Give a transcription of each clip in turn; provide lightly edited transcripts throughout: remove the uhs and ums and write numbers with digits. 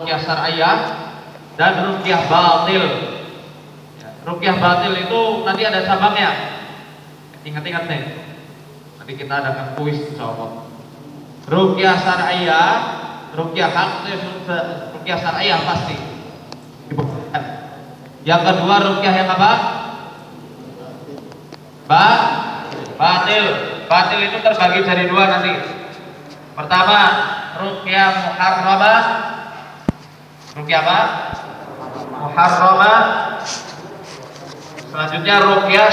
ruqyah syar'iyah dan ruqyah batil. Ya, ruqyah batil itu nanti ada cabangnya. Ingat-ingat nih. Nanti kita adakan kuis insyaallah. Ruqyah syar'iyah, ruqyah hak, ruqyah syar'iyah pasti. Yang kedua ruqyah yang apa? Batil. Batil itu terbagi jadi dua nanti. Pertama, ruqyah muharramah. Ruqyah apa? Muharramah. Selanjutnya ruqyah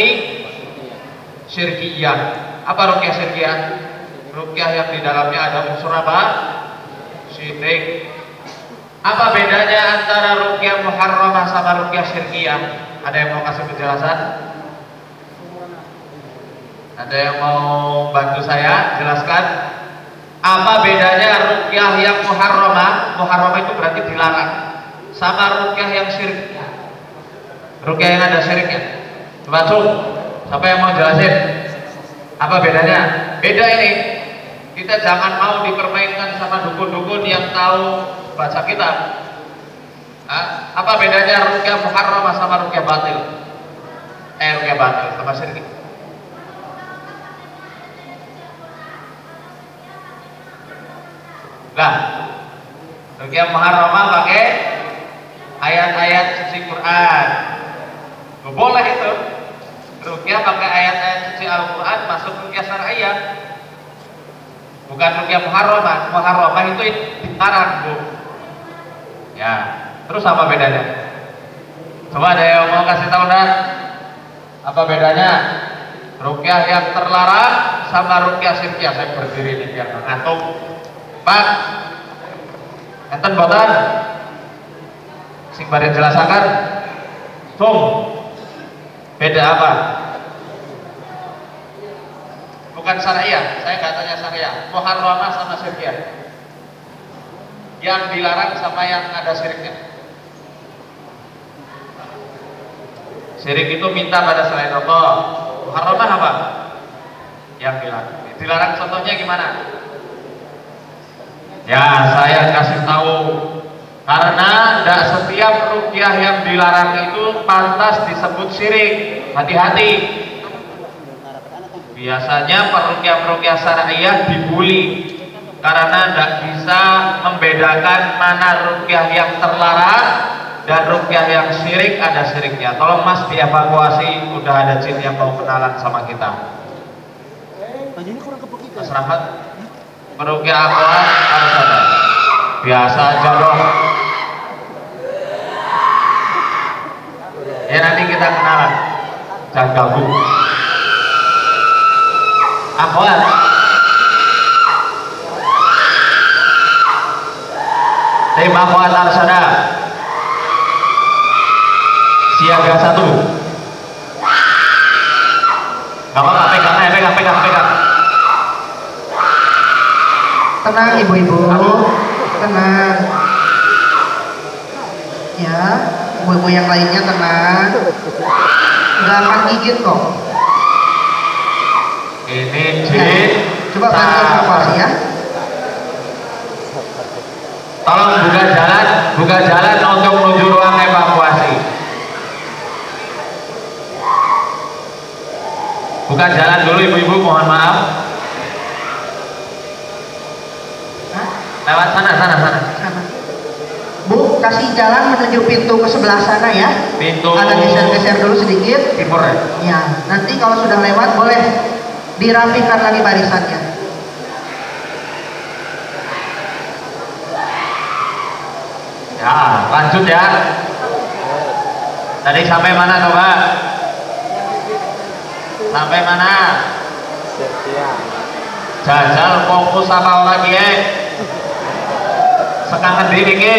syirkiyah. Apa ruqyah syirkiyah? Ruqyah yang di dalamnya ada unsur apa? Syirik. Apa bedanya antara ruqyah muharramah sama ruqyah syirkiyah? Ada yang mau kasih penjelasan? Ada yang mau bantu saya jelaskan? Apa bedanya ruqyah yang muharramah? Muharramah itu berarti dilarang. Sama ruqyah yang syirkiyah. Ruqyah yang ada syiriknya. Coba siapa yang mau jelasin? Apa bedanya? Beda ini. Kita jangan mau dipermainkan sama dukun-dukun yang tahu baca kitab. Apa bedanya ruqyah muharramah sama ruqyah batil? Ruqyah batil sama syirik. Nah, ruqyah muharramah pakai ayat-ayat suci Quran. Boleh itu. Ruqyah pakai ayat-ayat suci Al-Quran masuk ruqyah syar'iyah. Bukan ruqyah muharramah. Muharramah itu dilarang, Bu. Ya, terus apa bedanya? Coba ada yang mau kasih tahu dah? Apa bedanya? Ruqyah yang terlarang sama ruqyah syirkiyah. Saya berdiri nih biar ngantuk. Pak, enten boten? Sing bare jelasakan. Beda apa? Bukan syariah, saya nggak tanya syariah. Muharramah sama syirkiyah. Yang dilarang sama yang ada syiriknya. Syirik itu minta pada selain Allah. Muharramah apa? Yang dilarang. Dilarang contohnya gimana? Ya, saya kasih tahu. Karena tidak setiap ruqyah yang dilarang itu pantas disebut syirik. Hati-hati. Biasanya peruqyah syar'iyah dibuli karena tidak bisa membedakan mana ruqyah yang terlarang dan ruqyah yang syirik. Ada syiriknya. Tolong Mas dievakuasi, udah ada jin yang mau kenalan sama kita. Mas Rahmat, peruqyah akhwat harus ada. Biasa aja dong. Ya nanti kita kenalan. Jangan gabung. Akhwat. Tim akhwat Arsada. Siaga 1. Gak apa-apa, pegang. Tenang ibu-ibu. Tenang. Ya, ibu-ibu yang lainnya tenang. Nggak akan gigit kok. Ini jin. Coba bantu evakuasi ya. Tolong buka jalan untuk menuju ruang evakuasi. Buka jalan dulu ibu-ibu, mohon maaf. Lewat sana. Bu, kasih jalan menuju pintu ke sebelah sana ya. Pintu. Ada geser-geser dulu sedikit. Timur ya? Ya, nanti kalau sudah lewat boleh dirapikan lagi barisannya. Ya, lanjut ya. Tadi sampai mana coba? Sampai mana? Jajal fokus sama orang ya. Sekangen diri ke?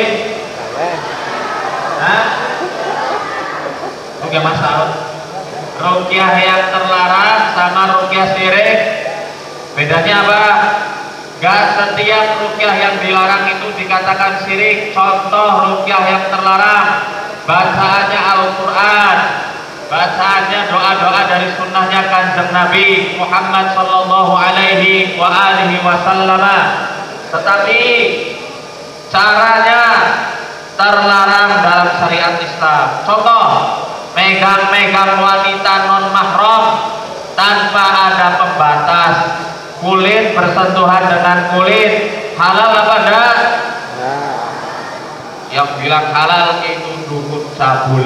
Hah? Ruqyah Mas tahu? Ruqyah yang terlarang sama ruqyah syirik bedanya apa? Gak setiap ruqyah yang dilarang itu dikatakan syirik. Contoh ruqyah yang terlarang, bacaannya Al-Quran, bacaannya doa-doa dari sunnahnya Kanjeng Nabi Muhammad sallallahu alaihi wa alihi wasallam. Tetapi caranya terlarang dalam syariat Islam. Contoh, megang-megang wanita non mahram tanpa ada pembatas, kulit bersentuhan dengan kulit, halal apa enggak? Yang bilang halal itu dukun cabul.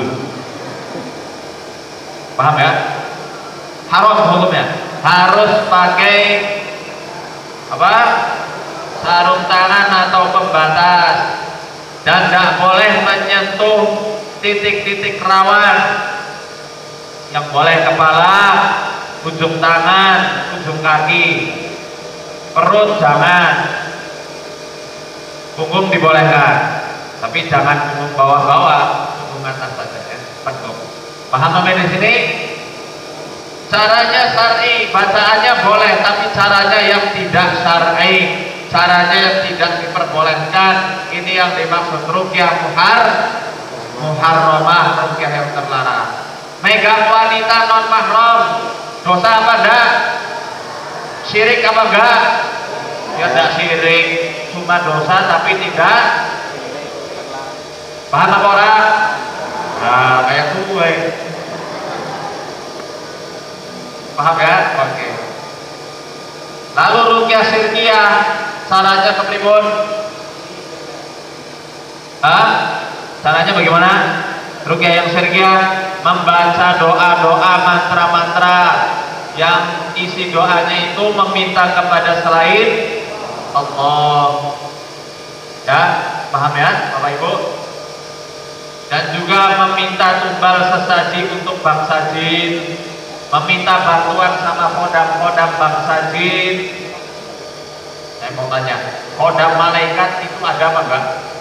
Paham ya? Haram hukumnya. Harus pakai apa? Sarung tangan atau pembatas, dan tidak boleh menyentuh titik-titik rawan. Yang boleh kepala, ujung tangan, ujung kaki, perut jangan, punggung dibolehkan, tapi jangan punggung bawah-bawah, punggung atas saja ya. Paham sampai di sini? Caranya syar'i, bacaannya boleh, tapi caranya yang tidak syar'i, caranya yang tidak diperbolehkan. Ini yang dimaksud ruqyah muharramah, ruqyah yang terlarang. Megang wanita non mahram, dosa apa enggak? Syirik apa enggak? Ya enggak syirik, cuma dosa tapi tidak. Paham apa orang? Nah, kayak gue. Paham ya? Oke. Lalu ruqyah syirkiyah, caranya kepribun? Caranya bagaimana? Ruqyah yang syirkiyah membaca doa-doa, mantra-mantra yang isi doanya itu meminta kepada selain Allah. Ya, paham ya, Bapak Ibu? Dan juga meminta tumbal sesaji untuk bangsa jin, meminta bantuan sama kodam-kodam bangsa jin. Saya mau tanya, kodam malaikat itu ada apa enggak?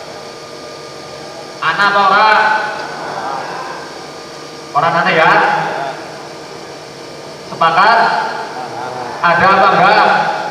Anak apa orang? Orang ada ya? Sepakat? Ada apa enggak?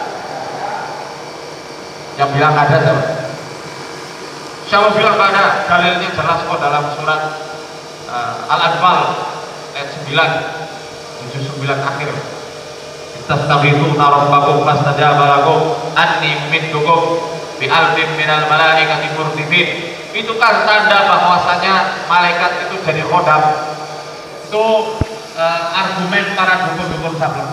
Yang bilang ada siapa? Siapa bilang enggak ada? Dalilnya jelas kok dalam surat Al-Anfal ayat 79 akhir. Tastaghithuna rabbakum fastajaba lakum anni mumiddukum bi alfin minal malaikati murdifin. Itu kan tanda bahwasanya malaikat itu jadi khodam. Itu argumen para dukun-dukun sableng.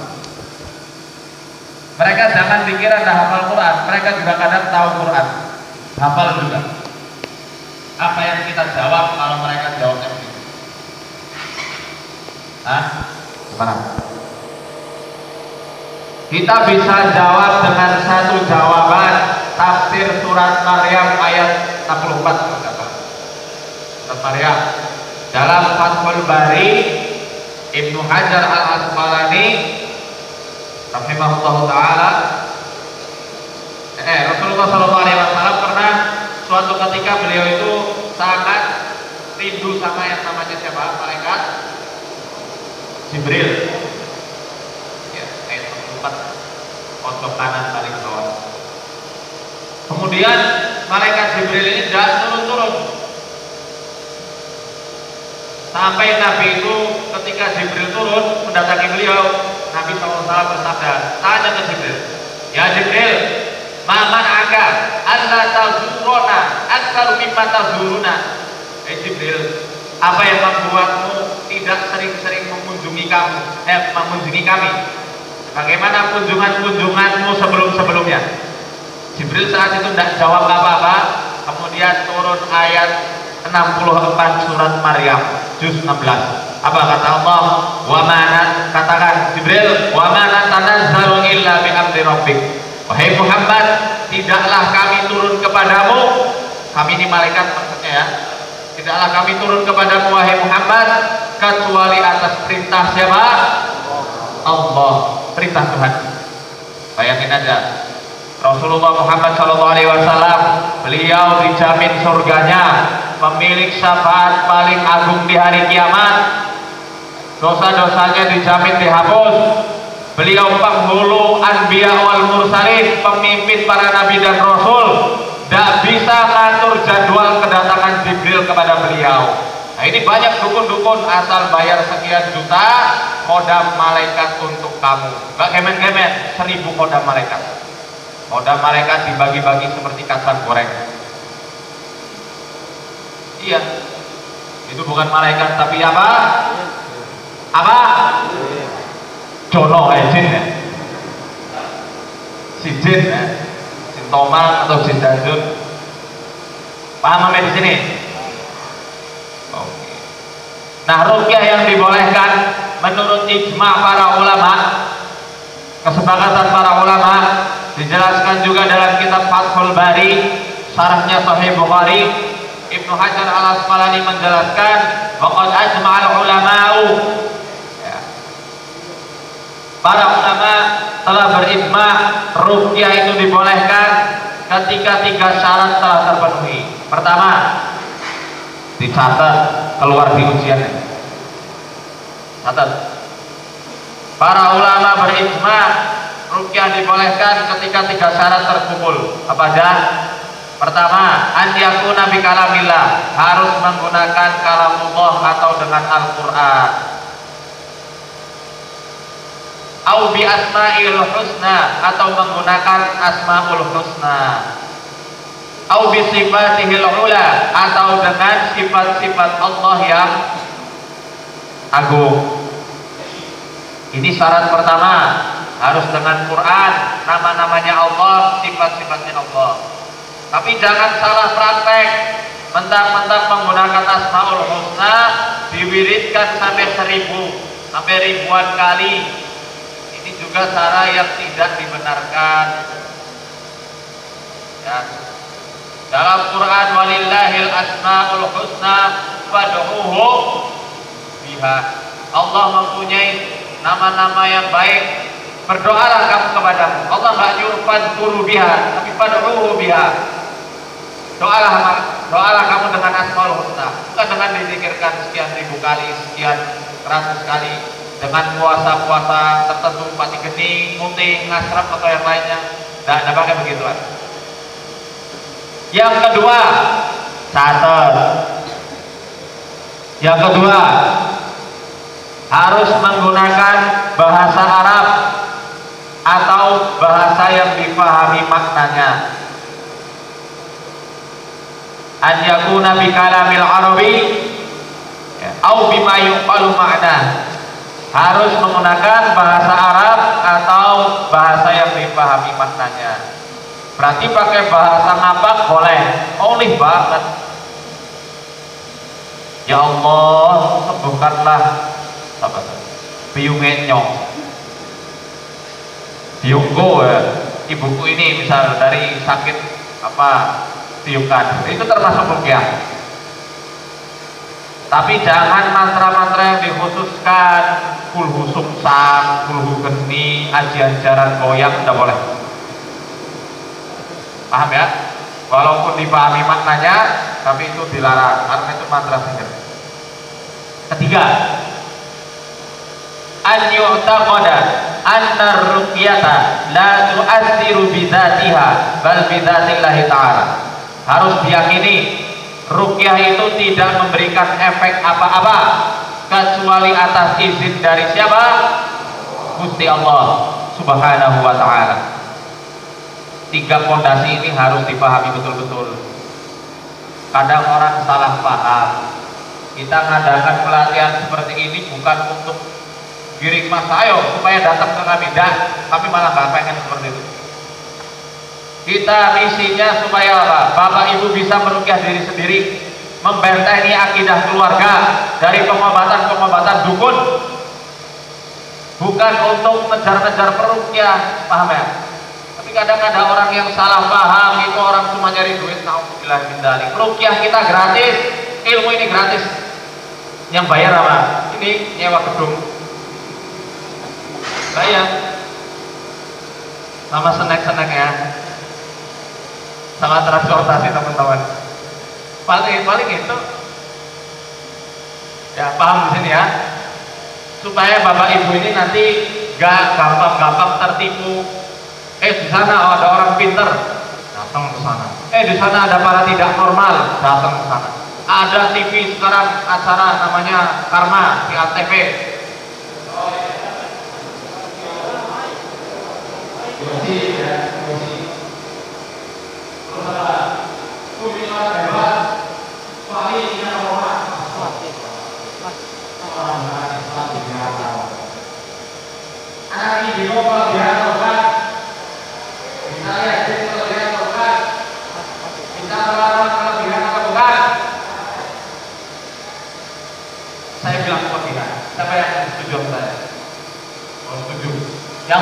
Mereka jangan dikira dah hafal Quran, mereka juga kadang tahu Quran, hafal juga. Apa yang kita jawab kalau mereka jawabnya begitu? Gimana? Kita bisa jawab dengan satu jawaban tafsir surat Maryam ayat 64. Surat Maryam dalam Fathul Bari, Ibnu Hajar Al-Asqalani rahimahullah taala, Rasulullah SAW pernah suatu ketika beliau itu sangat rindu sama yang namanya siapa? Malaikat Jibril. Ya, ayat 4 pojok kanan paling bawah. Kemudian malaikat Jibril ini tidak turun-turun sampai Nabi itu ketika Jibril turun mendatangi beliau, Nabi SAW bersabda, tanya ke Jibril, ya Jibril, maman aga Allah tazuruna aksaru mimma tazuruna. Jibril, apa yang membuatmu tidak sering-sering mengunjungi kami? Bagaimana kunjunganmu sebelum-sebelumnya? Jibril saat itu tidak jawab apa-apa. Kemudian turun ayat 64 surat Maryam juz 16. Apa kata Allah? Katakan Jibril, wa ma natanazzalu illa bi amri rabbik. Wahai Muhammad, tidaklah kami turun kepadamu, kami ini malaikat maksudnya ya, tidaklah kami turun kepadamu wahai Muhammad kecuali atas perintah siapa? Allah, perintah Tuhan. Bayangin aja, Rasulullah Muhammad SAW, beliau dijamin surganya, pemilik syafaat paling agung di hari kiamat, dosa-dosanya dijamin dihapus. Beliau penghulu anbiya wal mursalin, pemimpin para nabi dan rasul, tidak bisa ngatur jadwal kedatangan Jibril kepada beliau. Nah ini banyak dukun-dukun asal bayar sekian juta kodam malaikat untuk kamu. Gak gemen-gemen 1000 kodam malaikat. Kodam malaikat dibagi-bagi seperti kacang goreng. Iya. Itu bukan malaikat tapi apa? Apa? Jono jin ya. Si jin ya. Jin tomang atau jin danjun. Paham sampai di sini? Oke. Nah, ruqyah yang dibolehkan menurut ijma para ulama, kesepakatan para ulama, dijelaskan juga dalam kitab Fathul Bari, syarahnya Sahih Bukhari. Ibnu Hajar Al-Asqalani menjelaskan, waqad ajma'al ulama'u, ya. Para ulama telah berijma ruqyah itu dibolehkan ketika 3 syarat telah terpenuhi. Pertama, dicatat keluar di ujian. Catat. Para ulama berijma ruqyah dibolehkan ketika 3 syarat terkumpul. Apa aja? Pertama, an yakuna bi kalamillah, harus menggunakan kalamullah atau dengan Al-Qur'an. Au bi asma'il husna, atau menggunakan asmaul husna. Au bi sifatihil ula, atau dengan sifat-sifat Allah yang agung. Ini syarat pertama, harus dengan Quran, nama-namanya Allah, sifat-sifatnya Allah. Tapi jangan salah praktek, mentang-mentang menggunakan asmaul husna diwiridkan sampai 1000, sampai ribuan kali. Ini juga cara yang tidak dibenarkan. Ya. Dalam Quran, walillahil asmaul husna fad'uhu biha. Allah mempunyai nama-nama yang baik, berdoalah kamu kepadamu. Allah nggak nyuruh fad'uhu biha, tapi fad'uhu biha. Doalah kamu dengan asmaul husna, bukan dengan dizikirkan sekian ribu kali, sekian ratus kali, dengan puasa-puasa tertentu, mati geni, muting, ngasrap atau yang lainnya. Tidak pakai begituan. Yang kedua, catat. Yang kedua, harus menggunakan bahasa Arab atau bahasa yang dipahami maknanya. An yakuna bi kalamil arabi au bima yuqalu ma'na, harus menggunakan bahasa Arab atau bahasa yang dipahami maknanya. Berarti pakai bahasa ngapak boleh, oleh banget. Ya Allah, sembuhkanlah biung enyong, biungku ya. Ibuku ini misal dari sakit apa, tiukan, itu termasuk ruqyah. Tapi jangan mantra-mantra yang dikhususkan, kulhu sumsang, kulhu geni, aji-ajaran goyang, tidak boleh. Paham ya? Walaupun dipahami maknanya, tapi itu dilarang karena itu mantra sihir. Ketiga, an yu'taqada anna ruqyata la tu'assiru bidzatiha bal bidzatillahi ta'ala. Harus diyakini ruqyah itu tidak memberikan efek apa-apa kecuali atas izin dari siapa? Gusti Allah Subhanahu wa ta'ala. 3 fondasi ini harus dipahami betul-betul. Kadang orang salah paham. Kita ngadakan pelatihan seperti ini bukan untuk giring mas ayo supaya datang ke kami, kami malah gak pengen seperti itu. Kita misinya supaya apa? Bapak Ibu bisa meruqyah diri sendiri, membentengi akidah keluarga dari pengobatan-pengobatan dukun, bukan untuk ngejar-ngejar peruqyah, paham ya? Tapi kadang ada orang yang salah paham, itu orang cuma nyari duit, nauzubillah min dzalik. Ruqyah kita gratis, ilmu ini gratis. Yang bayar apa? Ini nyewa gedung, bayar, sama snack-snack ya, sama transportasi teman-teman. Paling itu ya, paham di sini ya, supaya bapak ibu ini nanti gak gampang-gampang tertipu. Di sana ada orang pinter, datang ke sana. Di sana ada para tidak normal, datang ke sana. Ada TV sekarang acara namanya Karma di ATV. Terus apa? Kuliah hebat, paling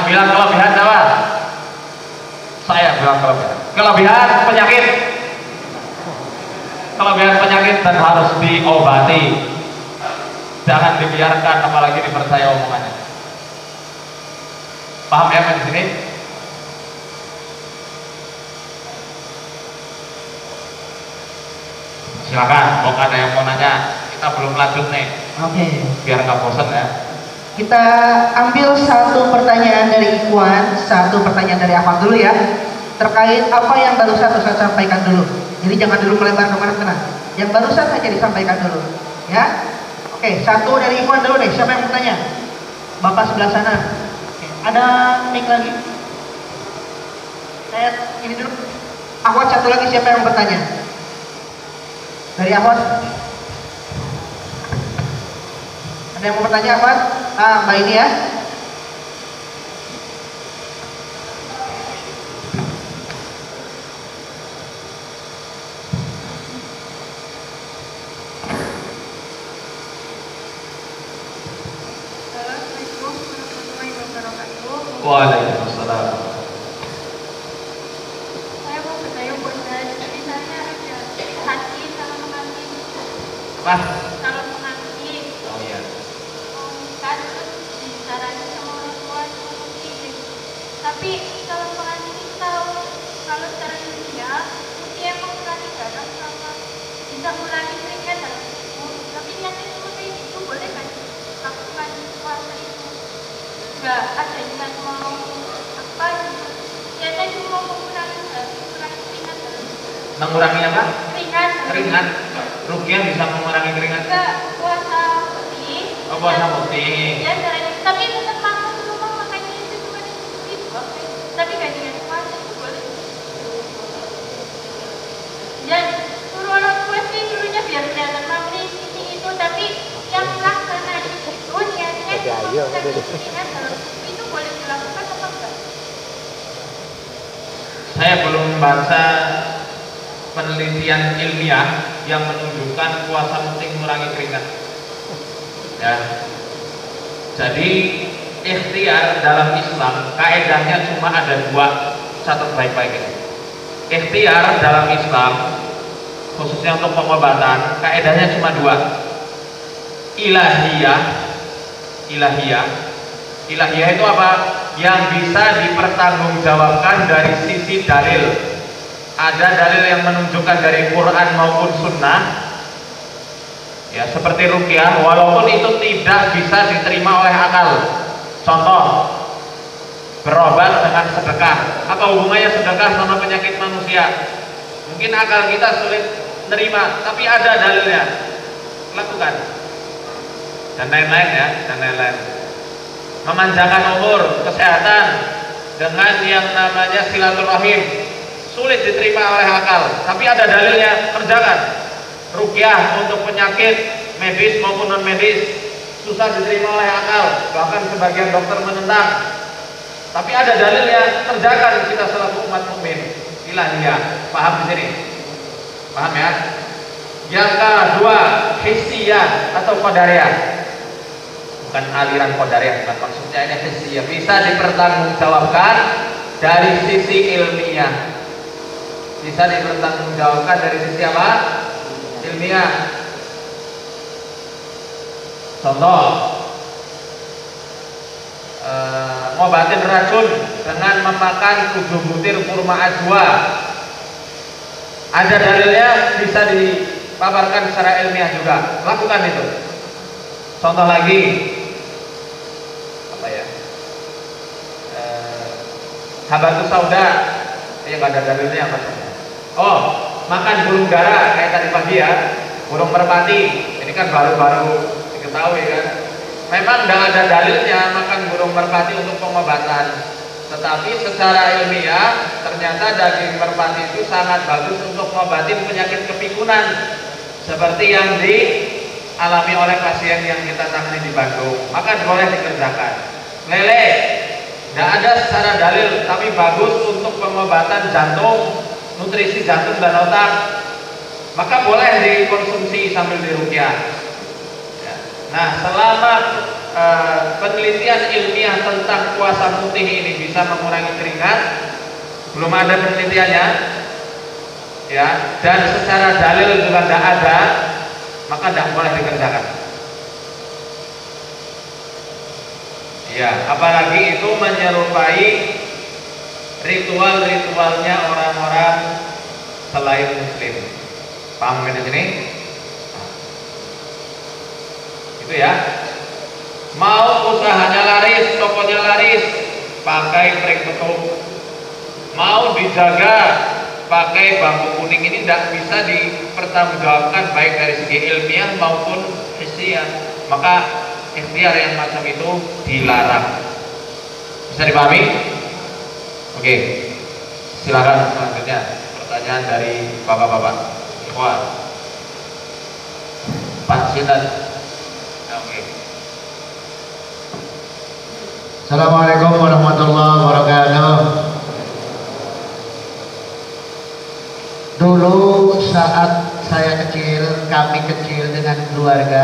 bilang kelebihan apa? Saya bilang kelebihan. Kelebihan penyakit. Kelebihan penyakit dan harus diobati. Jangan dibiarkan, apalagi dipercaya omongannya. Paham ya di sini? Silakan, kalau ada yang mau nanya, kita belum lanjut nih. Oke. Biar nggak bosan ya. Kita ambil satu pertanyaan dari Ikhwan, satu pertanyaan dari Ahmad dulu ya. Terkait apa yang barusan Ustaz sampaikan dulu. Jadi jangan dulu melebar kemana-mana. Yang barusan saja disampaikan dulu. Ya. Oke, satu dari Ikhwan dulu deh. Siapa yang bertanya? Bapak sebelah sana. Oke. Ada mic lagi? Saya ini dulu. Ahmad satu lagi, siapa yang bertanya? Dari Ahmad. Ada yang mau bertanya Ahmad? Mbak ini ya. Assalamualaikum warahmatullahi wabarakatuh. Waalaikumsalam. Saya mau bertanya Pak Ustaz, jadi saya ada hati sama menanti, Apa? kalau menanti, Oh iya. kan terus disarankan sama orang tua untuk putih. Tapi kalau menanti ini tahu kalau secara ilmiah putih emang mengurangi garam sama bisa mengurangi keringat dalam tubuh. Tapi nyata seperti itu boleh kan? Lakukan puasa itu nggak ada niat mau apa gitu. Nyata cuma mau mengurangi keringat dalam tubuh. Mengurangi apa? Keringat. Keringat. Rukiah bisa mengurangi keringat. Enggak puasa putih. Oh, puasa putih. Ya caranya. Tapi tetap makan di rumah makanya itu cuma itu. Tapi gak dengan puasa itu boleh. Dan suruh orang tua sih dulunya biar kelihatan mampu sini itu, tapi yang laksana itu niatnya cuma keringat dalam tubuh itu boleh dilakukan apa enggak? Saya belum baca penelitian ilmiah yang menunjukkan puasa putih mengurangi keringat. Ya. Jadi ikhtiar dalam Islam kaedahnya cuma ada dua, catat baik-baik ini. Ikhtiar dalam Islam khususnya untuk pengobatan kaedahnya cuma dua. Ilahiyah itu apa? Yang bisa dipertanggungjawabkan dari sisi dalil. Ada dalil yang menunjukkan dari Quran maupun Sunnah. Ya, seperti ruqyah, walaupun itu tidak bisa diterima oleh akal. Contoh, berobat dengan sedekah. Apa hubungannya sedekah sama penyakit manusia? Mungkin akal kita sulit menerima, tapi ada dalilnya. Lakukan. Dan lain-lain ya, dan lain-lain. Memanjangkan umur, kesehatan dengan yang namanya silaturahim sulit diterima oleh akal, tapi ada dalilnya, kerjakan. Ruqyah untuk penyakit medis maupun non medis susah diterima oleh akal, bahkan sebagian dokter menentang, tapi ada dalilnya, kerjakan kita selaku umat mukmin. Ilahiyah, paham di sini? Paham ya? Yang kedua, hissiyah atau qadariyah. Bukan aliran qadariyah, bukan maksudnya ini hissiyah, bisa dipertanggungjawabkan dari sisi ilmiah. Bisa dipertanggungjawabkan dari sisi apa? Ilmiah. Contoh, ngobatin racun dengan memakan 7 butir kurma ajwa. Ada dalilnya, bisa dipaparkan secara ilmiah juga. Lakukan itu. Contoh lagi, apa ya? Habatus sauda, nggak ada dalilnya apa saja. Oh, makan burung dara kayak tadi pagi ya, burung merpati. Ini kan baru-baru diketahui kan. Memang tidak ada dalilnya makan burung merpati untuk pengobatan, tetapi secara ilmiah ternyata daging merpati itu sangat bagus untuk mengobatin penyakit kepikunan seperti yang dialami oleh pasien yang kita tangani di Bandung. Maka boleh dikerjakan. Lele, tidak ada secara dalil, tapi bagus untuk pengobatan jantung, nutrisi jantung dan otak. Maka boleh dikonsumsi sambil diruqyah. Ya. Nah, selama penelitian ilmiah tentang puasa putih ini bisa mengurangi keringat, belum ada penelitiannya, ya, dan secara dalil juga tidak ada, maka tidak boleh dikerjakan. Ya, apalagi itu menyerupai ritual-ritualnya orang-orang selain Muslim. Paham di sini? Itu ya. Mau usahanya laris, tokonya laris, pakai pring betul. Mau dijaga, pakai bambu kuning, ini tidak bisa dipertanggungjawabkan baik dari segi ilmiah maupun hisiah. Maka ikhtiar yang macam itu dilarang. Bisa dipahami? Oke. Silakan selanjutnya pertanyaan dari bapak-bapak. Ikhwan. Pak Sinten. Oke. Assalamualaikum warahmatullahi wabarakatuh. Dulu saat saya kecil, kami kecil dengan keluarga,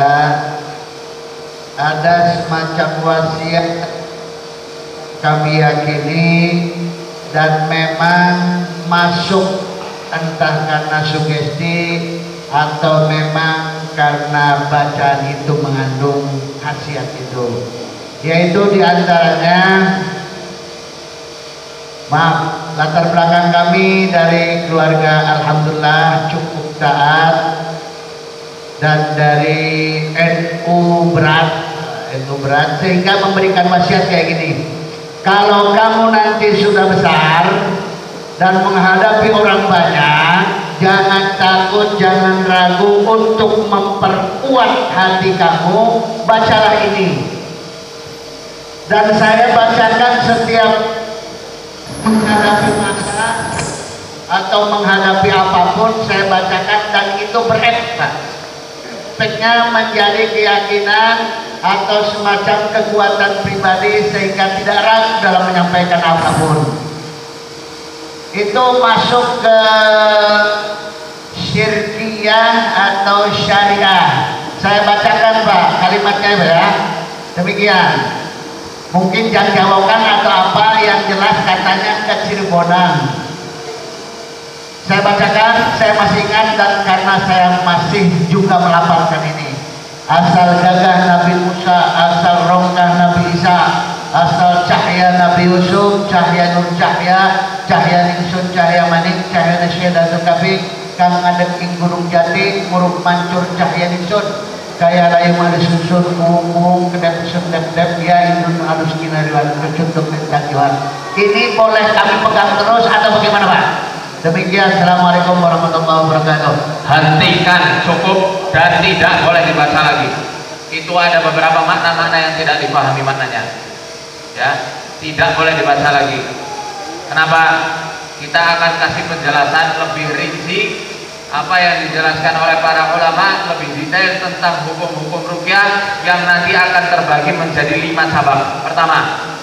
ada semacam wasiat kami yakini dan memang masuk, entah karena sugesti atau memang karena bacaan itu mengandung khasiat itu, yaitu diantaranya, maaf, latar belakang kami dari keluarga alhamdulillah cukup taat dan dari NU berat sehingga memberikan wasiat kayak gini. Kalau kamu nanti sudah besar dan menghadapi orang banyak, jangan takut, jangan ragu untuk memperkuat hati kamu, bacalah ini. Dan saya bacakan setiap menghadapi masa atau menghadapi apapun, saya bacakan dan itu berefek. Efeknya menjadi keyakinan atau semacam kekuatan pribadi sehingga tidak ragu dalam menyampaikan apapun. Itu masuk ke syirkiyah atau syariah. Saya bacakan Pak kalimatnya ya. Demikian. Mungkin jangan jawabkan atau apa, yang jelas katanya kecirbonan. Saya bacakan, saya masih ingat dan karena saya masih juga melafalkan ini. Asal gagah Nabi Musa, asal rongkah Nabi Isa, asal cahaya Nabi Yusuf, cahaya nur cahaya ningsun, cahaya manik, cahaya nasyadatul kafi, kang ngadek ing gunung jati, murup mancur cahaya ningsun, kaya rayu manis susun, kuung kedep sedep ya indun alus kinariwan, kecunduk kekajuan. Ini boleh kami pegang terus atau bagaimana Pak? Demikian, assalamualaikum warahmatullahi wabarakatuh. Hentikan, cukup, dan tidak boleh dibaca lagi. Itu ada beberapa makna-makna yang tidak dipahami maknanya. Ya, tidak boleh dibaca lagi. Kenapa? Kita akan kasih penjelasan lebih rinci apa yang dijelaskan oleh para ulama, lebih detail tentang hukum-hukum ruqyah yang nanti akan terbagi menjadi 5 cabang. Pertama,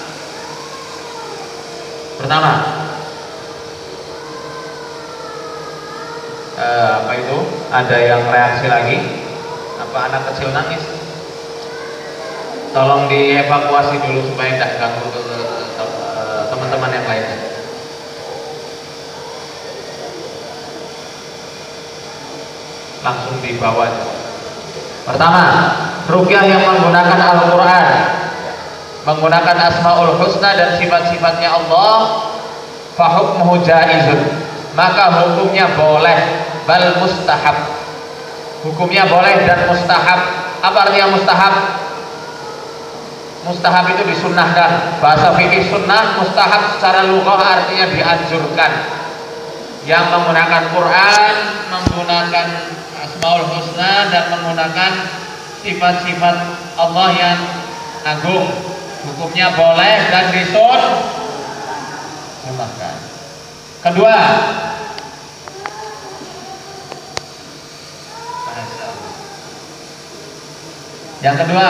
apa itu? Ada yang reaksi lagi? Apa anak kecil nangis? Tolong dievakuasi dulu supaya tidak ganggu teman-teman yang lainnya. Langsung dibawa. Pertama, ruqyah yang menggunakan Al-Quran, menggunakan Asmaul Husna dan sifat-sifatnya Allah, fahukmuhu jaizun, maka hukumnya boleh, bal mustahab, hukumnya boleh dan mustahab. Apa artinya mustahab? Mustahab itu disunnahkan, bahasa fikih sunnah. Mustahab secara lughah artinya dianjurkan. Yang menggunakan Quran, menggunakan Asmaul Husna dan menggunakan sifat-sifat Allah yang agung, hukumnya boleh dan disunnahkan. Kedua, yang kedua,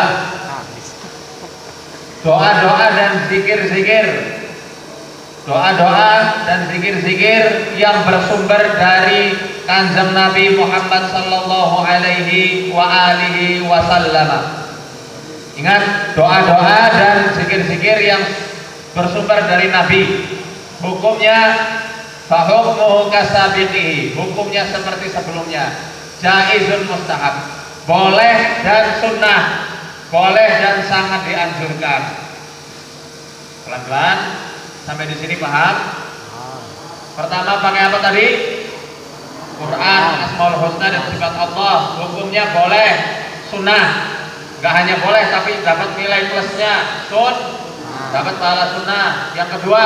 doa-doa dan zikir-zikir, doa-doa dan zikir-zikir yang bersumber dari Kanjeng Nabi Muhammad sallallahu alaihi wa alihi wasallam. Ingat, doa-doa dan zikir-zikir yang bersumber dari Nabi, hukumnya fahukmuhu kasabiqihi, hukumnya seperti sebelumnya, jaizun mustahab, boleh dan sunnah, boleh dan sangat dianjurkan. Pelan-pelan sampai di sini paham? Pertama pakai apa tadi? Quran, Asmaul Husna dan sifat Allah, hukumnya boleh, sunnah. Gak hanya boleh tapi dapat nilai plusnya, dapat pahala sunnah. Yang kedua,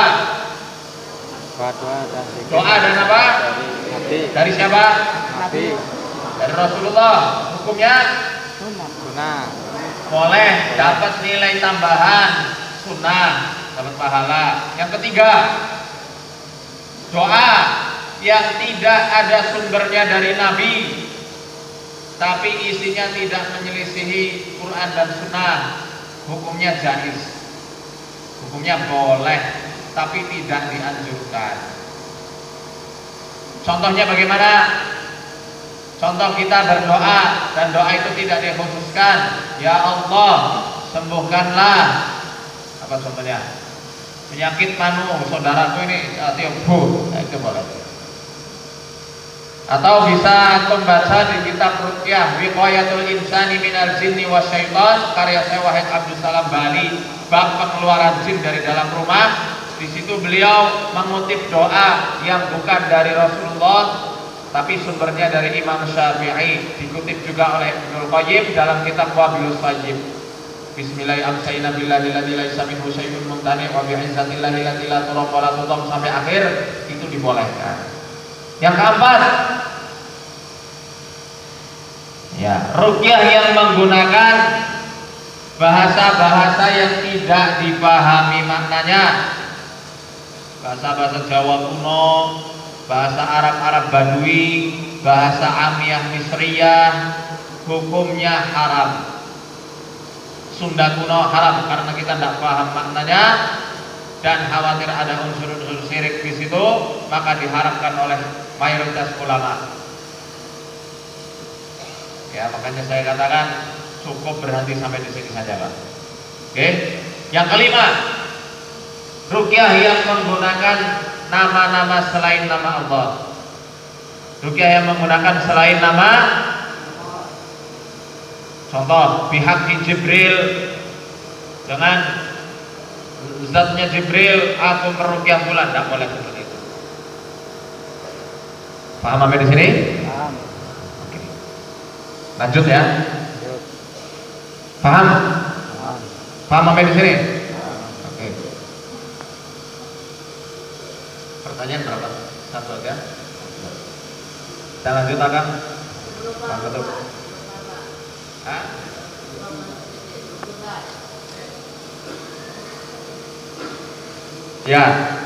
doa dan apa? Dari siapa? Nabi. Dari Rasulullah. Hukumnya Sunnah. boleh, dapat nilai tambahan, sunnah, dapat pahala. Yang ketiga, doa yang tidak ada sumbernya dari Nabi, tapi isinya tidak menyelisihi Quran dan Sunnah, hukumnya jaiz, hukumnya boleh, tapi tidak dianjurkan. Contohnya bagaimana? Contoh kita berdoa dan doa itu tidak dikhususkan, ya Allah sembuhkanlah, apa contohnya? Penyakit manu saudaraku ini tiup, itu boleh. Atau bisa membaca di kitab Ruqyah Wiqayatul Insani Minal Jinni Wasyaitan karya Syekh Wahid Abdul Salam Bali, bab pengeluaran jin dari dalam rumah. Di situ beliau mengutip doa yang bukan dari Rasulullah tapi sumbernya dari Imam Syafi'i, dikutip juga oleh Ibnul Qayyim dalam kitab Wabilus Sajib. Bismillahirrahmanirrahim sampai akhir itu dibolehkan. Yang keempat, ya, ruqyah yang menggunakan bahasa-bahasa yang tidak dipahami maknanya, bahasa-bahasa Jawa kuno, bahasa Arab Badui, bahasa Amiyah Misriyah, hukumnya haram. Sunda kuno haram karena kita tidak paham maknanya dan khawatir ada unsur-unsur syirik di situ, maka diharamkan oleh mayoritas ulama. Ya, makanya saya katakan cukup berhenti sampai di sini saja, Pak. Oke. Yang kelima, ruqyah yang menggunakan nama-nama selain nama Allah. Ruqyah yang menggunakan selain nama, contoh pihak Jibril, dengan zatnya Jibril aku meruqyah bulan, tidak boleh seperti itu. Paham sampai di sini? Paham. Oke. Lanjut ya. Lanjut. Paham? Paham. Paham sampai di sini? Oke. Pertanyaan berapa? Satu aja. Kita lanjut akan. Paham betul? Hah? Ya.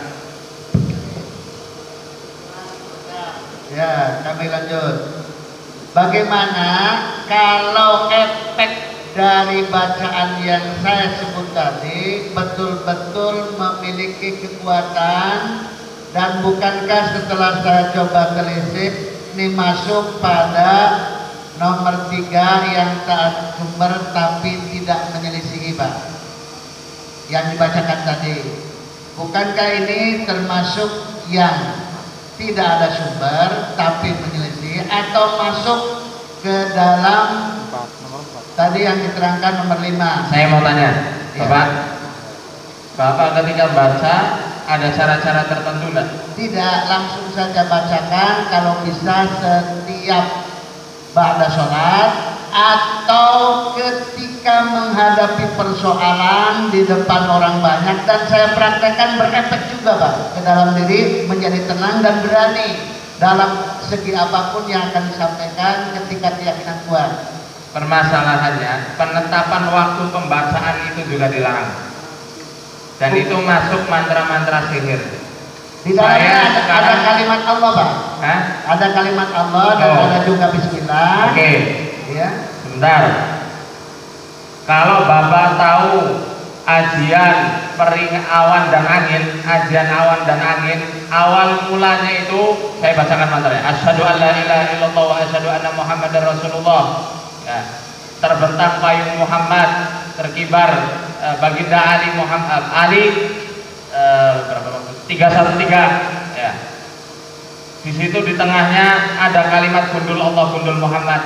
Ya, kami lanjut. Bagaimana kalau efek dari bacaan yang saya sebut tadi betul-betul memiliki kekuatan, dan bukankah setelah saya coba telisik ini masuk pada nomor 3 yang taat sumber tapi tidak menyelisihi, Pak, yang dibacakan tadi? Bukankah ini termasuk yang tidak ada sumber tapi menyelisih, atau masuk ke dalam 4, nomor 4. tadi yang diterangkan nomor 5? Saya mau tanya, Ya. Bapak ketika baca ada cara-cara tertentu enggak? Tidak, langsung saja bacakan kalau bisa setiap ba'da sholat atau ketika menghadapi persoalan di depan orang banyak, dan saya praktekkan berefek juga, Pak, ke dalam diri menjadi tenang dan berani dalam segi apapun yang akan disampaikan ketika keyakinan kuat. Permasalahannya penetapan waktu pembacaan itu juga dilarang, dan itu masuk mantra-mantra sihir. Di dalamnya ada sekarang- kalimat Allah, Pak. Hah? Ada kalimat Allah dan Oh. ada juga Bismillah. Oke, Ya. sebentar. Kalau Bapak tahu ajian pering awan dan angin, ajian awan dan angin, awal mulanya itu saya bacakan mantranya. Asyhadu an la ilaha illallah wa asyhadu anna Muhammadar Rasulullah. Ya. Terbentang payung Muhammad, terkibar Baginda Ali Muhammad Ali berapa waktu? 313 ya. Di situ di tengahnya ada kalimat gundul Allah gundul Muhammad.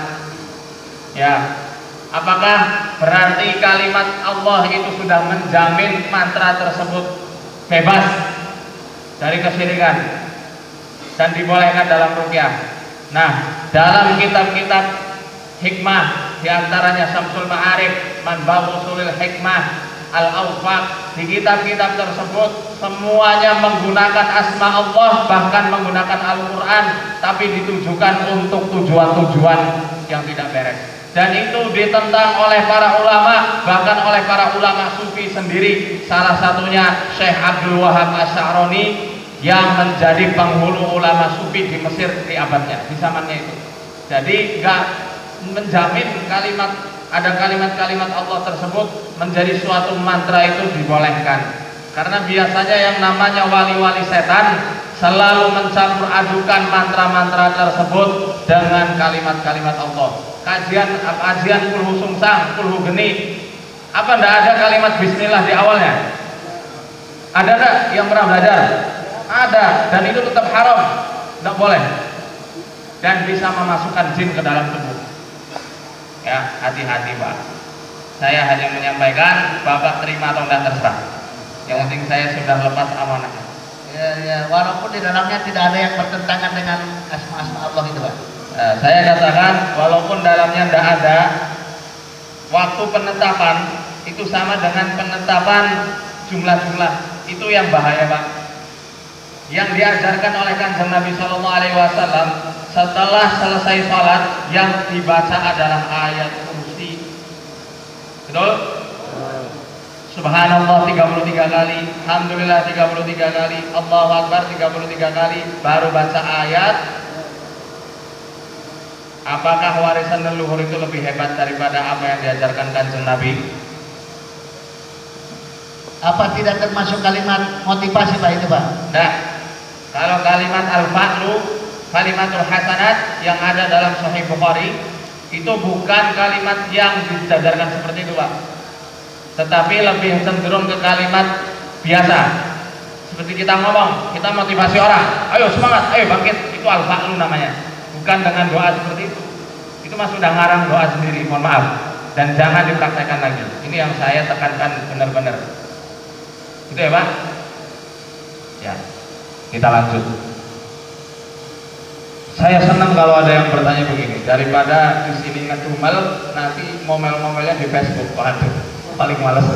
Ya. Apakah berarti kalimat Allah itu sudah menjamin mantra tersebut bebas dari kesyirikan dan dibolehkan dalam ruqyah? Nah, dalam kitab-kitab hikmah diantaranya Syamsul Ma'arif, Manba'u Ushulil Hikmah, Al-Awfaq, di kitab-kitab tersebut semuanya menggunakan asma Allah, bahkan menggunakan Al-Quran, tapi ditujukan untuk tujuan-tujuan yang tidak beres. Dan itu ditentang oleh para ulama, bahkan oleh para ulama sufi sendiri. Salah satunya Syekh Abdul Wahab Asy'arani yang menjadi penghulu ulama sufi di Mesir di abadnya, di zamannya itu. Jadi enggak menjamin ada kalimat-kalimat Allah tersebut menjadi suatu mantra itu dibolehkan. Karena biasanya yang namanya wali-wali setan selalu mencampur adukan mantra-mantra tersebut dengan kalimat-kalimat Allah. Kajian kulhu sungsang, kulhu geni, apa ndak ada kalimat bismillah di awalnya? Ada ndak yang pernah belajar? Ada, dan itu tetap haram, ndak boleh, dan bisa memasukkan jin ke dalam tubuh. Ya, hati-hati Pak. Saya hanya menyampaikan, Bapak terima atau enggak terserah. Yang penting saya sudah lepas amanah. Ya, walaupun di dalamnya tidak ada yang bertentangan dengan asma-asma Allah itu, Pak. Saya katakan walaupun dalamnya tidak ada, waktu penetapan itu sama dengan penetapan jumlah-jumlah, itu yang bahaya Pak. Yang diajarkan oleh Kanjeng Nabi Shallallahu Alaihi Wasallam setelah selesai sholat yang dibaca adalah ayat kursi. Betul? Subhanallah 33 kali, Alhamdulillah 33 kali, Allahu Akbar 33 kali, baru baca ayat. Apakah warisan leluhur itu lebih hebat daripada apa yang diajarkan Kanjeng Nabi? Apa tidak termasuk kalimat motivasi Pak itu Pak? Nah, kalau kalimat al-fa'lu, kalimatul hasanat yang ada dalam Sahih Bukhari itu bukan kalimat yang diajarkan seperti itu Pak, tetapi lebih cenderung ke kalimat biasa. Seperti kita ngomong, kita motivasi orang, ayo semangat, ayo bangkit, itu al-fa'lu namanya. Bukan dengan doa seperti itu. Itu mah sudah ngarang doa sendiri, mohon maaf. Dan jangan dipraktekkan lagi. Ini yang saya tekankan benar-benar. Gitu ya Pak? Ya, kita lanjut. Saya senang kalau ada yang bertanya begini, daripada di sini ngedumel, nanti ngomel-ngomelnya di Facebook. Waduh, paling males.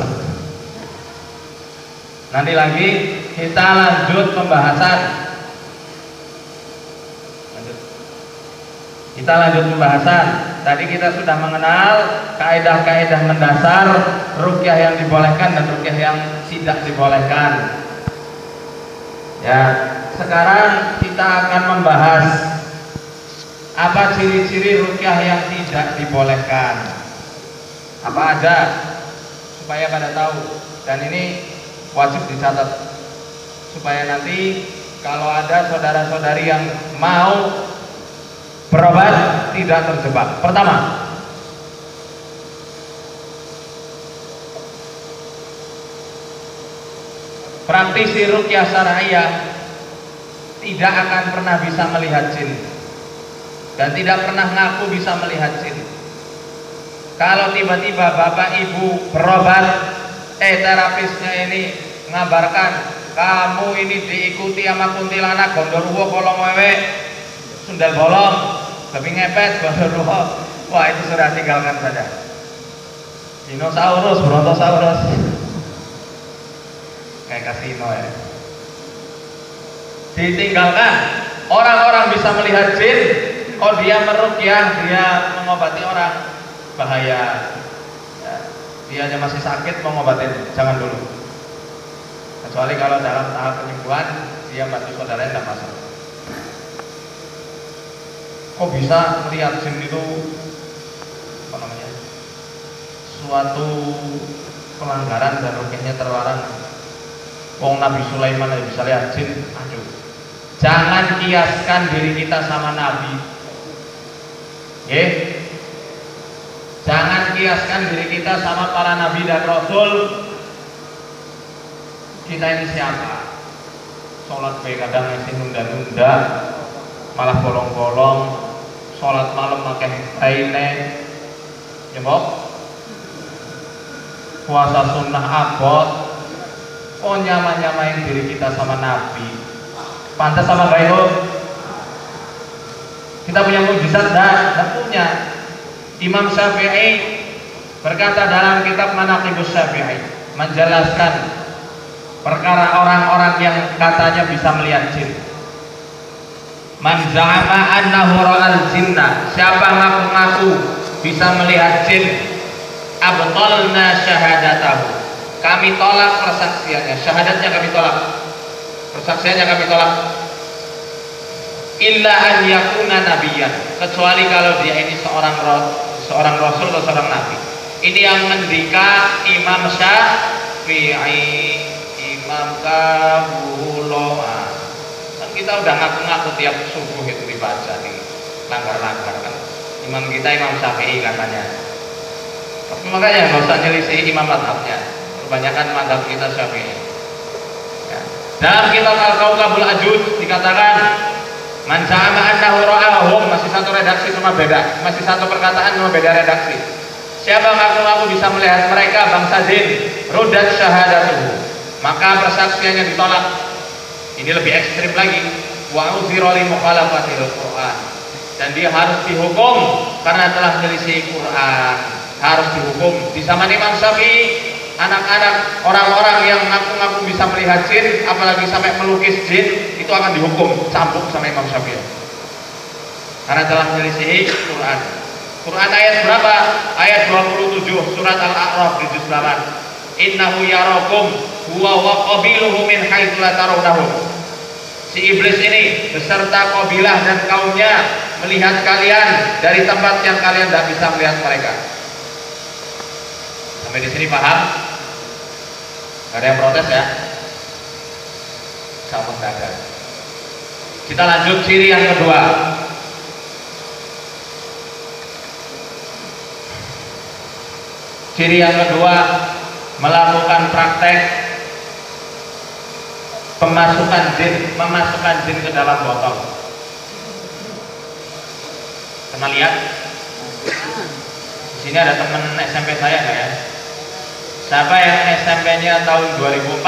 Nanti lagi kita lanjut pembahasan. Kita lanjut pembahasan. Tadi kita sudah mengenal kaidah-kaidah mendasar ruqyah yang dibolehkan dan ruqyah yang tidak dibolehkan. Ya, sekarang kita akan membahas apa ciri-ciri ruqyah yang tidak dibolehkan. Apa aja supaya pada tahu, dan ini wajib dicatat supaya nanti kalau ada saudara-saudari yang mau berobat tidak terjebak. Pertama, praktisi ruqyah syar'iyah tidak akan pernah bisa melihat jin dan tidak pernah ngaku bisa melihat jin. Kalau tiba-tiba bapak ibu berobat, terapisnya ini ngabarkan kamu ini diikuti sama kuntilanak, gondorwo, kolong wewe, sundal bolong, babi ngepet, gondorwo, wah itu sudah tinggalkan saja. Dinosaurus, brontosaurus, kayak kasino ya. Ditinggalkan. Orang-orang bisa melihat jin, kalau dia meruqyah, dia mengobati orang, bahaya. Ya, dia aja masih sakit mau ngobatin, jangan dulu. Kecuali kalau dalam tahap penyembuhan dia bantu saudaranya tidak masalah. Kok bisa melihat jin itu apa namanya? Suatu pelanggaran dan ruqyahnya terlarang. Wong Nabi Sulaiman aja bisa lihat jin, aduh. Jangan kiaskan diri kita sama Nabi. Jangan kiaskan diri kita sama para nabi dan rasul, kita ini siapa? Sholat baik kadang masih nunda-nunda, malah bolong-bolong. Sholat malam pakai raine, nyebok. Puasa sunnah abot. Oh, nyamain diri kita sama nabi. Pantas sama gak itu? Kita punya mujizat dan punya. Imam Syafi'i berkata dalam kitab Manaqibus Syafi'i, menjelaskan perkara orang-orang yang katanya bisa melihat jin. Man za'ama annahu ra'al jinna, siapa ngaku-ngaku bisa melihat jin, abtalna syahadatahu, kami tolak persaksiannya. Syahadatnya kami tolak, persaksiannya kami tolak. Illa an yakuna nabiyyan, kecuali kalau dia ini seorang rasul atau seorang nabi. Ini yang ngendika Imam Syafi'i, Imam Kabuloa. Kan kita udah ngaku-ngaku tiap subuh itu dibaca nih, langgar-langgar kan. Imam kita Imam Syafi'i katanya. Tapi makanya nggak usah nyelisih imam madhabnya. Kebanyakan madhab kita Syafi'i. Ya. Dalam kitab Al-Kaukabul Ajud dikatakan, man za'ama annahu ra'ahum, masih satu redaksi cuma beda, masih satu perkataan cuma beda redaksi. Siapa ngaku-ngaku bisa melihat mereka bangsa jin, rudat syahadatuhu, maka persaksiannya ditolak. Ini lebih ekstrim lagi. Wa uzira li mukhalafatil Qur'an, dan dia harus dihukum karena telah menyelisih Quran, harus dihukum. Di zaman Imam Syafi'i, anak-anak orang-orang yang ngaku-ngaku bisa melihat jin, apalagi sampai melukis jin, itu akan dihukum cambuk sama Imam Syafi'i karena telah menyelisih Quran. Quran ayat berapa? Ayat 27 surat Al-A'raf di juz 8. Innahu yarakum huwa wa qabiluhu min haitsu la tarawnahum. Si iblis ini beserta kabilah dan kaumnya melihat kalian dari tempat yang kalian tidak bisa melihat mereka. Sampai di sini paham? Gak ada yang protes ya? Sama gak ada. Kita lanjut ciri yang kedua. Ciri yang kedua, melakukan praktek memasukkan jin ke dalam botol. Pernah lihat? Di sini ada teman SMP saya nggak ya? Siapa yang SMP-nya tahun 2004?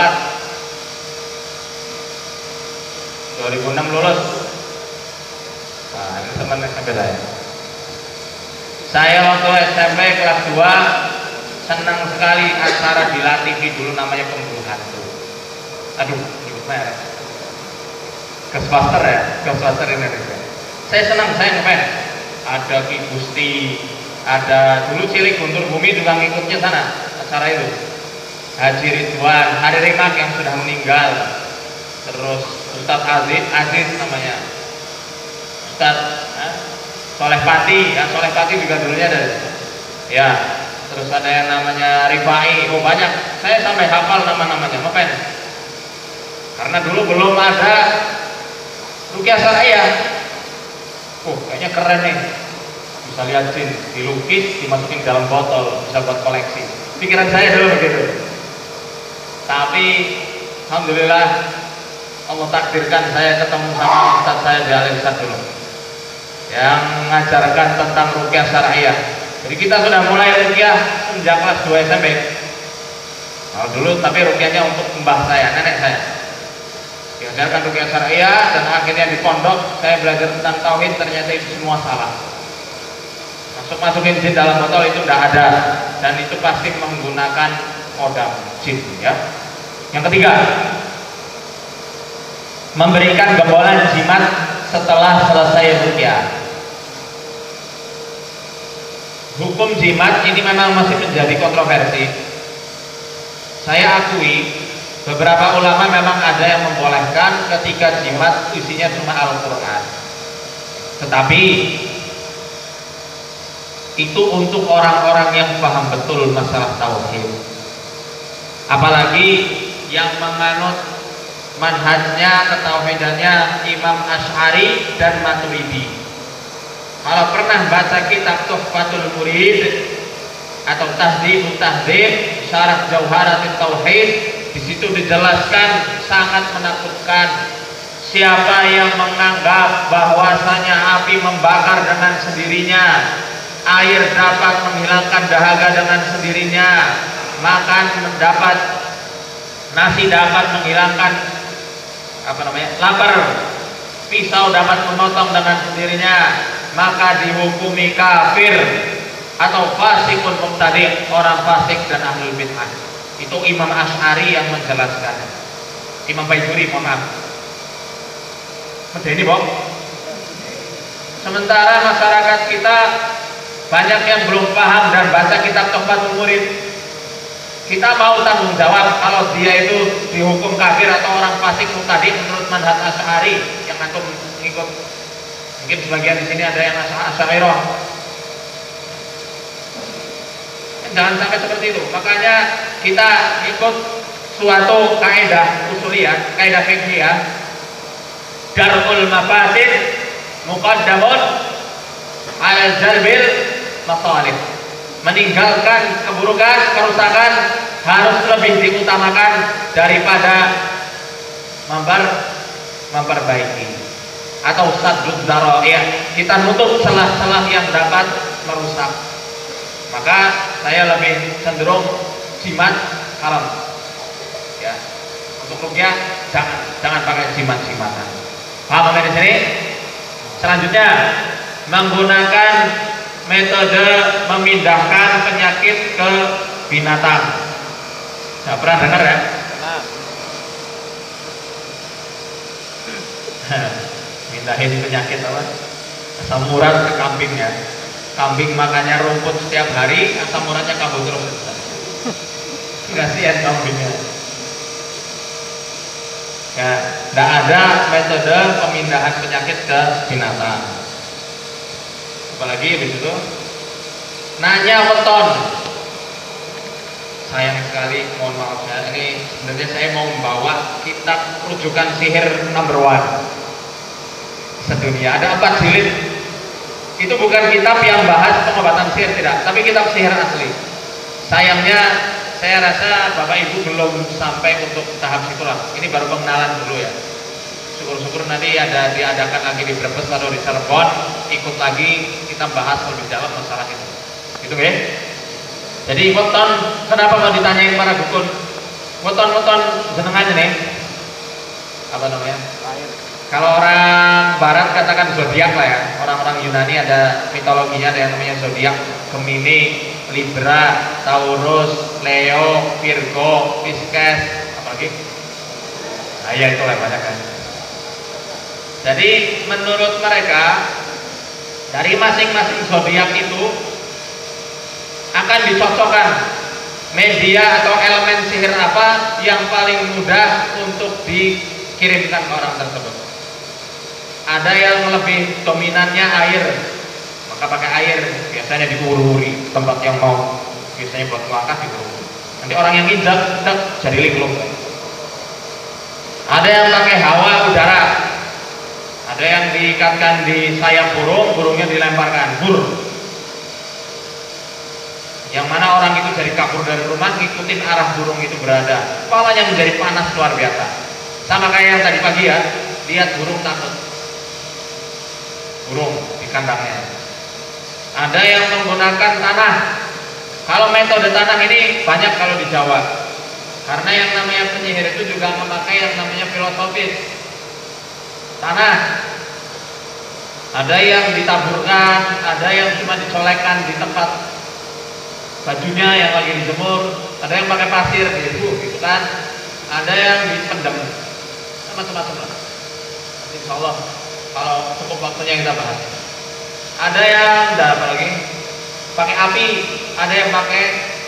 2006 lulus? Nah, ini teman SMP saya. Saya waktu SMP kelas 2 senang sekali acara di TV dulu namanya Pemburu Hantu. Aduh, nyebut merek. Ghostbuster ya, Ghostbuster Indonesia. Saya senang, saya ngefans. Ada Ki Gusti, ada dulu Cilik Guntur Bumi juga ngikutnya sana acara itu. Haji Ridwan, Hari Rimak yang sudah meninggal. Terus Ustadz Aziz namanya. Ustadz Soleh Pati, ya Soleh Pati juga dulunya dari. Ya. Terus ada yang namanya Rifai, oh banyak. Saya sampai hafal nama-namanya, ngapain? Karena dulu belum ada ruqyah syariah. Oh, kayaknya keren nih. Bisa lihat jin, dilukis, dimasukin dalam botol, bisa buat koleksi. Pikiran saya dulu begitu. Tapi alhamdulillah Allah takdirkan saya ketemu sama ustadz saya di Al-Ihsan dulu, yang mengajarkan tentang ruqyah syariah. Jadi kita sudah mulai ruqyah sejak kelas 2 SMP. Nah, dulu tapi ruqyahnya untuk mbah saya, nenek saya. Diajarkan ruqyah syariah dan akhirnya di pondok saya belajar tentang tauhid, ternyata itu semua salah. Masukin jin dalam botol itu tidak ada, dan itu pasti menggunakan kodam jin ya. Yang ketiga, memberikan gembolan jimat setelah selesai ruqyah. Hukum jimat ini memang masih menjadi kontroversi. Saya akui beberapa ulama memang ada yang membolehkan ketika jimat isinya cuma Al-Quran. Tetapi itu untuk orang-orang yang paham betul masalah tauhid. Apalagi yang menganut manhajnya, ketauhidannya Imam Asy'ari dan Maturidi. Kalau pernah baca kitab Tuhfatul Murid, atau tahdhibut tahdhib syarah Jauharatul Tauhid. Di situ dijelaskan sangat menakutkan siapa yang menganggap bahwasanya api membakar dengan sendirinya, air dapat menghilangkan dahaga dengan sendirinya, makan mendapat nasi dapat menghilangkan lapar, pisau dapat memotong dengan sendirinya, maka dihukumi kafir atau fasikun mubtadi', orang fasik dan ahlul bid'ah. Itu Imam Asy'ari yang menjelaskan. Imam Baijuri, mohon maaf. Ini Bok. Sementara masyarakat kita banyak yang belum paham dan baca kitab Tuhfatul Murid. Kita mau tanggung jawab kalau dia itu dihukum kafir atau orang fasik mubtadi' menurut manhaj Asy'ari yang antum ikut. Mungkin sebagian di sini ada yang Asy'ariyah. Jangan sampai seperti itu. Makanya kita ikut suatu kaidah usuliyah, kaidah fiqhiyah. Darul mafasid muqaddamun ala jalbil masalih. Meninggalkan keburukan, kerusakan harus lebih diutamakan daripada memperbaiki atau saddud dzara'i'. Kita nutup celah-celah yang dapat merusak. Maka saya lebih cenderung jimat haram. Ya. Untuk ruqyah jangan pakai jimat-jimatan. Paham sampai di sini? Selanjutnya menggunakan metode memindahkan penyakit ke binatang. Nah, pernah dengar ya? Mindahin penyakit apa? Asam urat ke kambing ya. Kambing makannya rumput setiap hari, asam uratnya kambuh terus. Kasihan kambingnya. Ya, tidak ada metode pemindahan penyakit ke binatang. Apalagi di situ nanya weton. Sayang sekali, mohon maaf ya. Ini sebenarnya saya mau membawa kitab rujukan sihir number 1 sedunia. Ada 4 jilid. Itu bukan kitab yang bahas pengobatan sihir, tidak, tapi kitab sihir asli. Sayangnya saya rasa Bapak Ibu belum sampai untuk tahap situlah. Ini baru pengenalan dulu ya. Syukur-syukur nanti ada diadakan lagi di Brebes atau di Cirebon, ikut lagi kita bahas lebih dalam masalah itu. Gitu ya. Jadi weton, kenapa mau ditanyain para dukun? Weton jenengannya nih. Apa namanya? Kalau orang barat katakan zodiak lah ya. Orang-orang Yunani ada mitologinya, ada yang namanya zodiak, Gemini, Libra, Taurus, Leo, Virgo, Pisces, apa lagi? Nah, ya itulah banyak kan. Jadi menurut mereka dari masing-masing zodiak itu akan dicocokkan media atau elemen sihir apa yang paling mudah untuk dikirimkan ke orang tersebut. Ada yang lebih dominannya air, maka pakai air, biasanya diururi tempat yang mau, biasanya buat melangkah diururi. Nanti orang yang injak jadi linglung. Ada yang pakai hawa udara, ada yang diikatkan di sayap burung, burungnya dilemparkan yang mana orang itu jadi kabur dari rumah, ngikutin arah burung itu berada, kepalanya menjadi panas luar biasa. Sama kayak yang tadi pagi ya, lihat burung takut, burung di kandangnya. Ada yang menggunakan tanah. Kalau metode tanah ini banyak kalau di Jawa, karena yang namanya penyihir itu juga memakai yang namanya filosofis. Tanah ada yang ditaburkan, ada yang cuma dicolekkan di tempat bajunya yang lagi dijemur, ada yang pakai pasir gitu kan, ada yang dipendam, macam-macam lah. Insya Allah kalau cukup waktunya kita bahas. Ada yang apa lagi pakai api, ada yang pakai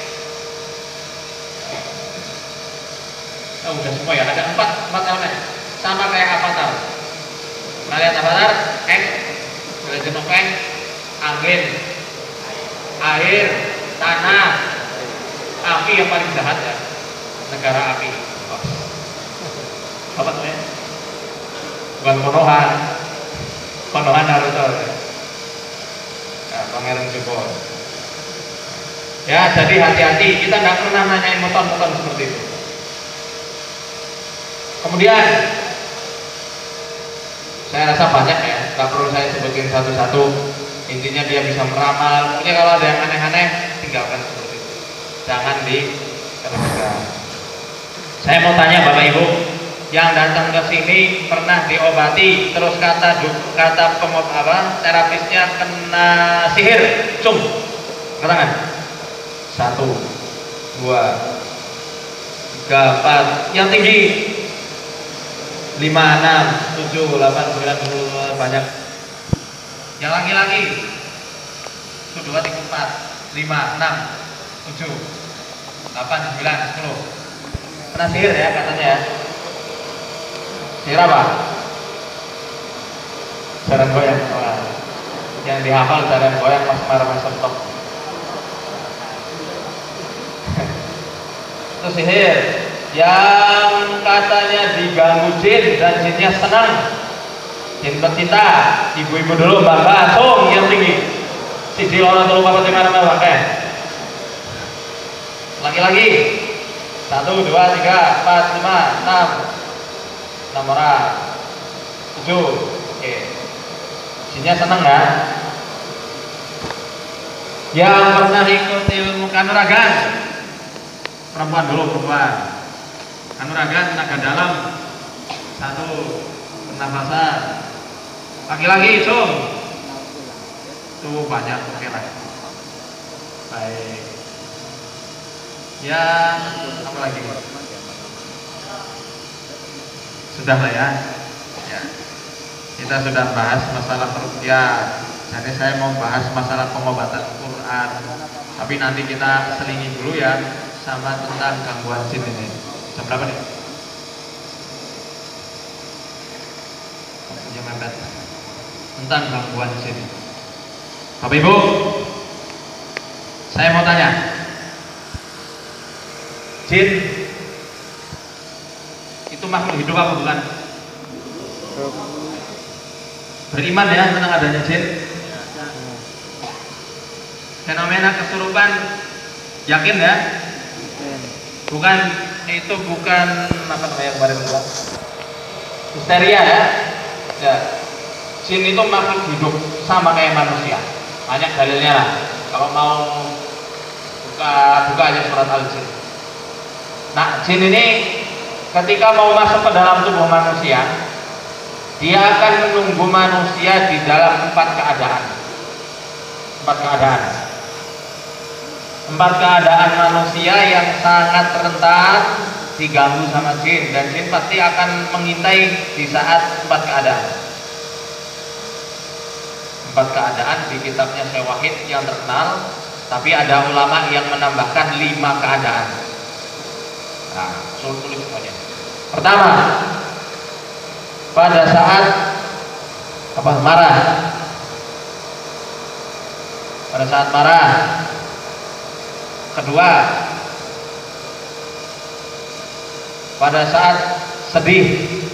udah semua ya, ada empat elemen sama kayak avatar. Pernah lihat avatar? Boleh jenuh angin, air, tanah, api yang paling jahat ya, negara api. Apa namanya? Bukan Konoha Naruto ya. Nah, Pangeran Joko. Ya, jadi hati-hati, kita nggak pernah nanyain motor-motor seperti itu. Kemudian saya rasa banyak ya, nggak perlu saya sebutin satu-satu. Intinya dia bisa meramal. Pokoknya kalau ada yang aneh-aneh, tinggalkan seperti itu. Jangan diteruskan. Saya mau tanya Bapak Ibu, yang datang ke sini pernah diobati, terus kata terapisnya kena sihir, cung, katakan. 1, 2, 3, 4, yang tinggi 5, 6, 7, 8, 9, 10, banyak. Yang laki-laki 1, 2, 3, 4, 5, 6, 7, 8, 9, 10. Kena sihir ya katanya ya. Sihir apa? Jaran goyang. Yang dihafal jaran goyang Mas Marman Sentok. Itu sihir yang katanya diganggu jin dan jinnya senang. Jin pecinta, ibu-ibu dulu mbak-mbak, yang tinggi. Siji loro telu papat lima enam pakai. Laki-laki 1, 2, 3, 4, 5, 6 orang 7. Oke. Jinnya senang ya. Yang pernah ikut ilmu kanuragan, perempuan dulu, perempuan. Kanuragan tenaga dalam 1, pernafasan. Laki-laki cung. Tuh banyak, oke lah. Baik. Yang apa lagi? Sudah lah ya. Ya. Kita sudah bahas masalah ruqyah. Jadi saya mau bahas masalah pengobatan Quran. Tapi nanti kita selingi dulu ya sama tentang gangguan jin ini. Jam berapa nih? Jam mepet. Tentang gangguan jin. Bapak Ibu, saya mau tanya. Jin itu makhluk hidup apa bukan? Beriman ya tentang adanya jin. Fenomena kesurupan yakin ya? Bukan itu bukan apa namanya kemarin bilang? Histeria ya? Ya. Jin itu makhluk hidup sama kayak manusia. Banyak dalilnya lah. Kalau mau buka aja surat Al-Jin. Nah, jin ini ketika mau masuk ke dalam tubuh manusia, dia akan menunggu manusia di dalam 4 keadaan. 4 keadaan. 4 keadaan manusia yang sangat rentan diganggu sama jin, dan jin pasti akan mengintai di saat 4 keadaan. 4 keadaan di kitabnya Syekh Wahid yang terkenal, tapi ada ulama yang menambahkan 5 keadaan. Nah, suruh tulis semuanya. Pertama, pada saat marah. Pada saat marah. Kedua, pada saat sedih.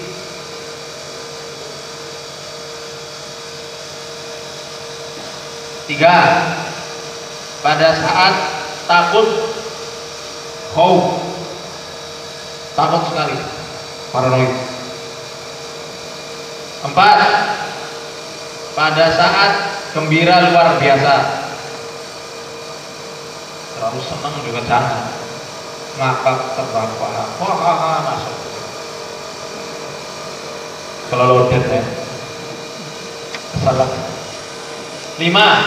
Tiga, pada saat takut, khauf, takut sekali, paranoid. 4, pada saat gembira luar biasa. Terlalu senang juga jangan, ngakak terbang-bang, wah masuk, kelolodet ya, kesalahan. 5,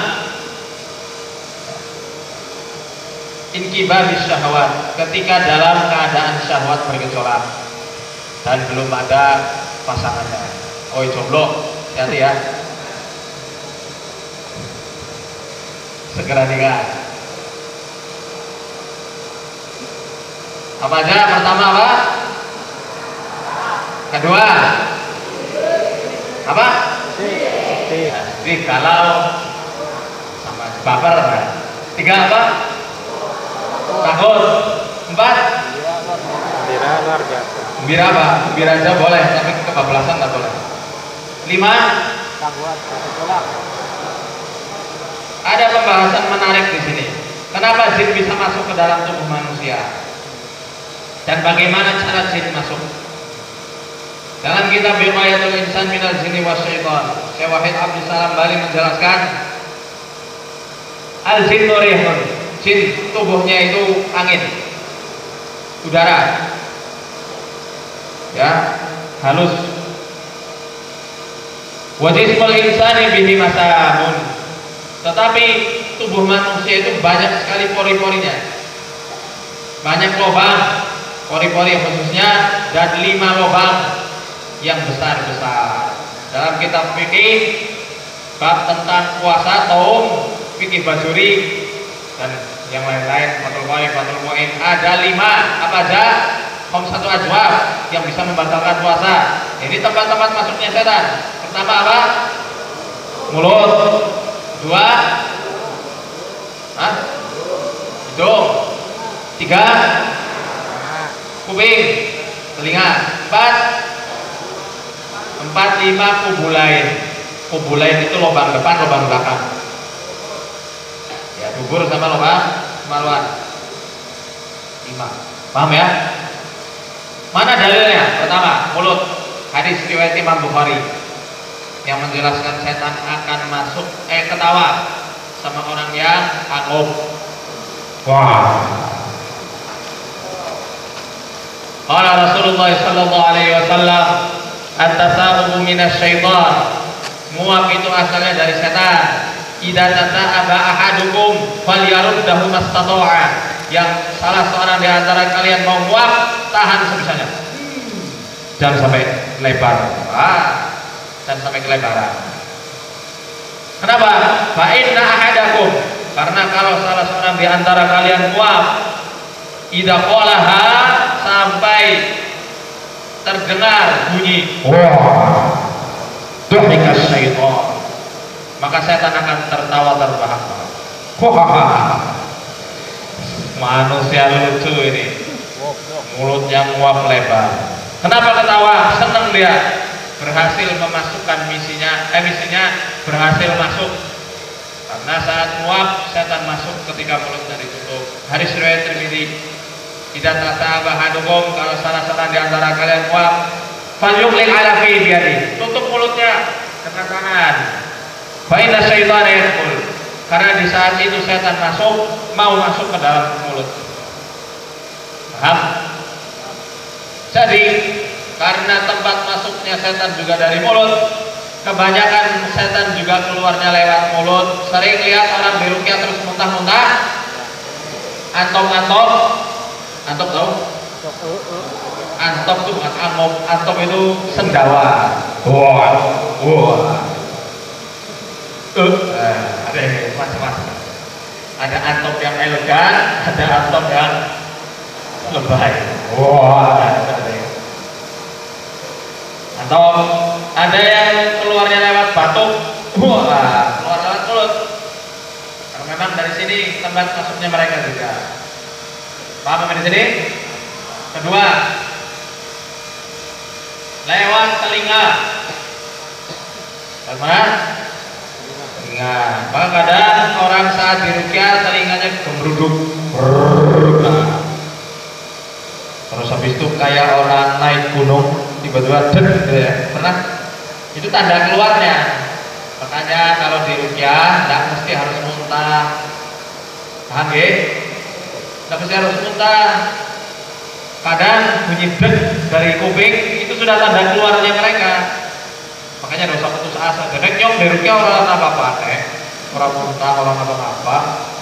inkibabis syahwat, ketika dalam keadaan syahwat bergejolak dan belum ada pasangannya. Oi jomblo, hati-hati ya, segera nikah. Apa aja? Pertama apa? Kedua apa? Jadi kalau sama baper. 3 apa? Takut. 4 Gembira luar biasa. gembira apa? Gembira aja boleh, tapi kebablasan nggak boleh. 5, Gangguan bergejolak. ada pembahasan menarik di sini. Kenapa cara jin bisa masuk ke dalam tubuh manusia dan bagaimana cara jin masuk. Dalam kitab Wiqayatul Insan Minal Jinni Wasyaitan, Syekh Wahid Abdul Salam Bali menjelaskan al-jin rihun, jin tubuhnya itu angin, udara, ya, halus. Wa jismul insani bihi masamun, tetapi tubuh manusia itu banyak sekali pori-porinya, banyak lubang pori-pori khususnya, dan 5 lubang yang besar-besar. Dalam kitab fikih bab tentang puasa taum, fikih Bajuri dan yang lain-lain, Fathul Qadir, Fathul Mu'in, ada 5 apa aja? Satu ajwab yang bisa membatalkan puasa. Ini tempat-tempat masuknya setan. Pertama apa? Mulut. 2 hidung. 3 kuping, telinga. 4 5 kubulain. Kubulain itu lubang depan, lubang belakang. Ya, dubur sama lubang kemaluan. 5. Paham ya? Mana dalilnya? Pertama, mulut. Hadis riwayat Imam Bukhari yang menjelaskan setan akan masuk ketawa sama orang yang angkuh. Wah. Qala Rasulullah sallallahu alaihi wasallam, at-tasawubu minasyaitan. Muab itu asalnya dari setan. Idza tata'aba ahadukum falyaruddahu mastata'a. Yang salah seorang di antara kalian mau muab, tahan sebisanya. Jangan sampai lebar. Jangan sampai kelebaran. Kenapa? Fa inna ahadakum, karena kalau salah seorang di antara kalian muab, idza qalaha, sampai terdengar bunyi wah, tuhika syaitan, maka setan akan tertawa terbahak-bahak. Manusia lucu ini, mulutnya muap lebar. Kenapa ketawa? Senang dia berhasil memasukkan misinya berhasil masuk. Karena saat muap setan masuk ketika mulutnya ditutup. Hadis riwayat Tirmidzi, idza tasaba ahadukum, kalau salah seorang di antara kalian muap, falyughliq ala fi biyadi, tutup mulutnya dengan tangan. Fa inna syaitana yadkhul, karena di saat itu setan mau masuk ke dalam mulut. Paham? Jadi karena tempat masuknya setan juga dari mulut, kebanyakan setan juga keluarnya lewat mulut. Sering lihat orang diruqyah terus muntah-muntah, antop tahu? Antop tuh bukan amop, antop itu sendawa. Wah. Ada macam-macam. Ada antop yang elegan, ada antop yang lebay. Atau ada yang keluarnya lewat batuk, keluar lewat mulut. Karena memang dari sini tempat masuknya mereka juga. Paham di sini? Kedua, lewat telinga. Bagaimana? Telinga. Maka kadang orang saat diruqyah telinganya gembruduk. Terus habis itu kayak orang naik gunung tiba-tiba gitu ya. Pernah? Itu tanda keluarnya. Makanya kalau diruqyah tidak mesti harus muntah. Paham ya? Tidak mesti harus muntah. Kadang bunyi deg dari kuping itu sudah tanda keluarnya mereka. Makanya dosa putus asa. Jadi nyok diruqyah orang apa-apa, orang muntah, orang apa-apa.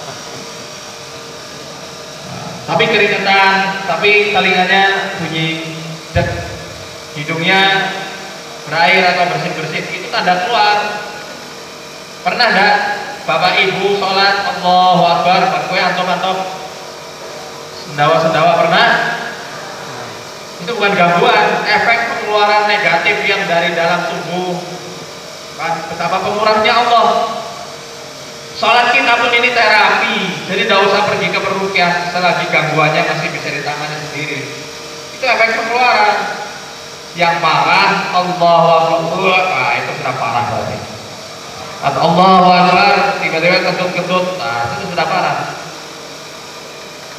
Tapi keringetan, tapi telinganya bunyi deg, hidungnya berair atau bersin-bersin, itu tanda keluar. Pernah enggak Bapak Ibu sholat Allahu Akbar, gue antop-antop sendawa-sendawa, pernah? Itu bukan gangguan, efek pengeluaran negatif yang dari dalam tubuh. Kan betapa pemurahnya Allah. Sholat kita pun ini terapi, jadi tidak usah pergi ke peruqyah selagi gangguannya masih bisa ditangani sendiri. Itu efek pengeluaran. Yang parah Allahu Akbar, itu sudah parah berarti. Atau Allahu Akbar tiba-tiba kentut-kentut, itu sudah parah.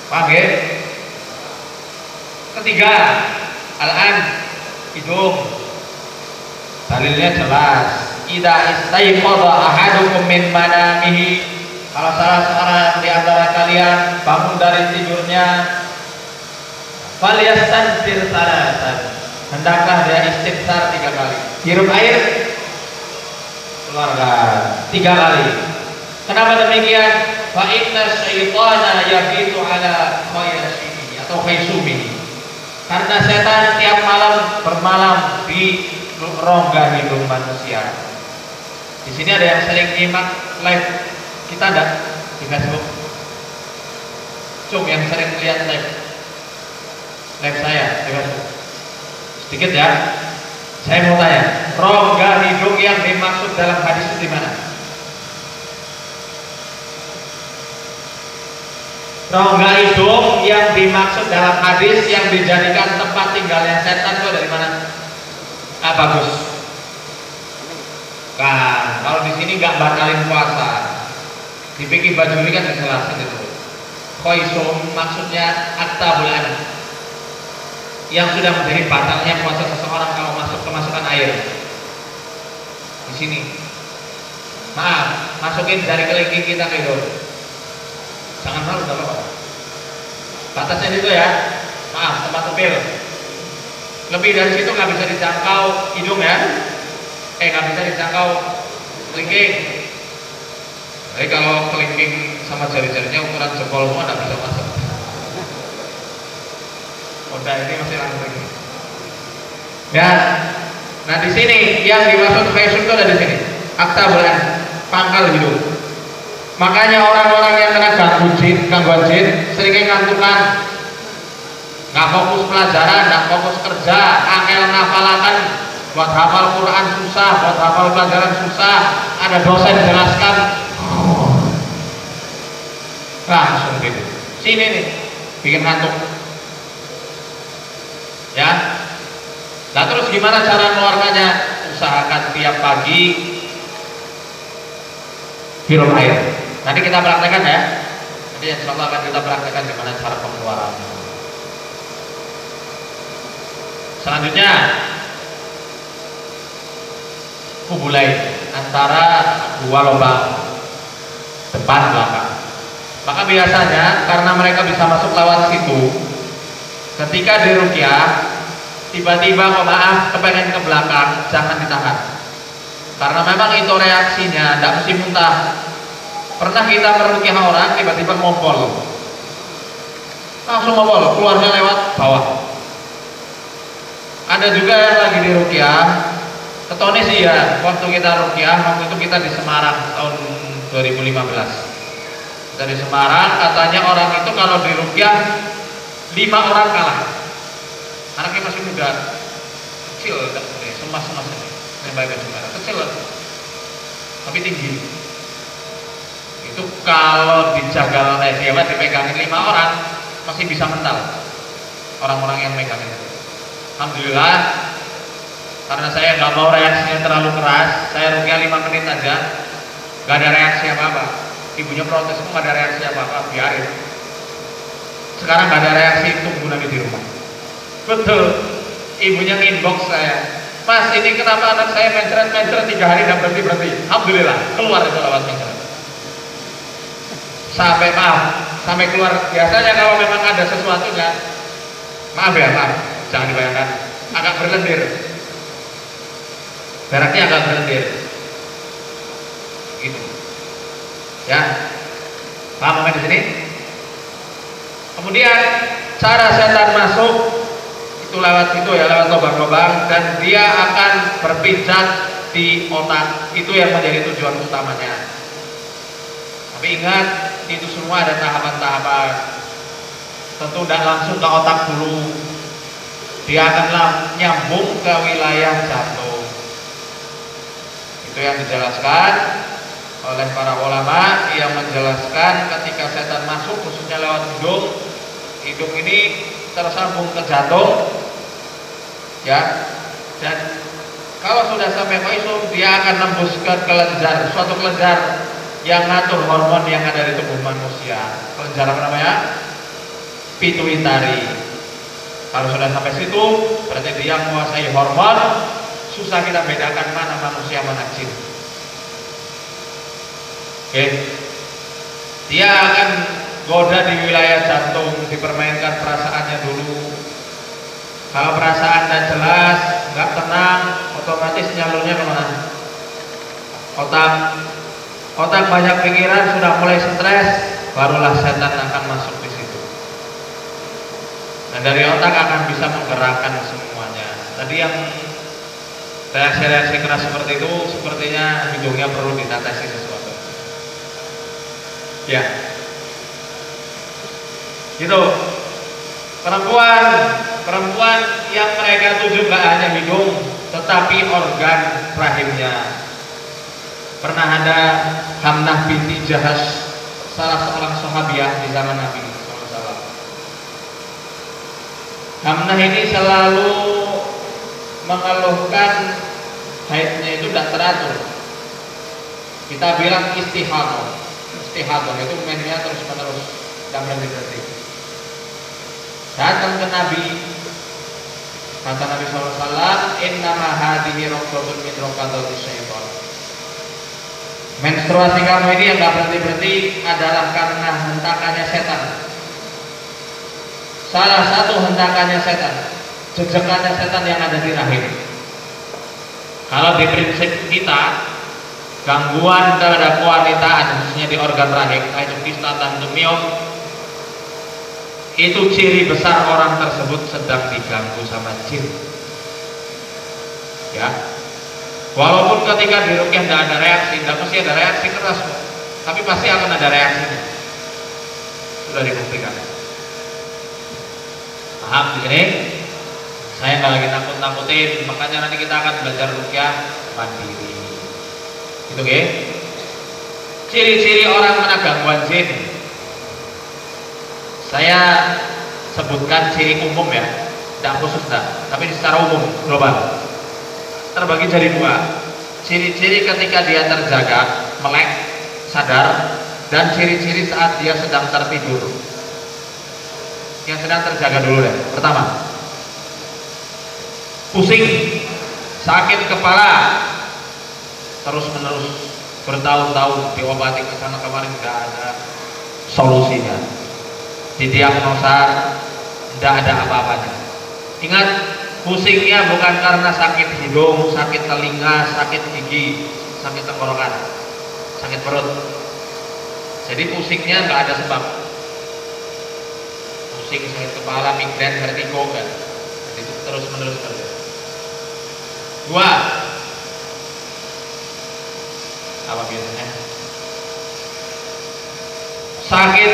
Paham ya? Ketiga, al-an, hidung. Dalilnya jelas. Idza istaiqadha ahadukum min manamihi, kalau salah seorang di antara kalian bangun dari tidurnya, falyastanfir salatan, hendaklah dia istighfar 3 kali. Hirup air, keluarkan 3 kali. Kenapa demikian? Fa inna syaitana yabitu ala khayashihi atau khaisumihi. Karena setan tiap malam bermalam di rongga hidung manusia. Di sini ada yang sering nyimak live kita enggak di Facebook? Yang sering lihat live saya di Facebook. Sedikit ya. Saya mau tanya, rongga hidung yang dimaksud dalam hadis itu di mana? Rongga hidung yang dimaksud dalam hadis yang dijadikan tempat tinggalnya setan itu dari mana? Bagus. Nah, kalau di sini nggak batalin puasa. Di fikih Bajuri kan dijelasin itu. Khoisum maksudnya at-tabulan, yang sudah menjadi batalnya puasa seseorang kalau masuk kemasukan air. Di sini. Maaf, masukin dari kelingking kita ke hidung. Jangan malu, enggak apa-apa. Batasnya itu ya. Maaf, tempat upil. Lebih dari situ nggak bisa dijangkau hidung ya. Nggak bisa dijangkau kelingking. Jadi kalau kelingking sama jari-jarinya ukuran jempol semua nggak bisa masuk. Udah ini masih langsung lagi. Ya. Nah di sini yang dimaksud khaisum itu ada di sini. Akta bulan pangkal hidung. Makanya orang-orang yang kena gangguan jin seringnya ngantukan, nggak fokus pelajaran, nggak fokus kerja, angel ngafalakan, buat hafal Quran susah, buat hafal pelajaran susah, ada dosen jelaskan, langsung gitu. Sini nih, bikin ngantuk. Ya. Nah terus gimana cara mengeluarkannya? Usahakan tiap pagi hirup air. Nanti kita praktekkan ya. Nanti insya Allah akan kita praktekkan gimana cara pengeluarannya. Selanjutnya, hubulai antara 2 lubang depan belakang. Maka biasanya karena mereka bisa masuk lewat situ, ketika diruqyah tiba-tiba kepengen ke belakang, jangan ditahan. Karena memang itu reaksinya, tidak mesti muntah. Pernah kita meruqyah orang tiba-tiba ngompol, langsung ngompol, keluarnya lewat bawah. Ada juga yang lagi diruqyah, ketone sih ya, waktu kita ruqyah, waktu itu kita di Semarang tahun 2015. Kita di Semarang, katanya orang itu kalau diruqyah 5 orang kalah. Anaknya masih muda, kecil, semas-semas ini bagian Semarang, kecil, tapi tinggi. Itu kalau dijagal dipegangin 5 orang masih bisa mental. Orang-orang yang megangin itu. Alhamdulillah, karena saya nggak mau reaksinya terlalu keras, saya ruqyah 5 menit aja, nggak ada reaksi apa-apa. Ibunya protes, kok nggak ada reaksi apa-apa, biarin. Sekarang nggak ada reaksi, tunggu nanti di rumah. Betul, ibunya inbox saya, Mas ini kenapa anak saya mencret 3 hari dan berhenti. Alhamdulillah, keluar itu lewat mencret. Sampai keluar. Biasanya kalau memang ada sesuatunya, maaf, jangan dibayangkan, agak berlendir. Beraknya agak berlendir. Gitu. Ya. Paham di sini? Kemudian cara setan masuk itu lewat situ ya, lewat lubang-lubang, dan dia akan berpijak di otak. Itu yang menjadi tujuan utamanya. Tapi ingat, itu semua ada tahapan-tahapan. Tentu tidak langsung ke otak dulu. Dia akan nyambung ke wilayah jantung. Itu yang dijelaskan oleh para ulama yang menjelaskan ketika setan masuk khususnya lewat hidung ini tersambung ke jantung, ya. Dan kalau sudah sampai khaisum, dia akan nembus ke kelenjar, suatu kelenjar yang ngatur hormon yang ada di tubuh manusia. Kelenjar apa namanya? pituitari. Kalau sudah sampai situ, berarti dia menguasai hormon. Susah kita bedakan mana manusia mana jin. Oke. Dia akan goda di wilayah jantung, dipermainkan perasaannya dulu. Kalau perasaan tidak jelas, nggak tenang, otomatis nyalurnya kemana? Otak banyak pikiran, sudah mulai stres, barulah setan akan masuk di situ. Nah, dari otak akan bisa menggerakkan semuanya. Tadi yang reaksi-reaksi keras seperti itu, sepertinya hidungnya perlu ditatasi sesuatu. Ya, gitu. Perempuan yang mereka tuju gak hanya hidung, tetapi organ rahimnya. Pernah ada Hamnah binti Jahas, salah seorang sahabiah di zaman Nabi SAW. Hamnah ini selalu mengeluhkan haidnya itu tidak teratur. Kita bilang istihadah itu mainnya terus menerus, tidak berhenti. Datang ke Nabi, kata Nabi SAW, innama hadihi raqdatun min raqadati syaitan. Menstruasi kamu ini yang gak berhenti-berhenti adalah karena hentakannya setan. Salah satu hentakannya setan, jejekannya setan yang ada di rahim. Kalau di prinsip kita, gangguan terhadap kewanitaan khususnya di organ rahim, yaitu kista tandemium, itu ciri besar orang tersebut sedang diganggu sama jin. Ya, walaupun ketika diruqyah tidak ada reaksi, tidak mesti ada reaksi keras, tapi pasti akan ada reaksinya. Sudah dibuktikan. Paham di sini? Saya nggak lagi nakut-nakutin, makanya nanti kita akan belajar ruqyah mandiri. Gitu, oke? Ciri-ciri orang kena gangguan jin. Saya sebutkan ciri umum ya, tidak khusus tapi secara umum global. Terbagi jadi dua. Ciri-ciri ketika dia terjaga, melek, sadar, dan ciri-ciri saat dia sedang tertidur. Yang sedang terjaga dulu deh. Pertama, pusing, sakit kepala, terus menerus bertahun-tahun diobati ke sana kemarin tidak ada solusinya. Didiagnosa tidak ada apa-apanya. Ingat, pusingnya bukan karena sakit hidung, sakit telinga, sakit gigi, sakit tenggorokan, sakit perut. Jadi pusingnya nggak ada sebab. Pusing, sakit kepala, migrain, vertigo kan. Jadi terus menerus terjadi. Dua, apa biasanya? Sakit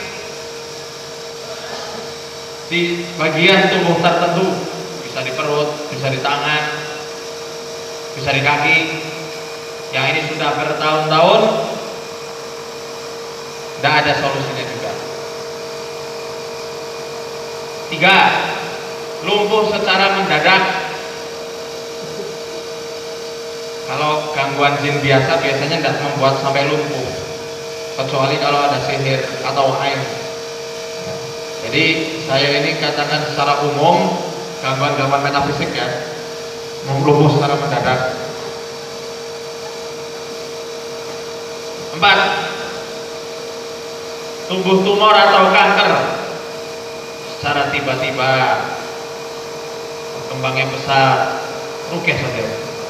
di bagian tubuh tertentu, bisa di perut, bisa di tangan, bisa di kaki. Yang ini sudah bertahun-tahun tidak ada solusinya juga. Tiga, lumpuh secara mendadak. Kalau gangguan jin biasanya tidak membuat sampai lumpuh, kecuali kalau ada sihir atau ain. Jadi saya ini katakan secara umum gangguan-gangguan metafisik ya, lumpuh secara mendadak. 4, tumbuh tumor atau kanker secara tiba-tiba, berkembangnya besar, ruqyah saja.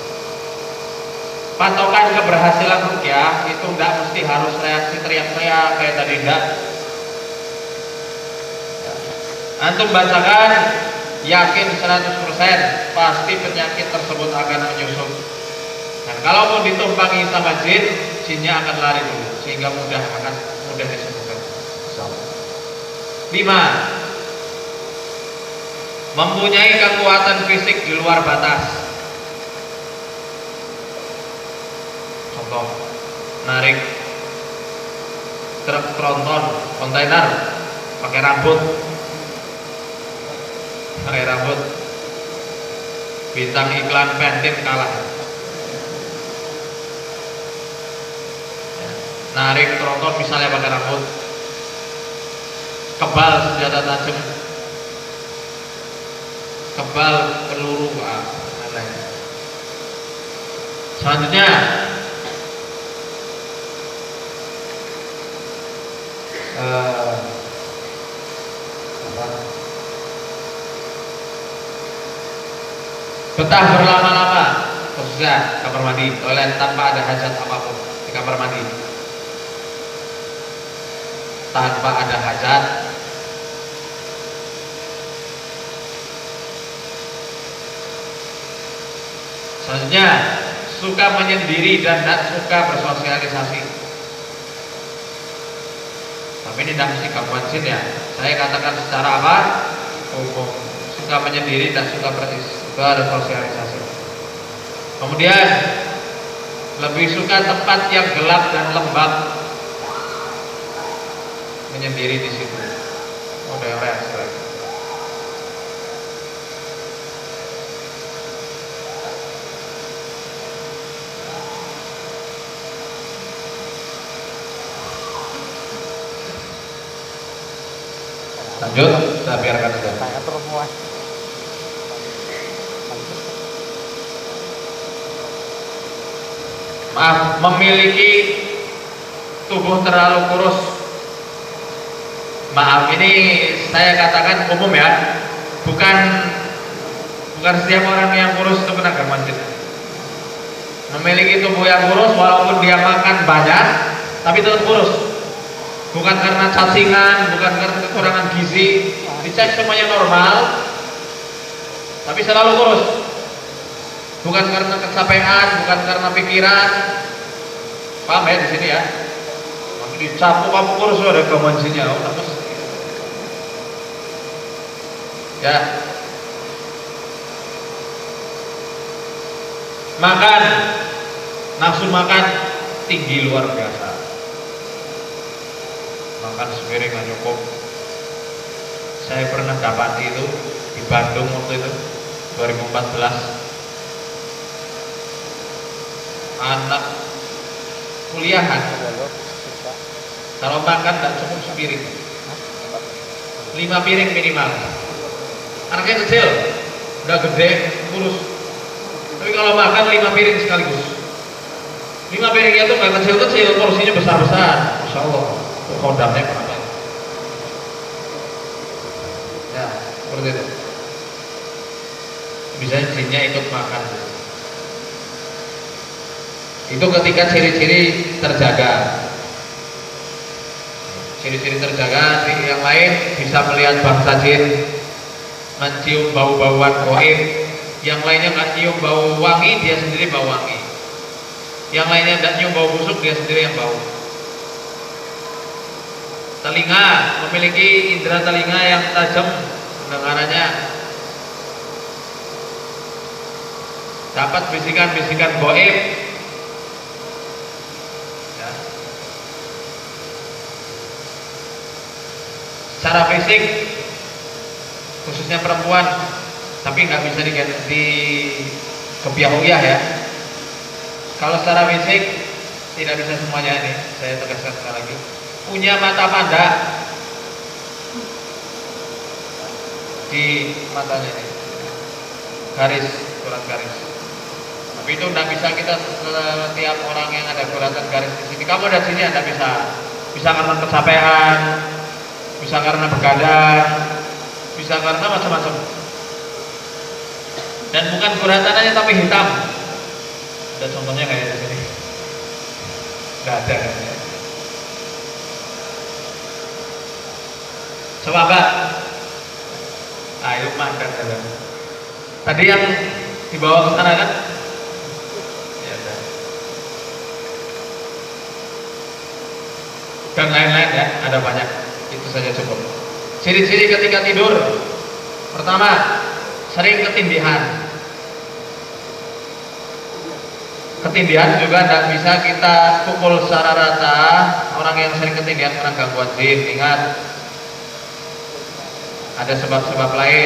Patokan keberhasilan ruqyah itu tidak mesti harus reaksi teriak-teriak kayak tadi, tidak. Antum bacakan, yakin 100% pasti penyakit tersebut akan menyusup. Dan kalaupun ditumpangi sama jin, jinnya akan lari dulu, sehingga mudah disembuhkan. 5, mempunyai kekuatan fisik di luar batas. Contoh, narik truk tronton, kontainer, pakai rambut, bintang iklan Pantene kalah. Narik tronton misalnya pakai rambut, kebal senjata tajam, kebal peluru, lain-lain. Selanjutnya betah berlama-lama, khususnya kamar mandi, toilet tanpa ada hajat apapun di kamar mandi. Tanpa ada hajat. Selanjutnya, suka menyendiri dan tidak suka bersosialisasi. Tapi ini tidak mesti gangguan jin ya. Saya katakan secara apa? Umum. Suka menyendiri dan suka bersosialisasi. Kemudian lebih suka tempat yang gelap dan lembab. Menyendiri di situ. Udah yang lain. Lanjut, kita biarkan saja. Saya perempuan. Maaf, memiliki tubuh terlalu kurus. Maaf, ini saya katakan umum ya, bukan setiap orang yang kurus itu kena gangguan jin. Memiliki tubuh yang kurus walaupun dia makan banyak, tapi tetap kurus. Bukan karena cacingan, bukan karena kekurangan gizi, dicek semuanya normal, tapi selalu kurus. Bukan karena kecapean, bukan karena pikiran. Paham ya di sini ya? Waktu dicapu kamu kurus ada gangguan jinnya, ya. Makan, nafsu makan tinggi luar biasa. Makan sepiring nggak cukup. Saya pernah dapati itu di Bandung waktu itu 2014. Anak kuliahan kalau makan nggak cukup sepiring, 5 piring minimal. Anaknya kecil, udah gede, kurus. Tapi kalau makan 5 piring sekaligus. 5 piringnya tuh nggak kecil-kecil, porsinya besar-besar. Masya Allah, kodamnya berapa? Ya, seperti itu. Bisa jinnya ikut makan. Itu ketika ciri-ciri terjaga. Ciri-ciri terjaga, yang lain bisa melihat bangsa jin, mencium bau-bauan goib. Yang lainnya nggak cium bau wangi, dia sendiri bau wangi. Yang lainnya nggak cium bau busuk, dia sendiri yang bau. Telinga, memiliki indera telinga yang tajam pendengarannya. Dapat bisikan-bisikan goib. Ya. Secara fisik, khususnya perempuan, tapi nggak bisa di kebiah-uyah ya. Kalau secara fisik tidak bisa semuanya ini, saya tegaskan sekali lagi. Punya mata panda di matanya ini, garis, corak garis. Tapi itu tidak bisa kita setiap orang yang ada golatan garis di sini. Kamu ada sini Anda bisa karena kecapean, bisa karena begadang, bisa karena macam-macam. Dan bukan guratan aja tapi hitam. Ada contohnya kayak di sini. Gak ada kan ya. Coba Mbak. Ayo makan ya. Tadi yang dibawa ke sana kan? Ya udah. Dan lain-lain ya, ada banyak. Itu saja cukup. Ciri-ciri ketika tidur. Pertama, sering ketindihan. Ketindihan juga tidak bisa kita pukul secara rata. Orang yang sering ketindihan karena gangguan jin, ingat ada sebab-sebab lain.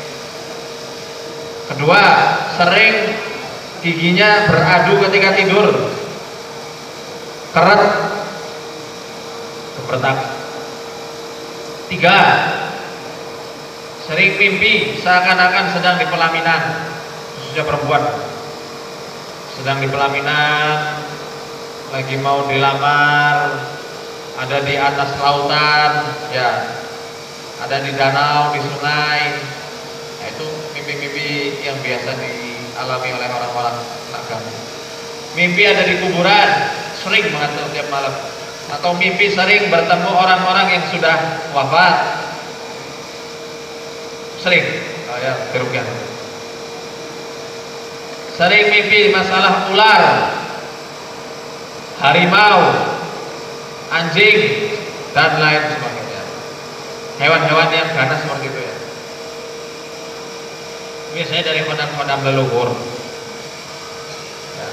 Kedua, sering giginya beradu ketika tidur, keret, gemeretak. 3. Sering mimpi seakan-akan sedang di pelaminan, khususnya perempuan. Sedang di pelaminan, lagi mau dilamar, ada di atas lautan, ya, ada di danau, di sungai. Nah, itu mimpi-mimpi yang biasa dialami oleh orang-orang agama. Mimpi ada di kuburan, sering banget tiap malam. Atau mimpi sering bertemu orang-orang yang sudah wafat. Sering, oh ya, kerugian. Sering mimpi masalah ular, harimau, anjing, dan lain sebagainya. Hewan-hewan yang ganas seperti itu ya. Biasanya dari kodam-kodam leluhur. Ya.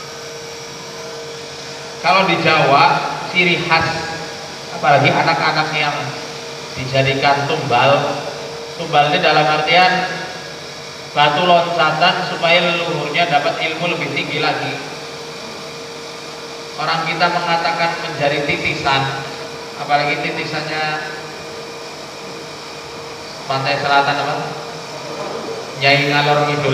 Kalau di Jawa, ciri khas, apalagi anak-anak yang dijadikan tumbal. Tumbal ini dalam artian batu loncatan supaya leluhurnya dapat ilmu lebih tinggi lagi. Orang kita mengatakan menjadi titisan, apalagi titisannya pantai selatan apa? Nyai Ngalor Ngidul.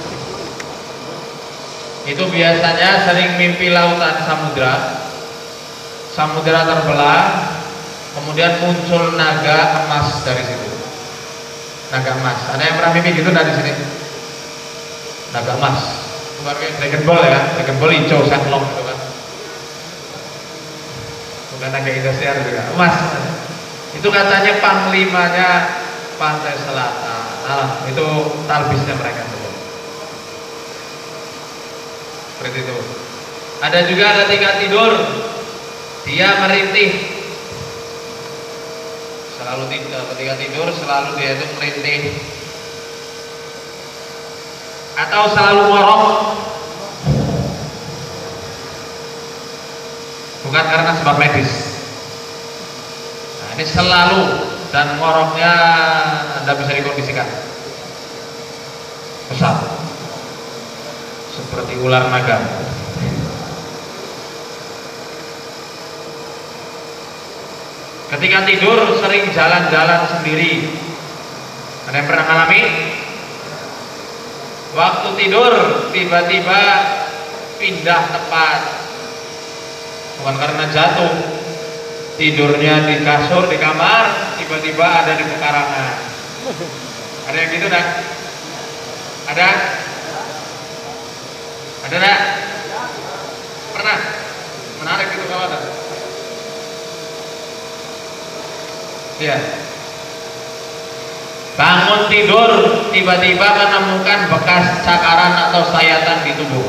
Itu biasanya sering mimpi lautan samudra. Samudra terbelah, kemudian muncul naga emas dari situ. Naga emas. Ada yang pernah mimpi gitu dari sini? Naga emas. Bukan kayak Dragon Ball ya, Dragon Ball hijau Shenlong gitu kan. Bukan naga Indosiar juga, emas. Itu katanya panglimanya pantai selatan. Nah, itu talbisnya mereka semua. Seperti itu. Ada juga ketika tidur dia merintih. Selalu ketika tidur selalu dia itu merintih. Atau selalu ngorok. Bukan karena sebab medis. Nah, ini selalu, dan ngoroknya Anda bisa dikondisikan. Besar. Seperti ular naga. Ketika tidur sering jalan-jalan sendiri. Ada yang pernah mengalami? Waktu tidur tiba-tiba pindah tempat. Bukan karena jatuh. Tidurnya di kasur, di kamar, tiba-tiba ada di pekarangan. Ada yang gitu enggak? Ada? Ada enggak? Pernah? Menarik itu kalau ada. Ya. Bangun tidur tiba-tiba menemukan bekas cakaran atau sayatan di tubuh.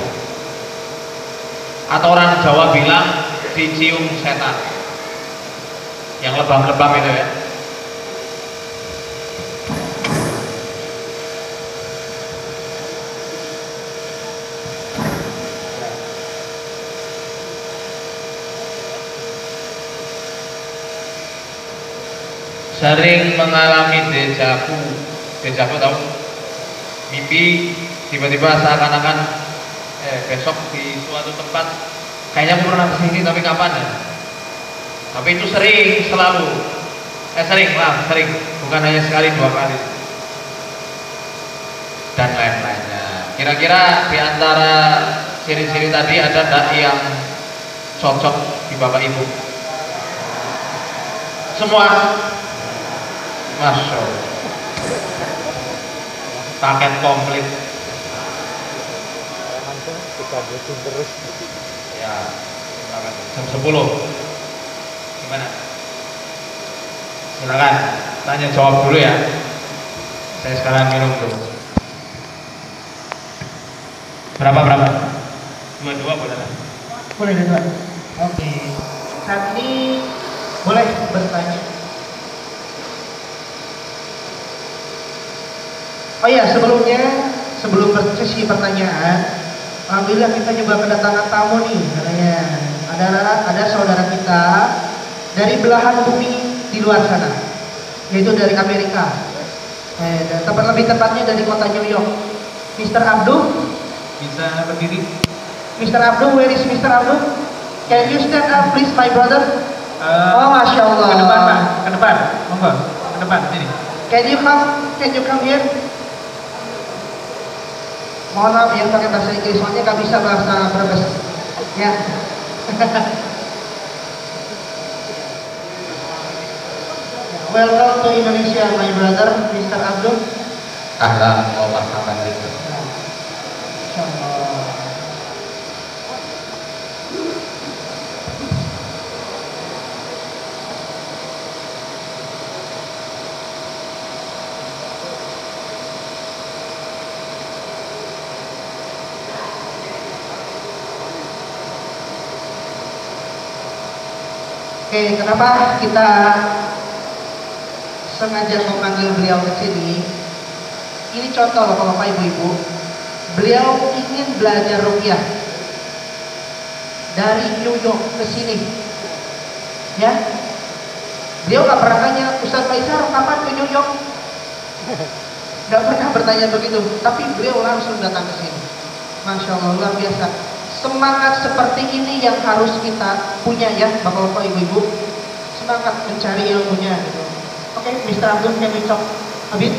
Atau orang Jawa bilang dicium setan. Yang lebam-lebam itu ya. Sering mengalami dejavu. Dejavu tahu? Mimpi tiba-tiba seakan-akan besok di suatu tempat kayaknya aku pernah kesini tapi kapan ya? Tapi itu sering, selalu. Sering. Bukan hanya sekali, 2 kali. Dan lain-lainnya. Kira-kira di antara ciri-ciri tadi ada enggak yang cocok di Bapak Ibu? Semua. Masya Allah. Paket komplit. Terus. Ya, jam 10. Gimana? Silakan, tanya jawab dulu ya. Saya sekarang minum dulu. Berapa? 2 boleh lah. Boleh dua. Oke. Saat ini boleh bertanya. Oh iya, sebelum sesi pertanyaan, alhamdulillah kita juga kedatangan tamu nih, katanya. Ada saudara kita dari belahan bumi di luar sana, yaitu dari Amerika. Lebih tepatnya dari kota New York. Mr. Abdul, Bisa berdiri? Mr. Abdul, where is Mr. Abdul? Can you stand up please, my brother? Oh, Masya Allah. Ke depan, Pak. Ke depan. Monggo. Can you come? Can you come here? Mohon maaf yang pakai bahasa Inggris, soalnya nggak bisa bahasa Brebes. Ya. Welcome to Indonesia, my brother, Mr. Abdul. Ahlan wa marhaban bikum. Insyaallah. Oke, kenapa kita sengaja memanggil beliau ke sini? Ini contoh loh Bapak Ibu-ibu. Beliau ingin belajar ruqyah dari New York ke sini. Ya. Beliau gak pernah tanya, Ustaz Faisal kapan ke New York? Gak pernah bertanya begitu, tapi beliau langsung datang ke sini. Masya Allah, luar biasa. Semangat seperti ini yang harus kita punya ya, Bapak-bapak, Ibu-ibu. Semangat mencari ilmunya gitu. Oke, Mr. Abdul, can we talk a bit?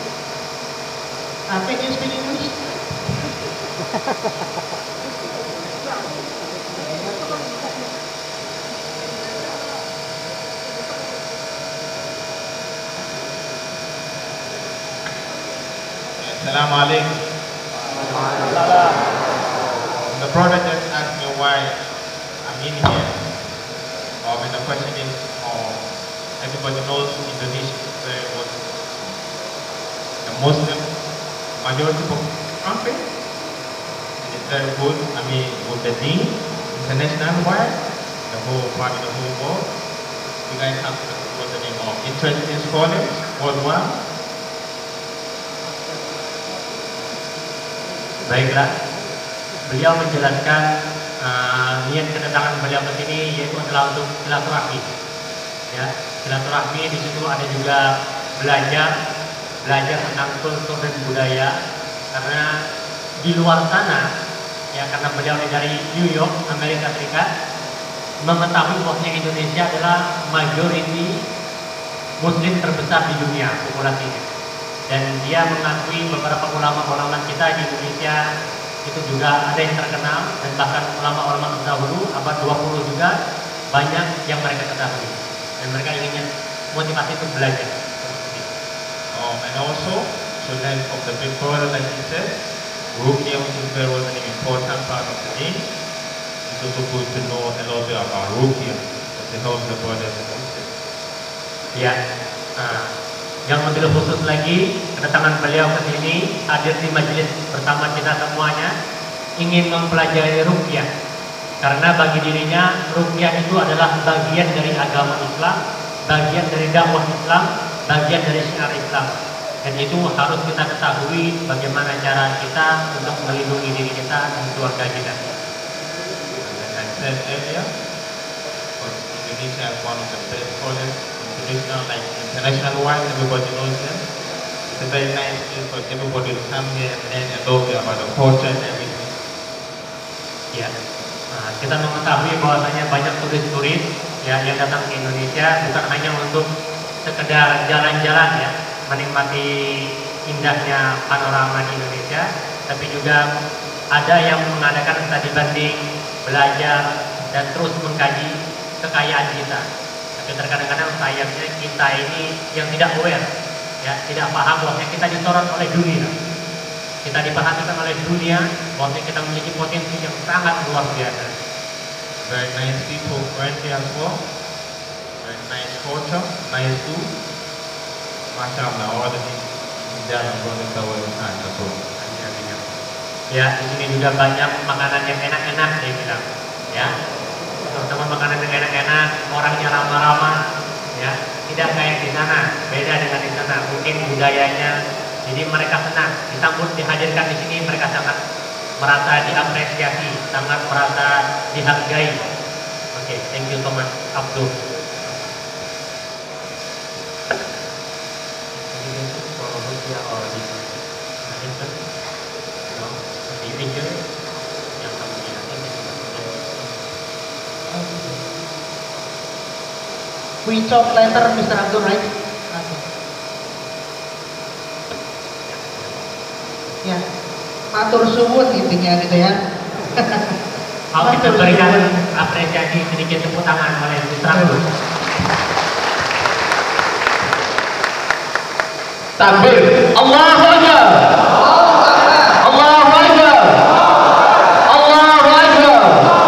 Can you speak English? Assalamualaikum. The brother just asked me why I'm in here. The question is, everybody knows Indonesia is very Muslim. The Muslim majority of country, and it's very good. With the deen, international wide, the whole world. You guys have what's the name of interesting scholars worldwide. Baiklah, beliau menjelaskan niat kedatangan beliau ke sini yaitu adalah untuk silaturahmi. Ya, silaturahmi di situ ada juga belajar tentang kultur dan budaya, karena di luar sana ya, karena beliau dari New York, Amerika Serikat, mengetahui bahwasanya Indonesia adalah majority Muslim terbesar di dunia populasinya. Dan dia mengakui beberapa ulama-ulama kita di Indonesia itu juga ada yang terkenal, dan bahkan ulama-ulama terdahulu abad 20 juga banyak yang mereka ketahui, dan mereka ingin motivasi untuk belajar. And also, so then of the big brother, like he said, ruqyah is very an important part of the deen. It's also good to know a little bit about ruqyah to help the brothers and sisters. Ya, yang lebih khusus lagi, kedatangan beliau ke sini, hadir di majelis bersama kita semuanya, ingin mempelajari ruqyah. Karena bagi dirinya, ruqyah itu adalah bagian dari agama Islam, bagian dari dakwah Islam, bagian dari syiar Islam. Dan itu harus kita ketahui bagaimana cara kita untuk melindungi diri kita dan keluarga kita. And I said earlier, Indonesia is one of the best scholars, traditional, like international wise, everybody knows them. It's a very nice place for everybody to come here and learn a little bit about the culture and everything. Ya, kita mengetahui bahwasanya banyak turis-turis ya yang datang ke Indonesia bukan hanya untuk sekedar jalan-jalan ya, menikmati indahnya panorama di Indonesia, tapi juga ada yang mengadakan studi banding, belajar dan terus mengkaji kekayaan kita. Tapi terkadang-kadang sayangnya kita ini yang tidak aware, ya, tidak paham bahwa kita disorot oleh dunia. Kita diperhatikan oleh dunia bahwa kita memiliki potensi yang sangat luar biasa. Very nice people, friendly as well. Very nice culture, nice food. MashaAllah, all the things that are going to our time as well. Ya, di sini juga banyak makanan yang enak-enak, saya bilang. Ya, teman-teman, makanan yang enak-enak, orangnya ramah-ramah, ya, tidak kayak di sana, beda dengan di sana. Mungkin budayanya, jadi mereka senang disambut, dihadirkan di sini, mereka sangat merasa diapresiasi, sangat merasa dihargai. Oke, thank you so much, Abdul. We talk later, Mr. Abdul, right? Okay. Ya, matur suwun intinya gitu ya. Mau kita berikan apresiasi sedikit tepuk tangan oleh Putra Guru. Takbir. Allahu Akbar. Allahu Akbar. Allahu Akbar.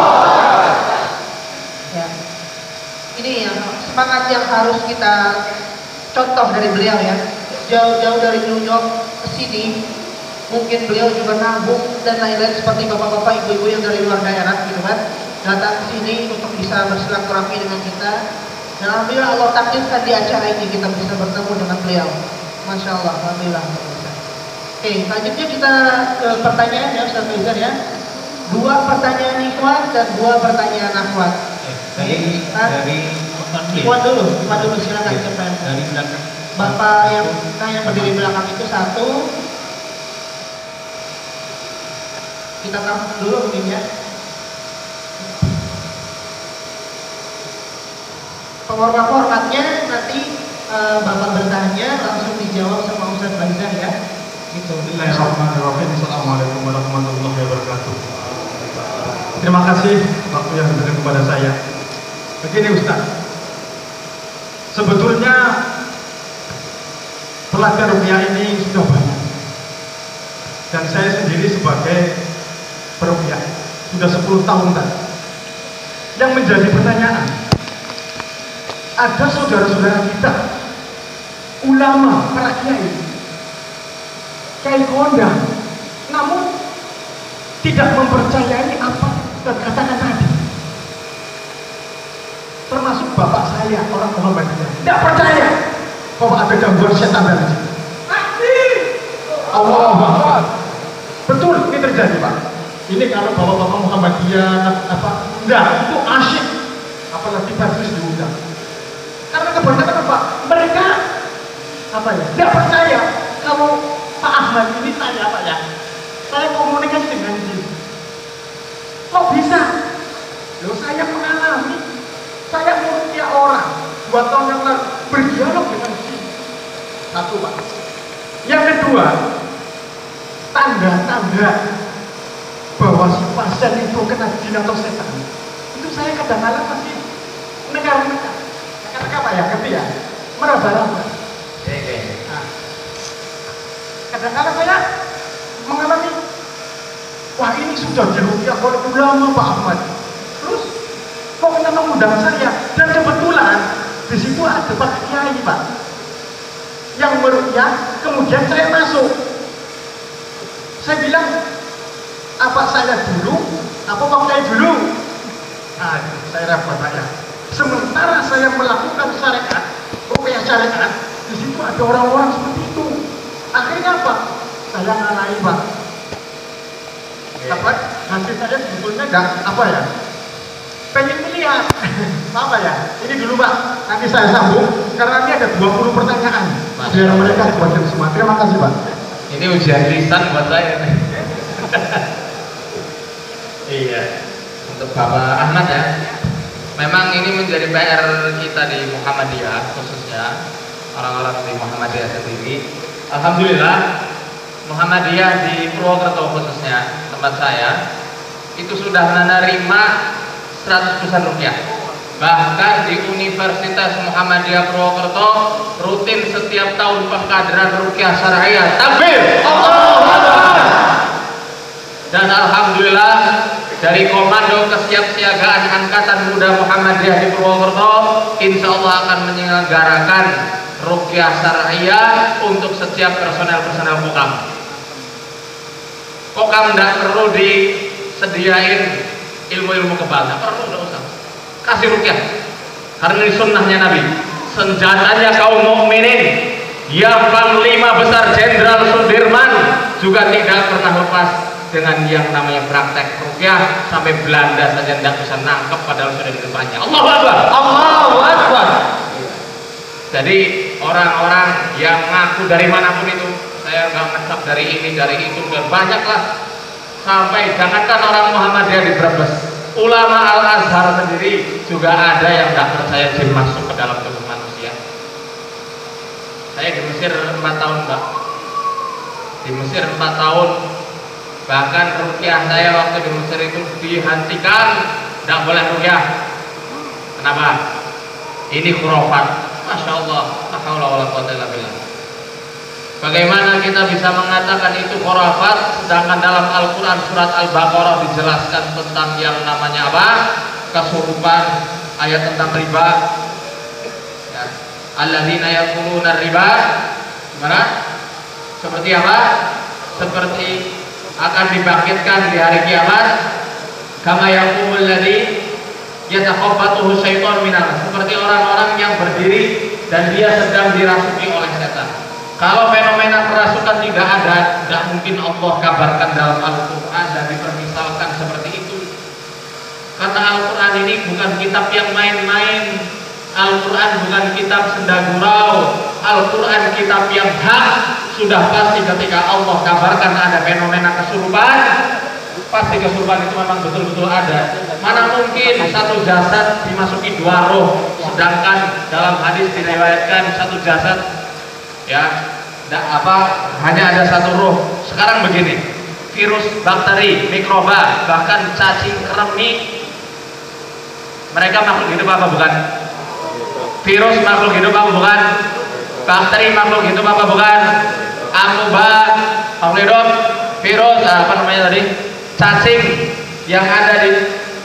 Ya. Ini yang semangat yang harus kita contoh dari beliau ya. Jauh-jauh dari New York ke sini, mungkin beliau juga nabung dan lain-lain seperti bapak-bapak, ibu-ibu yang dari luar daerah gitu kan, datang ke sini untuk bisa bersilaturahmi dengan kita. Dan alhamdulillah Allah takdirkan di acara ini kita bisa bertemu dengan beliau. Masya Allah, alhamdulillah. Oke, selanjutnya kita ke pertanyaan ya Ustaz Faizan ya. 2 pertanyaan ikhwan dan 2 pertanyaan akhwat. Dari Ikhwan dulu silakan siapa yang dari belakang. Bapak yang berdiri belakang itu 1. Kita tampung dulu mungkin ya. Penghormat-hormatnya nanti Bapak bertanya langsung dijawab sama Ustaz Faizan ya. Gitu. Bismillahirrahmanirrahim. Assalamualaikum warahmatullahi wabarakatuh. Terima kasih waktu yang diberikan kepada saya. Begini Ustaz, sebetulnya pelatihan ruqyah ini sudah banyak, dan saya sendiri sebagai peruqyah sudah 10 tahun tadi. Yang menjadi pertanyaan, ada saudara-saudara kita, ulama, para kiai kondang, namun tidak mempercayai apa yang katakan tadi. Termasuk bapak saya, orang Muhammadiyah, tidak percaya bahwa ada gangguan setan dari situ. Allah Akbar. Betul, ini terjadi Pak. Ini kalau bapak-bapak Muhammadiyah enggak, itu asyik. Apalagi bagus diundang. Karena kebanyakan apa? Mereka tidak percaya kalau Pak Ahmad ini tanya Pak ya, saya komunikasi dengan dia. Kok bisa? Loh, saya mengalami, saya meruqyah orang 2 tahun yang lalu berdialog dengan dia. 1 Pak. Yang kedua, tanda-tanda bahwa si pasien itu kena jin atau setan, itu saya kadang-kadang masih mendengar-dengar. Kata apa ya? Ngerti ya? Meraba-raba. Nah, kadang-kadang saya mengalami, wah ini sudah diruqyah oleh ulama Pak Ahmad. Terus kok kena mengundang saya? Dan kebetulan di situ ada Pak Kiai Pak yang meruqyah, kemudian saya masuk. Saya bilang, apa saya dulu, apa Pak Kiai dulu? Nah, saya repot Pak ya. Sementara saya melakukan syariat, ruqyah syariat, di situ ada orang-orang seperti itu. Akhirnya apa? Saya ngalahi Pak. Apa? Nanti saya sebetulnya enggak pengen melihat apa ya? Ini dulu Pak, nanti saya sambung karena ini ada 20 pertanyaan biar mereka jawab semua. Terima kasih Pak. Ini ujian lisan buat saya. Iya. Untuk Bapak Ahmad ya. Memang ini menjadi PR kita di Muhammadiyah, khususnya orang-orang di Muhammadiyah sendiri. Alhamdulillah Muhammadiyah di Purwokerto khususnya tempat saya itu sudah menerima 100% ruqyah. Bahkan di Universitas Muhammadiyah Purwokerto rutin setiap tahun pengkaderan ruqyah syariah. Takbir! Allahu Akbar! Dan alhamdulillah dari Komando Kesiapsiagaan Angkatan Muda Muhammadiyah di Purwokerto insya Allah akan menyelenggarakan ruqyah syariah untuk setiap personel-personel Kokam. Kokam tidak perlu disediain ilmu-ilmu kebal, tidak perlu, tidak usah. Kasih ruqyah. Karena ini sunnahnya Nabi. Senjatanya kaum mukminin. Yang Panglima Besar Jenderal Sudirman juga tidak pernah lepas dengan yang namanya praktek ruqyah. Sampai Belanda saja tidak bisa nangkep padahal sudah di depannya. Allahu Akbar. Allahu Akbar. Jadi orang-orang yang ngaku dari manapun itu, saya nggak ngecap dari ini, dari itu, dan banyaklah. Sampai jangankan orang Muhammadiyah di Brebes, ulama Al-Azhar sendiri juga ada yang nggak percaya jin masuk ke dalam tubuh manusia. Saya di Mesir 4 tahun Mbak. Di Mesir 4 tahun. Bahkan ruqyah saya waktu di Mesir itu dihentikan, tidak boleh ruqyah. Kenapa? Ini khurafat. Masya Allah, la haula wala quwwata illa billah. Bagaimana kita bisa mengatakan itu khurafat, sedangkan dalam Al-Quran surat Al-Baqarah dijelaskan tentang yang namanya apa? Kesurupan, ayat tentang riba. Ya. Alladzina yakuluna riba, gimana? Seperti apa? Seperti akan dibangkitkan di hari kiamat. Kama yaqumul ladzi yatakhabbatuhu syaitan minal, seperti orang-orang yang berdiri dan dia sedang dirasuki oleh setan. Kalau fenomena kerasukan tidak ada, tidak mungkin Allah kabarkan dalam Al-Quran dan dipermisalkan seperti itu. Karena Al-Quran ini bukan kitab yang main-main. Al-Quran bukan kitab senda gurau. Al-Quran kitab yang hak. Sudah pasti ketika Allah kabarkan ada fenomena kesurupan, pasti kesurupan itu memang betul-betul ada. Mana mungkin satu jasad dimasuki 2 roh, sedangkan dalam hadis diriwayatkan satu jasad ya hanya ada 1 roh. Sekarang begini, virus, bakteri, mikroba, bahkan cacing kremi, mereka makhluk hidup apa bukan? Virus makhluk hidup apa bukan? Bakteri makhluk hidup apa bukan? Amuba makhluk hidup, virus apa namanya tadi? Cacing yang ada di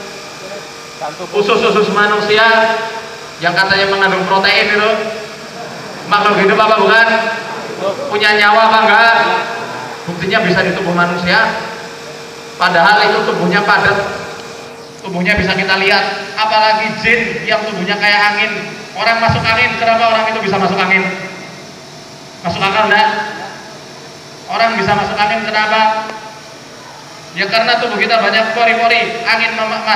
usus-usus manusia yang katanya mengandung protein itu makhluk hidup apa bukan? Punya nyawa apa enggak? Buktinya bisa di tubuh manusia, padahal itu tubuhnya padat, tubuhnya bisa kita lihat. Apalagi jin yang tubuhnya kayak angin. Orang masuk angin, kenapa orang itu bisa masuk angin? Masuk akal enggak? Orang bisa masuk angin kenapa? Ya karena tubuh kita banyak pori-pori, angin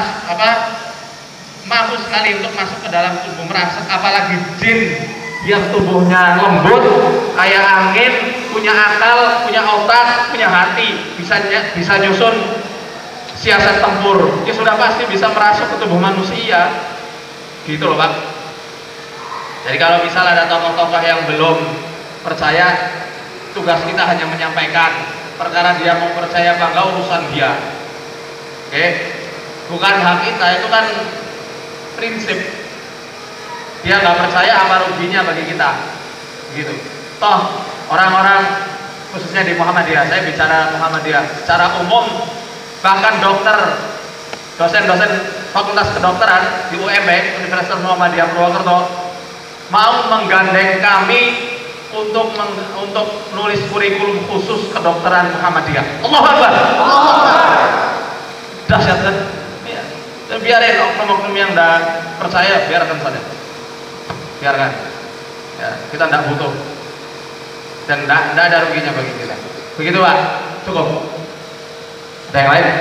mampu sekali untuk masuk ke dalam tubuh merangsek. Apalagi jin yang tubuhnya lembut kayak angin, punya akal, punya otak, punya hati, bisa nyusun siasat tempur. Ya sudah pasti bisa merasuk ke tubuh manusia. Gitu loh Pak. Jadi kalau misal ada tokoh-tokoh yang belum percaya, tugas kita hanya menyampaikan. Perkara dia mau percaya apa enggak urusan dia. Oke? Bukan hak kita, itu kan prinsip. Dia nggak percaya apa ruginya bagi kita. Gitu. Toh orang-orang khususnya di Muhammadiyah, saya bicara Muhammadiyah secara umum, bahkan dokter, dosen-dosen fakultas kedokteran di UMB, Universitas Muhammadiyah Purwokerto, mau menggandeng kami untuk nulis kurikulum khusus kedokteran Muhammadiyah. Allahu Akbar. Allahu Akbar. Dahsyat kan? Ya. Dan biarin oknum-oknum yang tidak percaya, biarkan saja. Biarkan. Ya, kita tidak butuh. Dan tidak ada ruginya bagi kita. Begitu Pak. Cukup. Ada yang lain?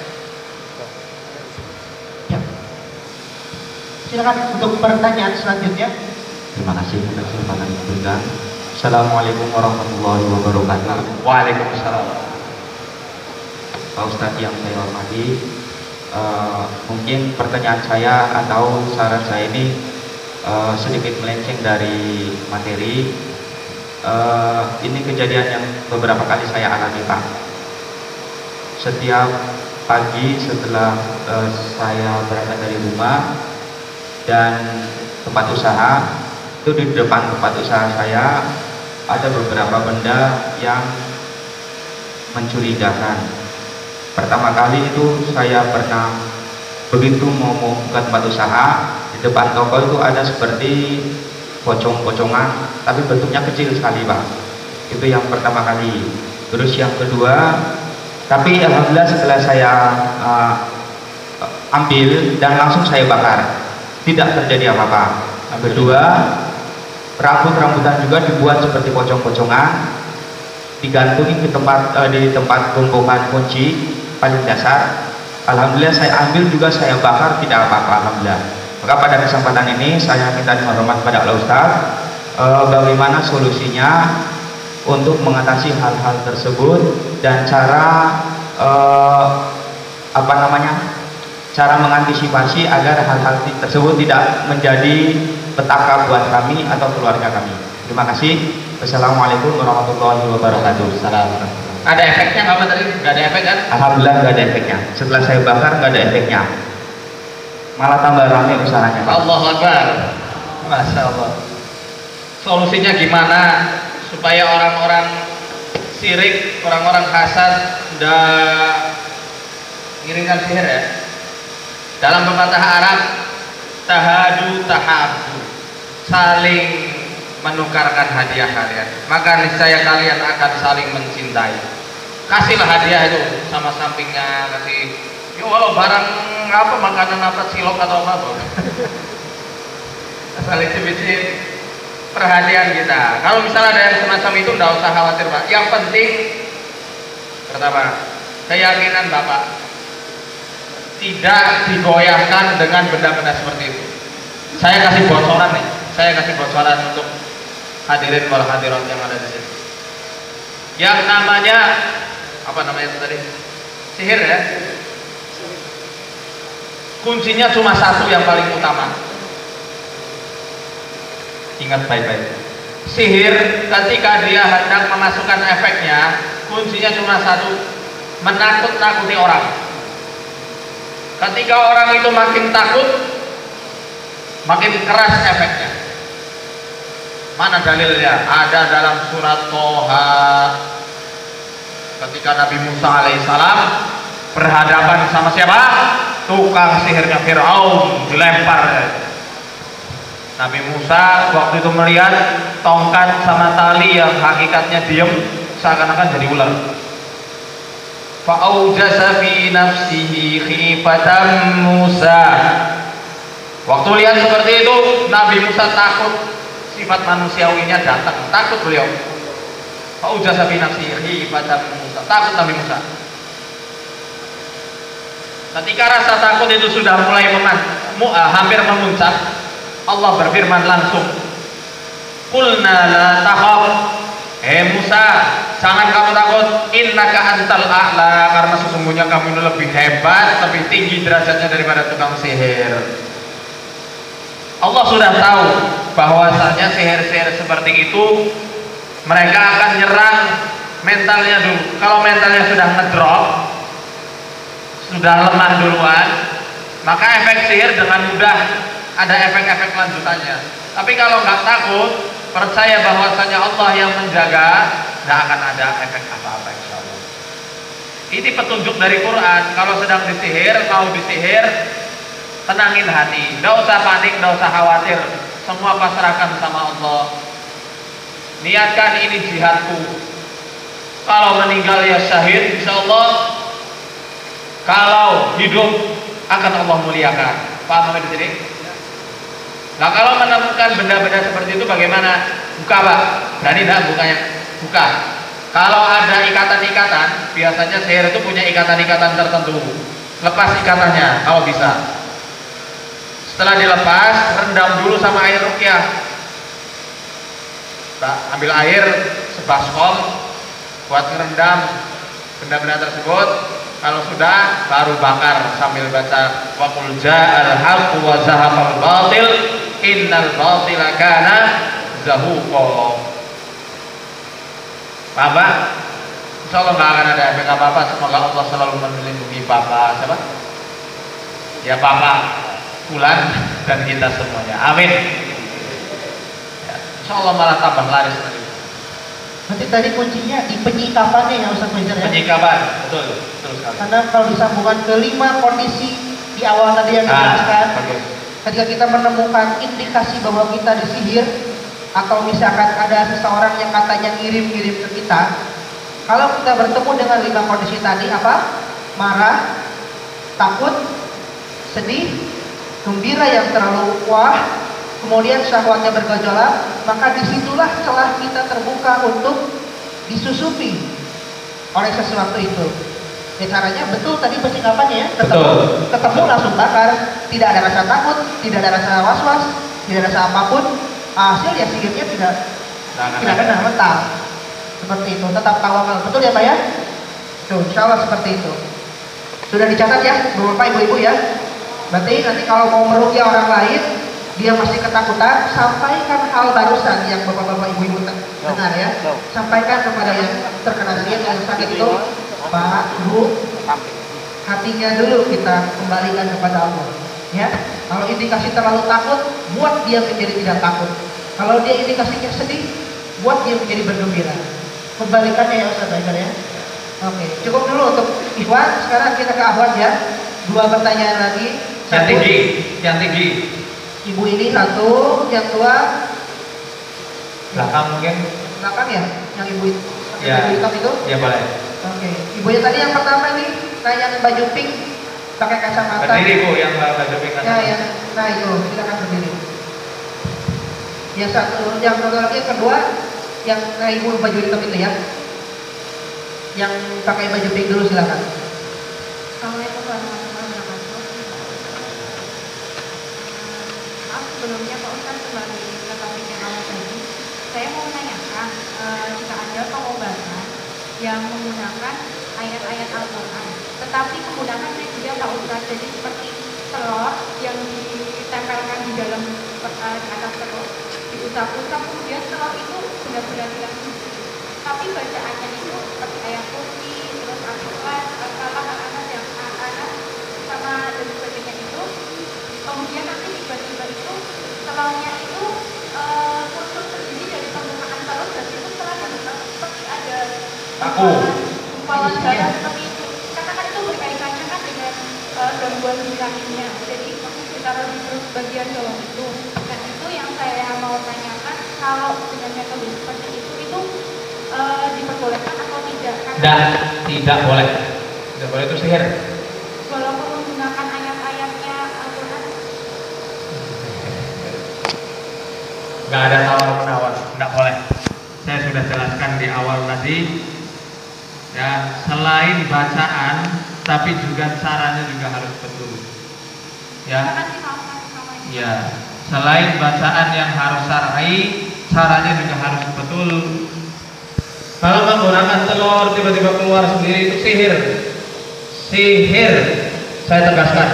Ya. Silakan untuk pertanyaan selanjutnya. Terima kasih atas kesempatan yang diberikan. Assalamualaikum warahmatullahi wabarakatuh. Waalaikumsalam. Pak Ustadz yang saya hormati, mungkin pertanyaan saya atau saran saya ini sedikit melenceng dari materi. Ini kejadian yang beberapa kali saya alami Pak. Setiap pagi setelah saya berangkat dari rumah dan tempat usaha, itu di depan tempat usaha saya ada beberapa benda yang mencurigakan. Pertama kali itu saya pernah begitu mau buka tempat usaha, di depan toko itu ada seperti pocong-pocongan, tapi bentuknya kecil sekali Pak. Itu yang pertama kali. Terus yang kedua, tapi alhamdulillah setelah saya ambil dan langsung saya bakar, tidak terjadi apa-apa. Yang kedua, rambut-rambutan juga dibuat seperti pocong-pocongan, digantungi di tempat tumpukan kunci paling dasar. Alhamdulillah saya ambil juga saya bakar, tidak apa-apa alhamdulillah. Maka pada kesempatan ini saya minta hormat pada Allah Ustaz, bagaimana solusinya untuk mengatasi hal-hal tersebut dan cara cara mengantisipasi agar hal-hal tersebut tidak menjadi petaka buat kami atau keluarga kami. Terima kasih. Wassalamualaikum warahmatullahi wabarakatuh. Salam. Ada efeknya nggak Pak tadi? Nggak ada efek kan? Alhamdulillah nggak ada efeknya. Setelah saya bakar nggak ada efeknya. Malah tambah rame usahanya. Allahu Akbar. Masya Allah. Solusinya gimana supaya orang-orang syirik, orang-orang hasad udah ngiringkan sihir ya? Dalam pepatah Arab, tahadu tahabu, saling menukarkan hadiah kalian, maka niscaya kalian akan saling mencintai. Kasihlah hadiah itu sama sampingnya, kasih ya walau barang apa, makanan apa, cilok atau apa saling cibit-cibit perhatian kita. Kalau misalnya ada yang semacam itu, tidak usah khawatir Pak. Yang penting pertama, keyakinan Bapak tidak digoyahkan dengan benda-benda seperti itu. Saya kasih bocoran nih, saya kasih bocoran untuk hadirin wal hadirat yang ada di sini. Yang namanya apa namanya itu tadi? Sihir ya. Kuncinya cuma satu yang paling utama. Ingat baik-baik. Sihir ketika dia hendak memasukkan efeknya, kuncinya cuma satu, menakut-nakuti orang. Ketika orang itu makin takut, makin keras efeknya. Mana dalilnya? Ada dalam surat Toha. Ketika Nabi Musa alaihissalam berhadapan sama siapa? Tukang sihirnya Fir'aun, dilempar. Nabi Musa waktu itu melihat tongkat sama tali yang hakikatnya diem, seakan-akan jadi ular. Fa'aujasa fi nafsihi khifatan Musa. Waktu lihat seperti itu, Nabi Musa takut. Sifat manusiawinya datang, takut beliau. Fa'aujasa fi nafsihi khifatan Musa. Takut Nabi Musa. Ketika rasa takut itu sudah mulai hampir memuncak, Allah berfirman langsung, Qulna la takhaf, Musa, jangan kamu takut, innaka antal a'la, karena sesungguhnya kamu ini lebih hebat, lebih tinggi derajatnya daripada tukang sihir. Allah sudah tahu bahwasanya sihir-sihir seperti itu mereka akan nyerang mentalnya dulu. Kalau mentalnya sudah ngedrop, sudah lemah duluan, maka efek sihir dengan mudah ada efek-efek lanjutannya. Tapi kalau nggak takut, percaya bahwasanya Allah yang menjaga, nggak akan ada efek apa-apa insya Allah. Ini petunjuk dari Quran. Kalau sedang disihir, mau disihir, tenangin hati, nggak usah panik, nggak usah khawatir, semua pasrahkan sama Allah. Niatkan ini jihadku. Kalau meninggal ya syahid, insya Allah. Kalau hidup akan Allah muliakan. Paham sampai di sini? Nah kalau menemukan benda-benda seperti itu bagaimana? Buka Pak, berani dah bukanya? Buka. Kalau ada ikatan-ikatan, biasanya sihir itu punya ikatan-ikatan tertentu. Lepas ikatannya kalau bisa. Setelah dilepas, rendam dulu sama air ruqyah. Ambil air sebaskom buat ngerendam benda-benda tersebut. Kalau sudah, baru bakar sambil baca wa qul ja'al haqqu wa zahaqal batil innal batila kana zahuqa. Bapak, insyaallah nggak akan ada efek apa-apa. Semoga Allah selalu melindungi Bapak siapa? Ya Bapak Fulan dan kita semuanya. Amin. Ya, insyaallah malah tambah laris nanti. Nanti tadi kuncinya di penyikapannya ya Ustaz Fajar ya. Penyikapan, betul sekali. Karena kalau disambungkan ke 5 kondisi di awal tadi yang dijelaskan, ketika kita menemukan indikasi bahwa kita disihir atau misalkan ada seseorang yang katanya ngirim-ngirim ke kita, kalau kita bertemu dengan 5 kondisi tadi apa? Marah, takut, sedih, gembira yang terlalu wah, kemudian syahwatnya bergejolak, maka disitulah celah kita terbuka untuk disusupi oleh sesuatu itu. Ya, caranya betul tadi persikapannya ya, ketemu langsung bakar, tidak ada rasa takut, tidak ada rasa was-was, tidak ada rasa apapun, hasil ya sihirnya tidak kena mental. Seperti itu, tetap tawakal, betul ya Pak ya? Tuh, insya Allah seperti itu. Sudah dicatat ya, Bapak Ibu-Ibu ya. Berarti nanti kalau mau meruqyah orang lain, dia masih ketakutan, sampaikan hal barusan yang bapak-bapak ibu-ibu dengar ya. Sampaikan kepada yang terkena sihir yang sakit itu, Pak, Bu, hatinya dulu kita kembalikan kepada Allah. Ya, kalau indikasi terlalu takut, buat dia menjadi tidak takut. Kalau dia indikasinya sedih, buat dia menjadi bergembira. Kembalikannya ya Ustaz ya. Oke, cukup dulu untuk Ikhwan. Sekarang kita ke Ahwat ya. 2 pertanyaan lagi. Yang tinggi. Ibu ini 1, yang tua Belakang mungkin. belakang ya, yang ibu Ya. ibu hitam itu. Ya boleh. Oke, ibu yang tadi yang pertama nih, nanya baju pink, pakai kacamata. Berdiri Bu yang baju pink. Ya, ya. Nah itu, silakan berdiri. Yang satu lagi, yang kedua, yang ibu baju hitam itu ya. Yang pakai baju pink dulu silakan. Assalamualaikum warahmatullahi wabarakatuh. Maaf sebelumnya Pak Ustaz, kembali ke topik yang awal tadi. Saya mau menanyakan, jika ada pengobatan yang menggunakan ayat-ayat Al-Quran, tetapi menggunakan media Pak Ustaz, jadi seperti telur yang ditempelkan di dalam di atas telur, diusap-usap, kemudian telur itu benar-benar hilang. Tapi bacaannya itu seperti ayat kursi, terus Al-Quran, Al-Kalam, Al-Anas yang anak sama dan sebagainya itu. Kemudian nanti tiba-tiba itu telurnya itu kursus terdiri dari pembukaan telur, dan itu setelah dibuka seperti ada gumpalan darah seperti itu. Katakan itu berkaitannya kan dengan gangguan birahinya. Jadi ditaruh di perut bagian bawah itu. Dan itu yang saya mau tanyakan, kalau dengan metode seperti itu diperbolehkan atau tidak? Tidak boleh. Tidak boleh, itu sihir. Walaupun menggunakan ayat-ayatnya Al-Quran. Nggak ada tawar-menawar, nggak boleh. Saya sudah jelaskan di awal tadi. Ya, selain bacaan, tapi juga caranya juga harus betul. Ya. Ya, selain bacaan yang harus syar'i, caranya juga harus betul. Kalau menggunakan telur tiba-tiba keluar sendiri itu sihir. Sihir, saya tegaskan.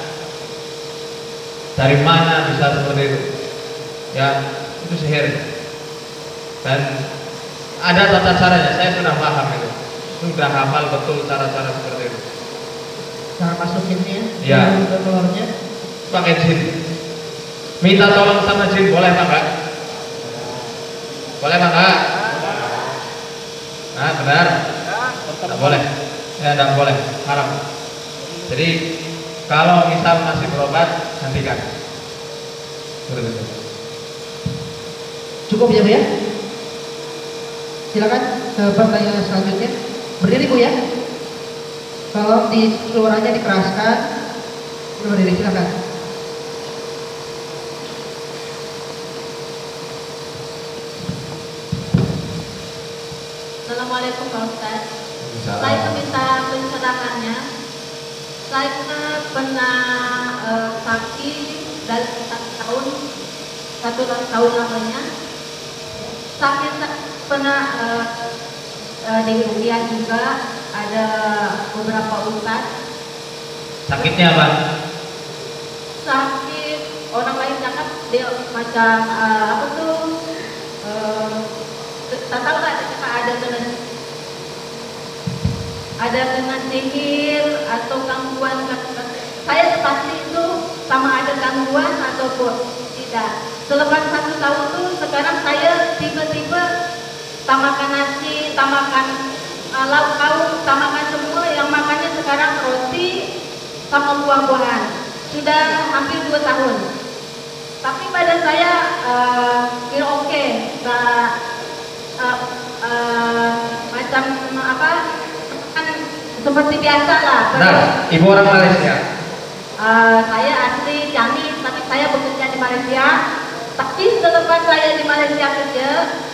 Dari mana bisa seperti itu? Ya, itu sihir. Dan ada tata caranya, saya sudah paham itu. Sudah hafal betul cara-cara seperti itu. Cara masukinnya, Ya. ke telurnya. Pakai jin. Minta tolong sama jin, boleh Pak enggak? Boleh Pak enggak? Nah, benar? Tidak boleh. Ya, tidak boleh. Haram. Jadi, kalau misal masih berobat, hentikan. Betul. Cukup ya Bu ya? Silakan ke pertanyaan selanjutnya. Berdiri Bu ya. Kalau di suaranya dikeraskan, berdiri silakan. Assalamualaikum Pak Ustaz. Saya minta pencerahannya. Saya pernah sakit dari satu tahun lamanya. Sakit pernah di Rupiah juga, ada beberapa ustaz. Sakitnya apa? Sakit, orang lain cakap dia macam apa tuh, tak tahu lah, ada kena sihir atau gangguan. Saya pasti itu sama ada gangguan ataupun tidak. Selepas 1 tahun itu sekarang saya tiba-tiba tamakan nasi, tamakan lauk pauk, tamakan semua, yang makannya sekarang roti sama buah-buahan. Sudah hampir 2 tahun. Tapi badan saya kira oke, macam apa, kan seperti biasa lah. Benar, Ibu orang Malaysia. Saya asli Jambi, tapi saya bekerja di Malaysia. Tapi selepas saya di Malaysia kerja,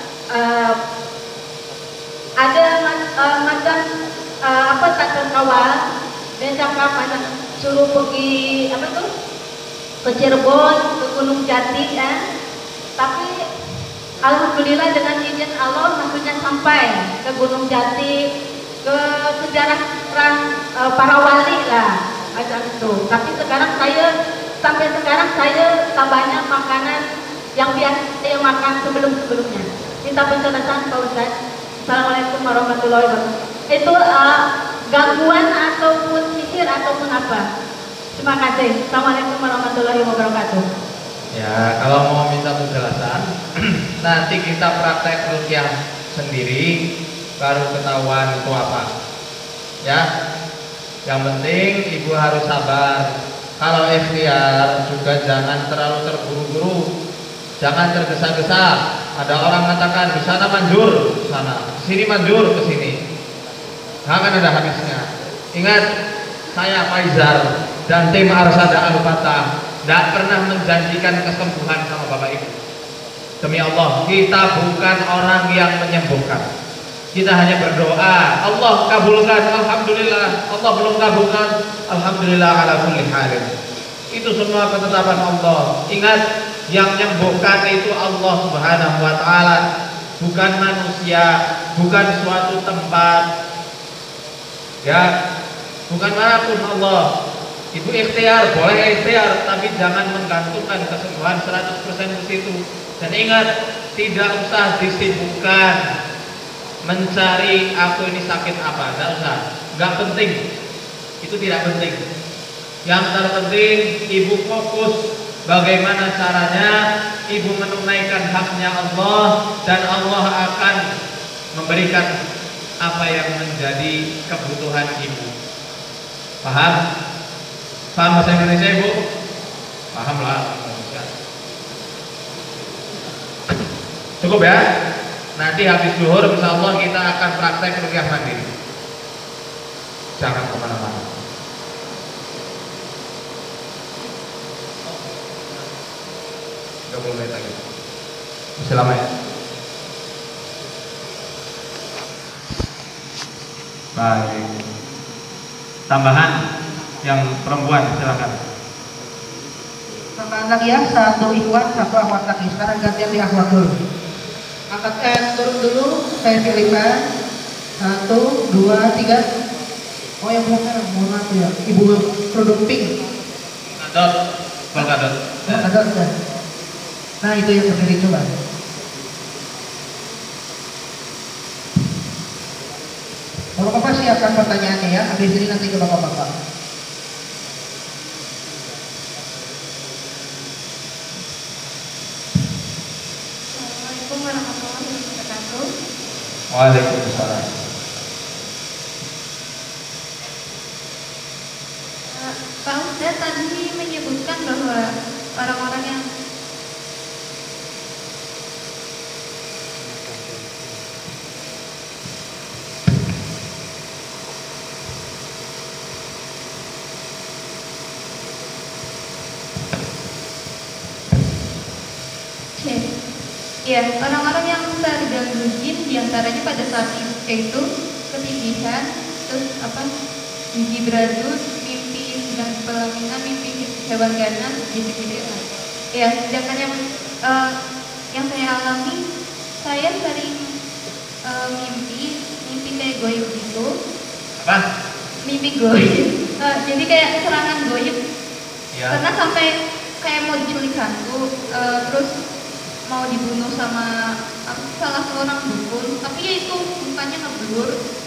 ada macam apa tak terkawal, dia cakap macam suruh pergi apa tuh ke Cirebon, ke Gunung Jati ya. Tapi alhamdulillah dengan izin Allah maksudnya sampai ke Gunung Jati, ke sejarah para wali lah macam itu. Tapi sekarang saya sampai sekarang saya tambahnya makanan yang biasa saya makan sebelum-sebelumnya. Minta penjelasan Pak Ustadz. Assalamualaikum warahmatullahi wabarakatuh. Itu gangguan ataupun sihir ataupun apa? Terima kasih. Assalamualaikum warahmatullahi wabarakatuh. Ya, kalau mau minta penjelasan, nanti kita praktek rukyah sendiri, baru ketahuan itu apa. Ya, yang penting ibu harus sabar. Kalau ikhtiar juga jangan terlalu terburu-buru, jangan tergesa-gesa. Ada orang katakan di sana manjur, di sana, di sini manjur, ke sini. Nggak akan ada habisnya. Ingat, saya Faizal dan tim Arsada Al-Fatah tidak pernah menjanjikan kesembuhan sama Bapak Ibu. Demi Allah, kita bukan orang yang menyembuhkan. Kita hanya berdoa, Allah kabulkan, alhamdulillah. Allah belum kabulkan, alhamdulillah ala kulli halin. Itu semua ketetapan Allah. Ingat, yang menyembuhkan itu Allah Subhanahu wa taala, bukan manusia, bukan suatu tempat. Ya, bukan manapun Allah. Itu ikhtiar, boleh ikhtiar, tapi jangan menggantungkan kesembuhan 100% ke situ. Dan ingat, tidak usah disibukkan mencari aku ini sakit apa, tidak usah, nggak penting. Itu tidak penting. Yang terpenting ibu fokus bagaimana caranya ibu menunaikan haknya Allah, dan Allah akan memberikan apa yang menjadi kebutuhan ibu. Paham? Paham bahasa Indonesia ibu? Paham lah. Cukup ya. Nanti habis zuhur insyaallah kita akan praktek rukyah mandiri. Jangan kemana-mana. Gak boleh lagi. Masih lama ya. Baik. Tambahan yang perempuan silakan. Tambahan lagi ya, satu ikhwan, satu akhwat lagi. Sekarang gantian di akhwat dulu. Angkat turun dulu, saya pilihkan. 1, 2, 3. Oh yang belum merah, mohon maaf ya. Ibu produk pink. Kadot, kadot. Kadot ya. Nah itu yang berdiri, coba. Bapak-bapak siapkan pertanyaannya ya. Habis ini nanti ke bapak-bapak. Waalaikumsalam. Pak Ustadz tadi menyebutkan bahwa orang-orang yang ya, orang-orang yang terganggu jin diantaranya pada saat itu ketidihan, terus gigi beradun, mimpi sedang pelaminan, mimpi hewan ganas, gitu-gitu ya. Ya, sedangkan yang saya alami, saya sering mimpi kayak goib gitu. Apa? Mimpi goib. Jadi kayak serangan goib. Ya. Karena sampai kayak mau diculik hantu, terus mau dibunuh sama salah seorang dukun, tapi ya itu mukanya ngeblur.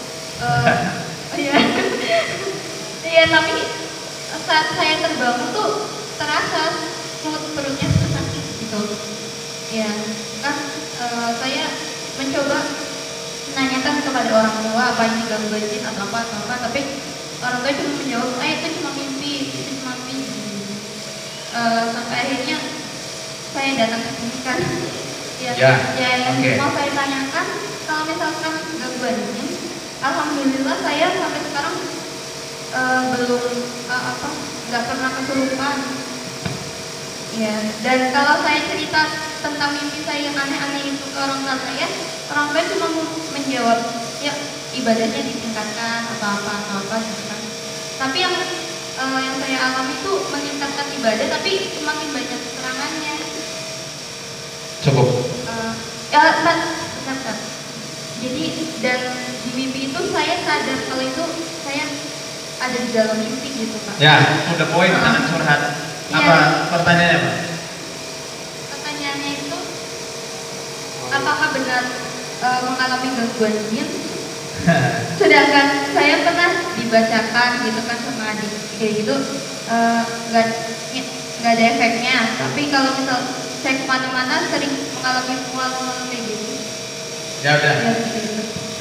Iya, tapi saat saya terbangun tuh terasa perutnya sakit gitu. Ya, kan saya mencoba menanyakan kepada orang tua apa ini gangguan jin atau apa, tapi orang tua cuma menjawab, itu cuma mimpi, itu cuma mimpi. Sampai akhirnya saya datang ke sini kan. Yang mau saya tanyakan, kalau misalkan gangguan jin, alhamdulillah saya sampai sekarang belum nggak pernah kesurupan. Ya, dan kalau saya cerita tentang mimpi saya yang aneh-aneh itu ke orang tua saya cuma menjawab, ya ibadahnya ditingkatkan atau apa gitu kan. Tapi yang saya alami itu meningkatkan ibadah, tapi semakin banyak serangannya. Cukup. Bentar. Jadi dan di mimpi itu saya sadar kalau itu saya ada di dalam mimpi gitu Pak. Ya, udah poin, jangan curhat. Apa pertanyaannya, Pak? Pertanyaannya itu, apakah benar mengalami gangguan jin? Sedangkan saya pernah dibacakan gitu kan sama adik kayak gitu, nggak ada efeknya. Tapi kalau misal saya kemana-mana sering mengalami mual-mual kayak gitu. Ya udah. Ya, gitu.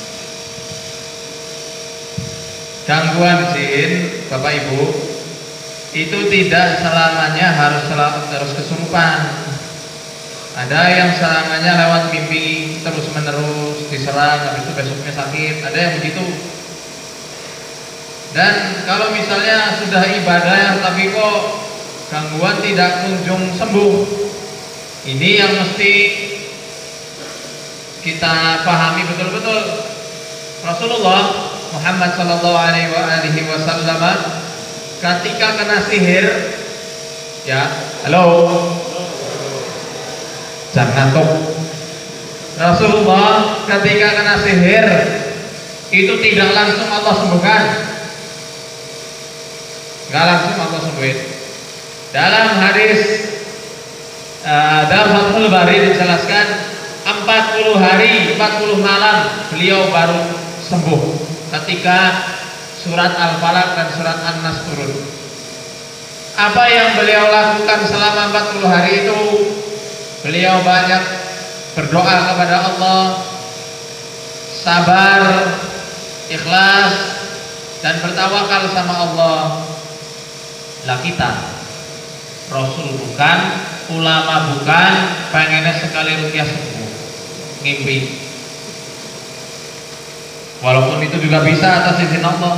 Gangguan jin, Bapak Ibu, itu tidak selamanya harus kesurupan. Ada yang serangannya lewat mimpi terus menerus diserang, habis itu besoknya sakit. Ada yang begitu. Dan kalau misalnya sudah ibadah tapi kok gangguan tidak kunjung sembuh, ini yang mesti kita pahami betul-betul. Rasulullah Muhammad sallallahu alaihi wasallam ketika kena sihir, ya, halo, jangan ngantuk. Rasulullah ketika kena sihir itu tidak langsung Allah sembuhkan, nggak langsung Allah sembuhin. Dalam hadis dalam Fathul Bari dijelaskan 40 hari 40 malam beliau baru sembuh ketika surat Al-Falaq dan surat An-Nas turun. Apa yang beliau lakukan selama 40 hari itu? Beliau banyak berdoa kepada Allah, sabar, ikhlas, dan bertawakal sama Allah. Lah kita, Rasul bukan, ulama bukan, pengennya sekali rukyah sembuh, ngimpi. Walaupun itu juga bisa atas izin Allah.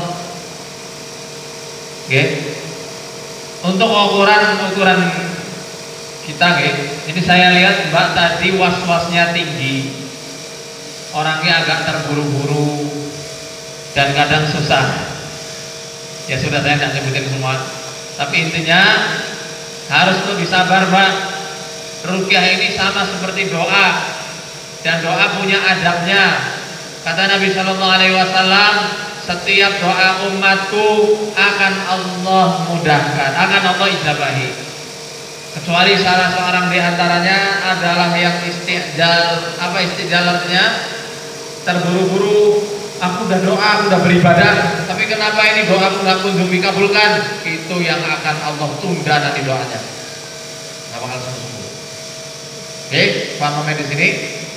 Oke. Untuk ukuran kita, ini saya lihat Mbak tadi was-wasnya tinggi, orangnya agak terburu-buru dan kadang susah. Ya sudah, saya tidak nyebutin semua. Tapi intinya harus lebih sabar, Mbak. Rukyah ini sama seperti doa, dan doa punya adabnya. Kata Nabi Shallallahu Alaihi Wasallam, setiap doa umatku akan Allah mudahkan, akan Allah ijabahi. Kecuali salah seorang di antaranya adalah yang istijal. Apa istijal artinya? Terburu-buru. Aku udah doa, aku udah beribadah, tapi kenapa ini doaku nggak kunjung dikabulkan? Itu yang akan Allah tunda nanti doanya. Nggak bakal sembuh. Oke, paham di sini?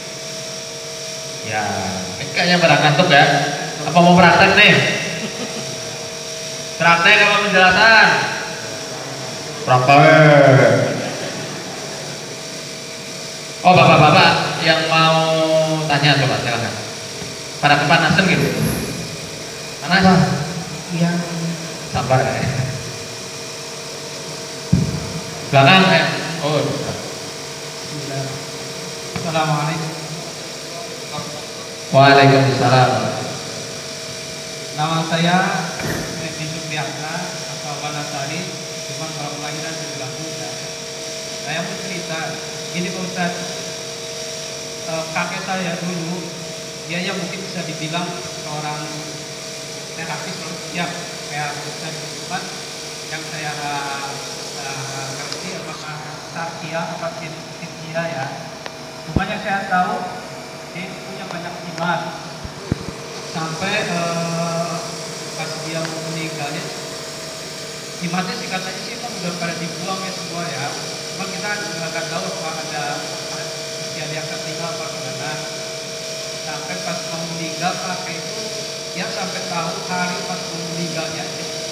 Ya, kayaknya pada ngantuk ya. Apa mau praktek nih? Praktek apa penjelasan? Praktek. Oh, bapak-bapak yang mau tanya coba silakan. Pada kepanasan gitu. Panas? Yang Sabar ya. Belakang ya. Oh. Assalamualaikum. Waalaikumsalam. Nama saya Mehdi Supriyatna, asal Banasari, cuma kalau kelahiran di Lampung. Saya mau cerita, ini Pak Ustaz, kakek saya dulu, dia yang mungkin bisa dibilang seorang terapis, ya, kayak Ustaz Ustaz, yang saya ngerti apakah Tarkia apa Sintia ya. Cuma yang saya tahu, dia punya banyak iman sampai pas dia mau meninggalnya imannya sih katanya sih kan udah pada dibuang ya semua ya, cuma kita nggak tahu apa ada dia tertinggal apa gimana. Sampai pas mau meninggal kakek itu dia sampai tahu hari pas mau meninggalnya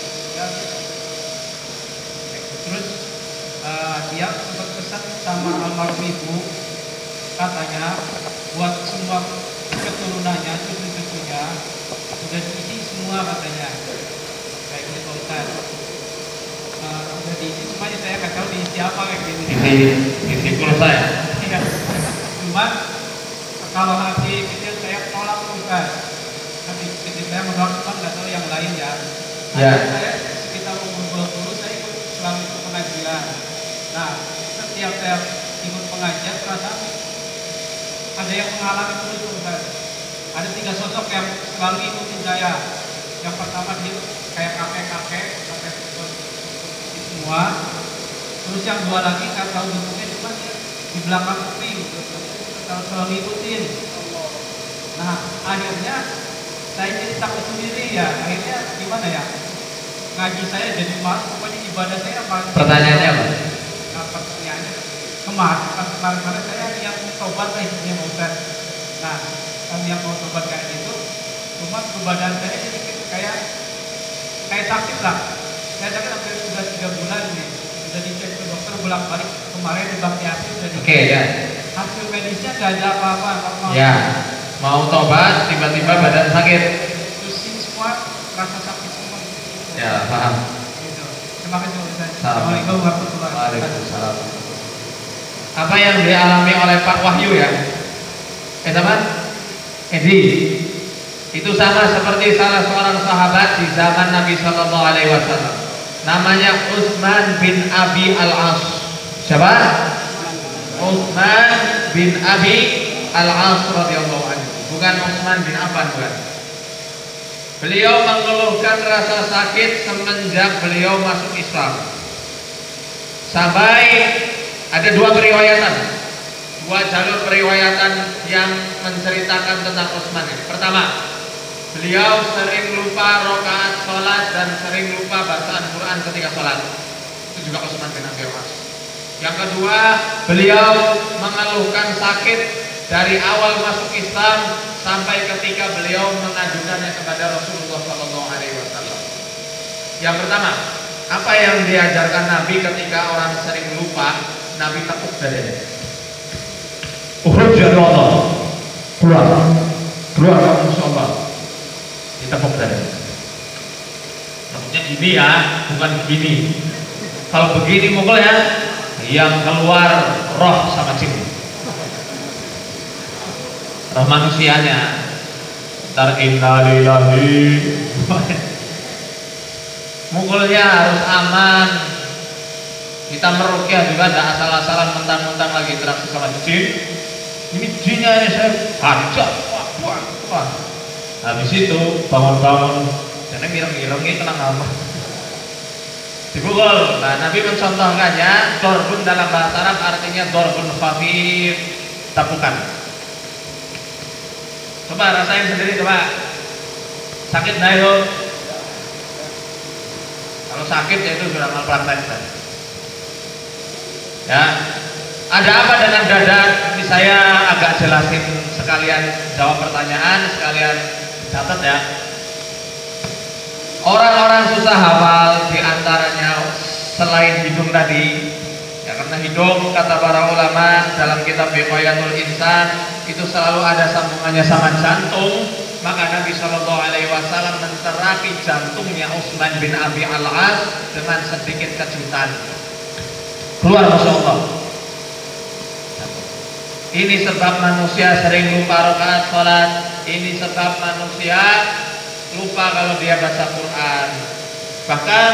terus dia sempat pesan sama almarhum ibu, katanya buat semua keturunannya, cucu-cucunya sudah diisi semua katanya. Kayak gitu Pak Ustaz. Sudah diisi semuanya, saya nggak tahu diisi apa kayak gini. Isi pulsa ya. Iya. Cuma kalau hati kecil saya tolak Pak Ustaz. Hati kecil saya menolak, cuma nggak tahu yang lain ya. Ya. Saya sekitar umur 20 saya ikut selalu ikut pengajian. Nah, setiap saya ikut pengajian terasa ada yang mengalami terus Ustaz. Ada 3 sosok yang selalu ikutin saya. Yang pertama dia kayak kakek semua. Terus yang dua lagi nggak tahu bentuknya, cuma dia di belakang kuping, kalau ngikutin. Nah akhirnya saya jadi takut sendiri ya. Akhirnya gimana ya? Ngaji saya jadi pokoknya ibadah saya paling. Pertanyaannya apa? Nah, pertanyaannya kemarin saya yang tobat istilahnya mau Ustaz. Nah kan yang mau tobat kayak gitu, cuma badan saya jadi kayak sakit lah. Saya sakit hampir sudah 3 bulan nih. Sudah dicek ke dokter bolak-balik, kemarin di Bakti Hati sudah dicek. Oke, ya. Hasil medisnya nggak ada apa-apa, normal. Ya, mau tobat tiba-tiba badan sakit. Pusing semua, rasa sakit semua. Ya, paham. Gitu. Terima kasih Ustaz. Assalamualaikum warahmatullahi wabarakatuh. Waalaikumsalam. Apa yang dialami oleh Pak Wahyu ya? Teman? Edi. Itu sama seperti salah seorang sahabat di zaman Nabi Shallallahu Alaihi Wasallam. Namanya Utsman bin Abi Al-As. Siapa? Utsman bin Abi Al-As radhiyallahu anhu. Bukan Utsman bin Affan, bukan. Beliau mengeluhkan rasa sakit semenjak beliau masuk Islam. Sampai ada 2 periwayatan, 2 jalur periwayatan yang menceritakan tentang Utsman ini. Pertama, beliau sering lupa rakaat sholat dan sering lupa bacaan Quran ketika sholat. Itu juga Utsman bin Abi Al-As. Yang kedua, beliau mengeluhkan sakit dari awal masuk Islam sampai ketika beliau mengajukannya kepada Rasulullah SAW. Yang pertama, apa yang diajarkan Nabi ketika orang sering lupa? Nabi tekuk dadanya. Ukhruj dari Allah. Keluar kamu insyaallah. Ditepuk dadanya. Maksudnya gini ya, bukan begini. Kalau begini mukul ya, yang keluar roh sama jin. Roh manusianya. Ntar innalillahi. Mukulnya harus aman. Kita meruqyah juga tidak asal-asalan mentang-mentang lagi interaksi sama jin. Ini jinnya ini saya hajar. Wah. Habis itu bangun-bangun. Dan mireng-mireng ini tenang apa? Dipukul. Nah, Nabi mencontohkannya. Dorbun dalam bahasa Arab artinya dorbun khafif, tapukan. Coba rasain sendiri coba. Sakit nggak itu? Kalau sakit ya itu sudah malpraktek. Ya, ada apa dengan dada? Ini saya agak jelasin sekalian jawab pertanyaan, sekalian catat ya. Orang-orang susah hafal diantaranya selain hidung tadi, ya karena hidung kata para ulama dalam kitab Biqayatul Insan itu selalu ada sambungannya sama jantung. Maka Nabi Shallallahu Alaihi Wasallam menterapi jantungnya Utsman bin Abi Al-As dengan sedikit kejutan. Keluar Masya Allah. Ini sebab manusia sering lupa rakaat sholat. Ini sebab manusia lupa kalau dia baca Quran. Bahkan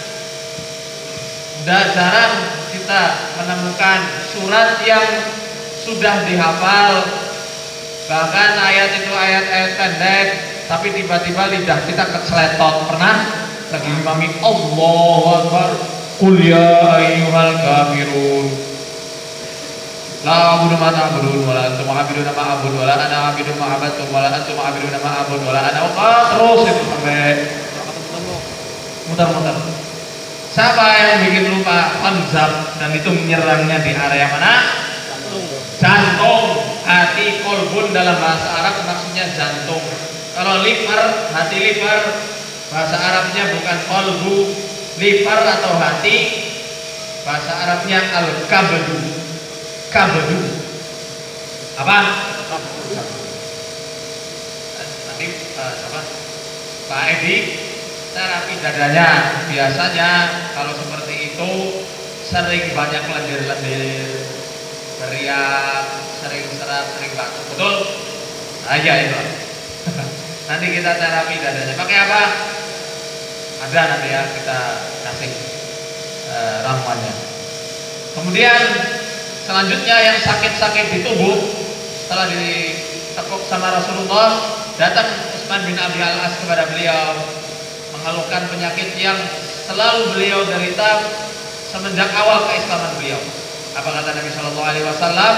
tidak jarang kita menemukan surat yang sudah dihafal. Bahkan ayat itu ayat-ayat pendek, tapi tiba-tiba lidah kita keceletot. Pernah lagi imami Allahu Akbar. Qul ya ayyuhal kafirun la a'budu ma ta'budun wa la antum 'abiduna ma a'budu wa la ana 'abidun ma 'abadtum wa la antum 'abiduna ma a'budu wa la ana terus itu sampai muter-muter. Siapa yang bikin lupa? Hamzah, dan itu menyerangnya di area mana? Jantung. Hati, kolbun dalam bahasa Arab maksudnya jantung. Kalau liver, hati liver bahasa Arabnya bukan kolbu. Liver atau hati bahasa Arabnya al-kabdu. Kabdu apa? Nanti siapa? Pak Edi terapi dadanya. Biasanya kalau seperti itu sering banyak lendir-lendir, teriak, sering serat, sering batuk. Betul? Aja itu. Nanti kita terapi dadanya. Pakai apa? Ada nanti ya kita kasih ramuannya. Kemudian selanjutnya yang sakit-sakit di tubuh setelah ditekuk sama Rasulullah, datang Utsman bin Abi Al-As kepada beliau mengeluhkan penyakit yang selalu beliau derita semenjak awal keislaman beliau. Apa kata Nabi Shallallahu Alaihi Wasallam?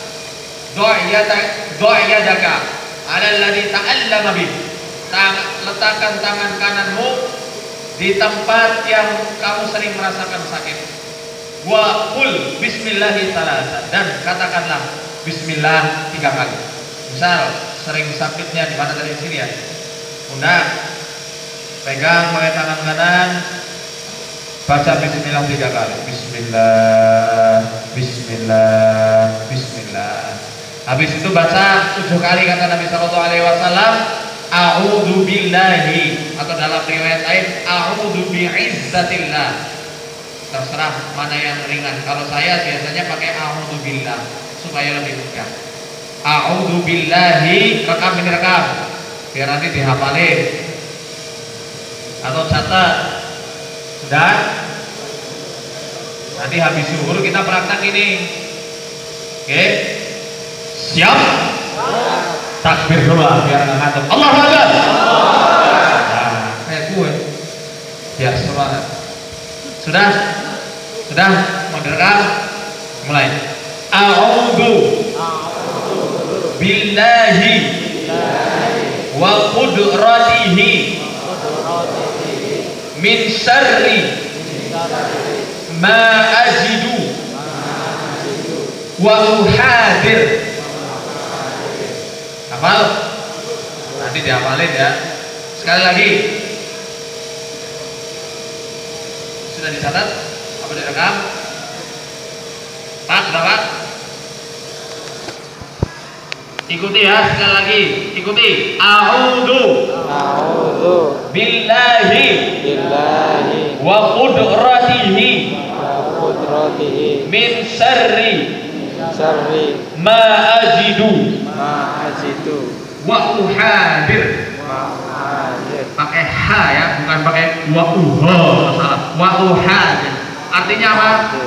Doa yadaka ala alladhi ta'allama bih. Letakkan tangan kananmu di tempat yang kamu sering merasakan sakit. Wa qul bismillahi thalatha, dan katakanlah bismillah 3 kali. Misal sering sakitnya di mana dari sini ya? Pundak. Pegang pakai tangan kanan, baca bismillah 3 kali. Bismillah, bismillah, bismillah. Habis itu baca 7 kali kata Nabi Shallallahu Alaihi Wasallam, a'udzu billahi, atau dalam riwayat lain a'udzu bi'izzatillah. Terserah mana yang ringan. Kalau saya biasanya pakai a'udzu billah supaya lebih mudah. A'udzu billahi, rekam ini rekam biar nanti dihafalin atau catat. Sudah? Nanti habis zuhur kita praktek ini. Oke? Siap? Takbir dulu biar nggak ngantuk. Allahu Akbar. Nah, kayak gue. Biar semangat. Sudah? Sudah? Mau direkam? Mulai. A'udzu billahi wa qudratihi min syarri ma ajidu wa uhadir. Hafal? Nanti dihafalin ya. Sekali lagi. Sudah dicatat? Apa direkam? Pak, sudah Pak? Ikuti ya, sekali lagi. Ikuti. A'udzu billahi wa qudratihi min syarri ma ajidu wa uhadir. Pakai H ya, bukan pakai wa uha. Salah. Wa uhadir. Artinya apa?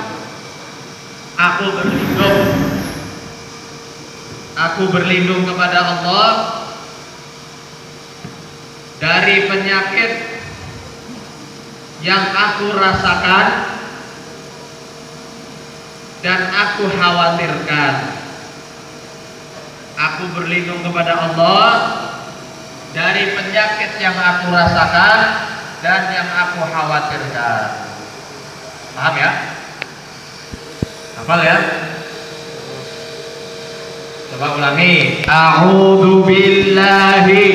Aku berlindung kepada Allah dari penyakit yang aku rasakan dan aku khawatirkan. Aku berlindung kepada Allah dari penyakit yang aku rasakan dan yang aku khawatirkan. Paham ya? Hafal ya? Coba ulangi. A'udzu billahi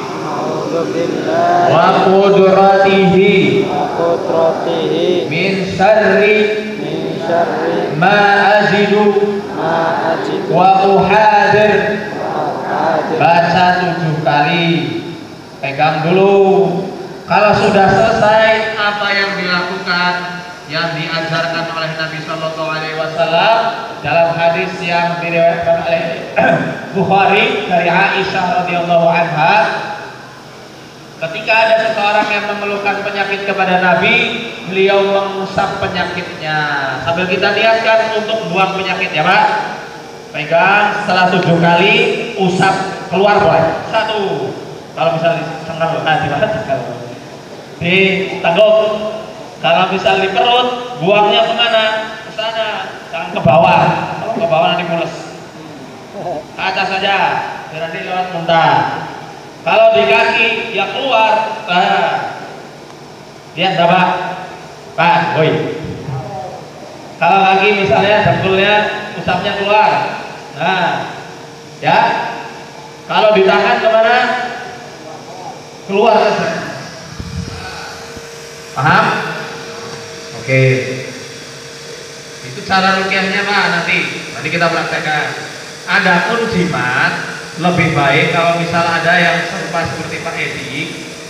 wa qudratihi min syarri ma ajidu wa uhadir. Baca 7 kali. Pegang dulu. Kalau sudah selesai apa yang dilakukan, yang diajarkan oleh Nabi Shallallahu Alaihi Wasallam dalam hadis yang diriwayatkan oleh Bukhari dari Aisyah radhiyallahu anha, ketika ada seseorang yang mengeluhkan penyakit kepada Nabi, beliau mengusap penyakitnya sambil kita niatkan untuk buang penyakit ya Pak. Pegang setelah 7 kali, usap keluar boleh. 1. Kalau misalnya disenggol nanti banget ditangguk. Kalau misal di perut, buangnya kemana? Ke sana, jangan ke bawah. Kalau ke bawah nanti mules. Ke atas saja, biar nanti lewat muntah. Kalau di kaki, ya keluar. Lihat berapa? Pak, woi. Kalau kaki misalnya dengkulnya, usapnya keluar. Nah, ya. Kalau ditahan kemana? Keluar ke sana. Paham? Oke, itu cara rukyahnya Pak. Nanti kita praktekkan. Adapun jimat lebih baik kalau misal ada yang serupa seperti Pak Edi,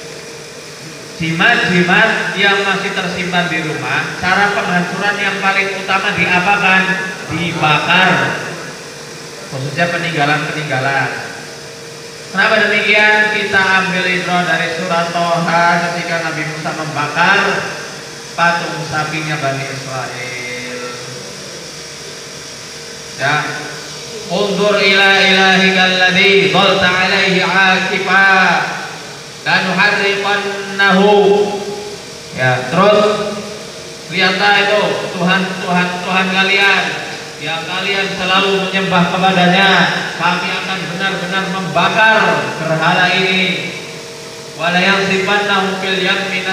jimat-jimat yang masih tersimpan di rumah, cara penghancuran yang paling utama diapakan? Dibakar, khususnya peninggalan-peninggalan. Kenapa demikian? Kita ambil ibrah dari surat Toha ketika Nabi Musa membakar patung sapinya Bani Israel. Ya, undur ila ilahikal ladzi dhalta alaihi akifa lanuharriqannahu. Ya, terus Ruqyata itu Tuhan kalian yang kalian selalu menyembah kepadanya. Kami akan benar-benar membakar berhala ini. Walayansifannahu fil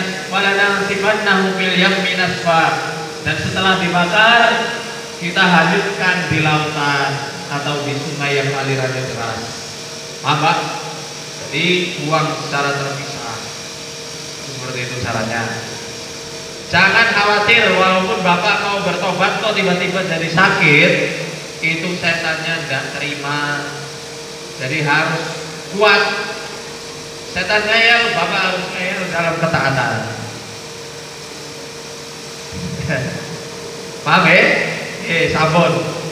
yammi nasfa. Dan setelah dibakar, kita hanyutkan di lautan atau di sungai yang alirannya deras. Paham Pak? Jadi buang secara terpisah. Seperti itu caranya. Jangan khawatir walaupun Bapak mau bertobat kok tiba-tiba jadi sakit, itu setannya tidak terima. Jadi harus kuat. Setannya ya Bapak harus ngeyel dalam ketaatan. Paham ya? Sabun.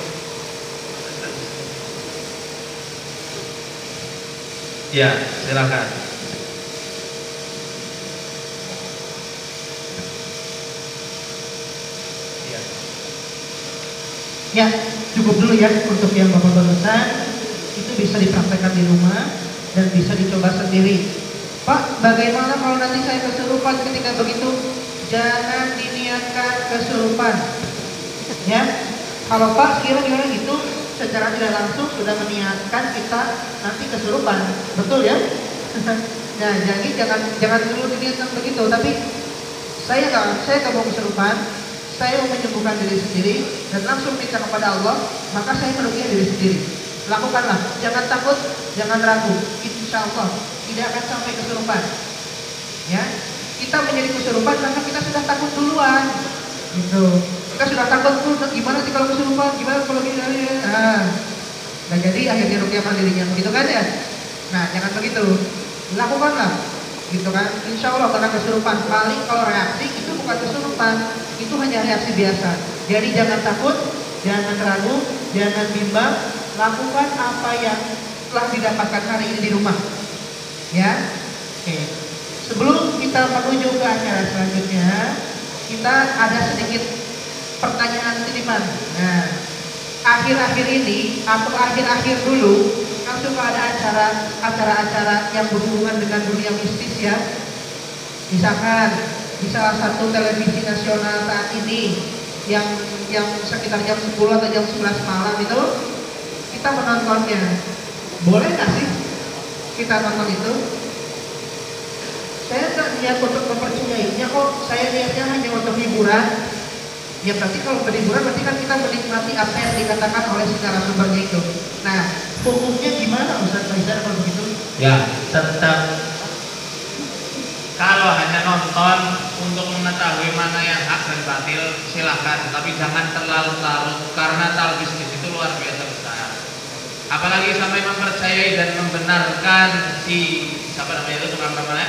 Ya, silakan. Ya, cukup dulu ya untuk yang Bapak barusan. Itu bisa dipraktekkan di rumah dan bisa dicoba sendiri. Pak, bagaimana kalau nanti saya kesurupan ketika begitu? Jangan diniatkan kesurupan. Ya, kalau Pak kira gimana gitu, secara tidak langsung sudah meniatkan kita nanti kesurupan, betul ya? Nah, jadi jangan dulu diniatkan begitu. Tapi saya nggak mau kesurupan. Saya mau menyembuhkan diri sendiri dan langsung minta kepada Allah, maka saya meruqyah diri sendiri. Lakukanlah, jangan takut, jangan ragu. Insya Allah tidak akan sampai kesurupan. Ya, kita menjadi kesurupan karena kita sudah takut duluan. Gitu. Kita sudah takut tuh, gimana sih kalau kesurupan, gimana kalau gini. Nah jadi akhirnya ruqyah mandirinya, begitu kan ya? Nah jangan begitu, lakukanlah. Gitu kan, insya Allah karena kesurupan. Paling kalau reaksi itu bukan kesurupan, itu hanya reaksi biasa. Jadi jangan takut, jangan ragu, jangan bimbang. Lakukan apa yang telah didapatkan hari ini di rumah. Ya, oke. Sebelum kita menuju ke acara selanjutnya, kita ada sedikit pertanyaan titipan. Nah, akhir-akhir ini atau akhir-akhir dulu kan suka ada acara-acara yang berhubungan dengan dunia mistis ya. Misalkan di salah satu televisi nasional saat ini yang sekitar jam 10 atau jam 11 malam itu kita menontonnya. Boleh nggak sih kita nonton itu? Saya nggak niat untuk mempercayainya kok. Saya niatnya hanya untuk hiburan. Ya berarti kalau berhiburan berarti kan kita menikmati apa yang dikatakan oleh si narasumbernya itu. Nah, hukumnya gimana Ustaz Faizal kalau begitu? Ya, tetap kalau hanya nonton untuk mengetahui mana yang hak dan batil silahkan, tapi jangan terlalu larut karena talbis di situ luar biasa besar. Apalagi sampai mempercayai dan membenarkan si siapa namanya itu tukang namanya?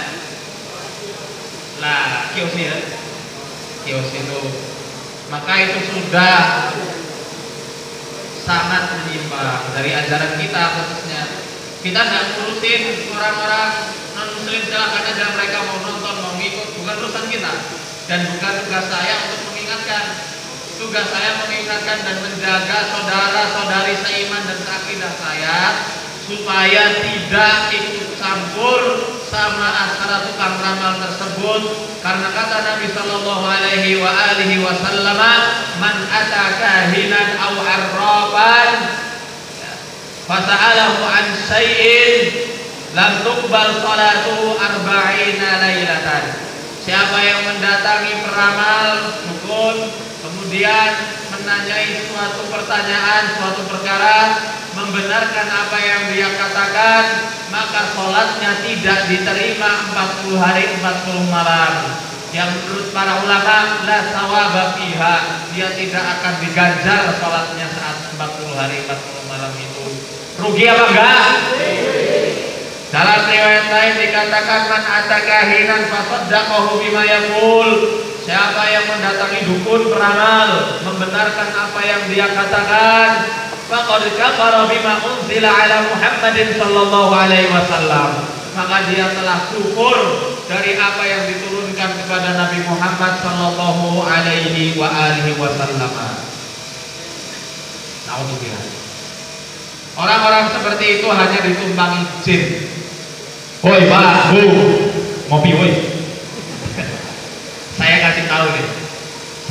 Lah, Kiyoshi ya. Kiyoshi itu. Maka itu sudah sangat menyimpang dari ajaran kita khususnya. Kita nggak ngurusin orang-orang non-muslim, silakan aja mereka mau nonton, mau ngikut, bukan urusan kita. Dan bukan tugas saya untuk mengingatkan. Tugas saya mengingatkan dan menjaga saudara-saudari seiman dan seakidah saya supaya tidak ikut campur sama acara tukang ramal tersebut, karena kata Nabi Sallallahu Alaihi Wasallam, man ata kahinan aw arrafan fasa'alahu an syai'in lam tuqbal salatuhu arba'ina lailatan. Siapa yang mendatangi peramal, dukun, kemudian menanyai suatu pertanyaan, suatu perkara, membenarkan apa yang dia katakan, maka sholatnya tidak diterima 40 hari 40 malam. Yang menurut para ulama la sawaba fiha, dia tidak akan diganjar sholatnya saat 40 hari 40 malam itu. Rugi apa enggak? Dalam riwayat lain dikatakan man atakahinan fasaddaqahu bima yaqul. Siapa yang mendatangi dukun peramal, membenarkan apa yang dia katakan, faqad kafara bima unzila ala Muhammadin sallallahu alaihi wasallam, maka dia telah kufur dari apa yang diturunkan kepada Nabi Muhammad sallallahu alaihi wasallam. Naudzubillah. Orang-orang seperti itu hanya ditumpangi jin. Woi Pak, Bu, ngopi woi. Saya kasih tahu nih,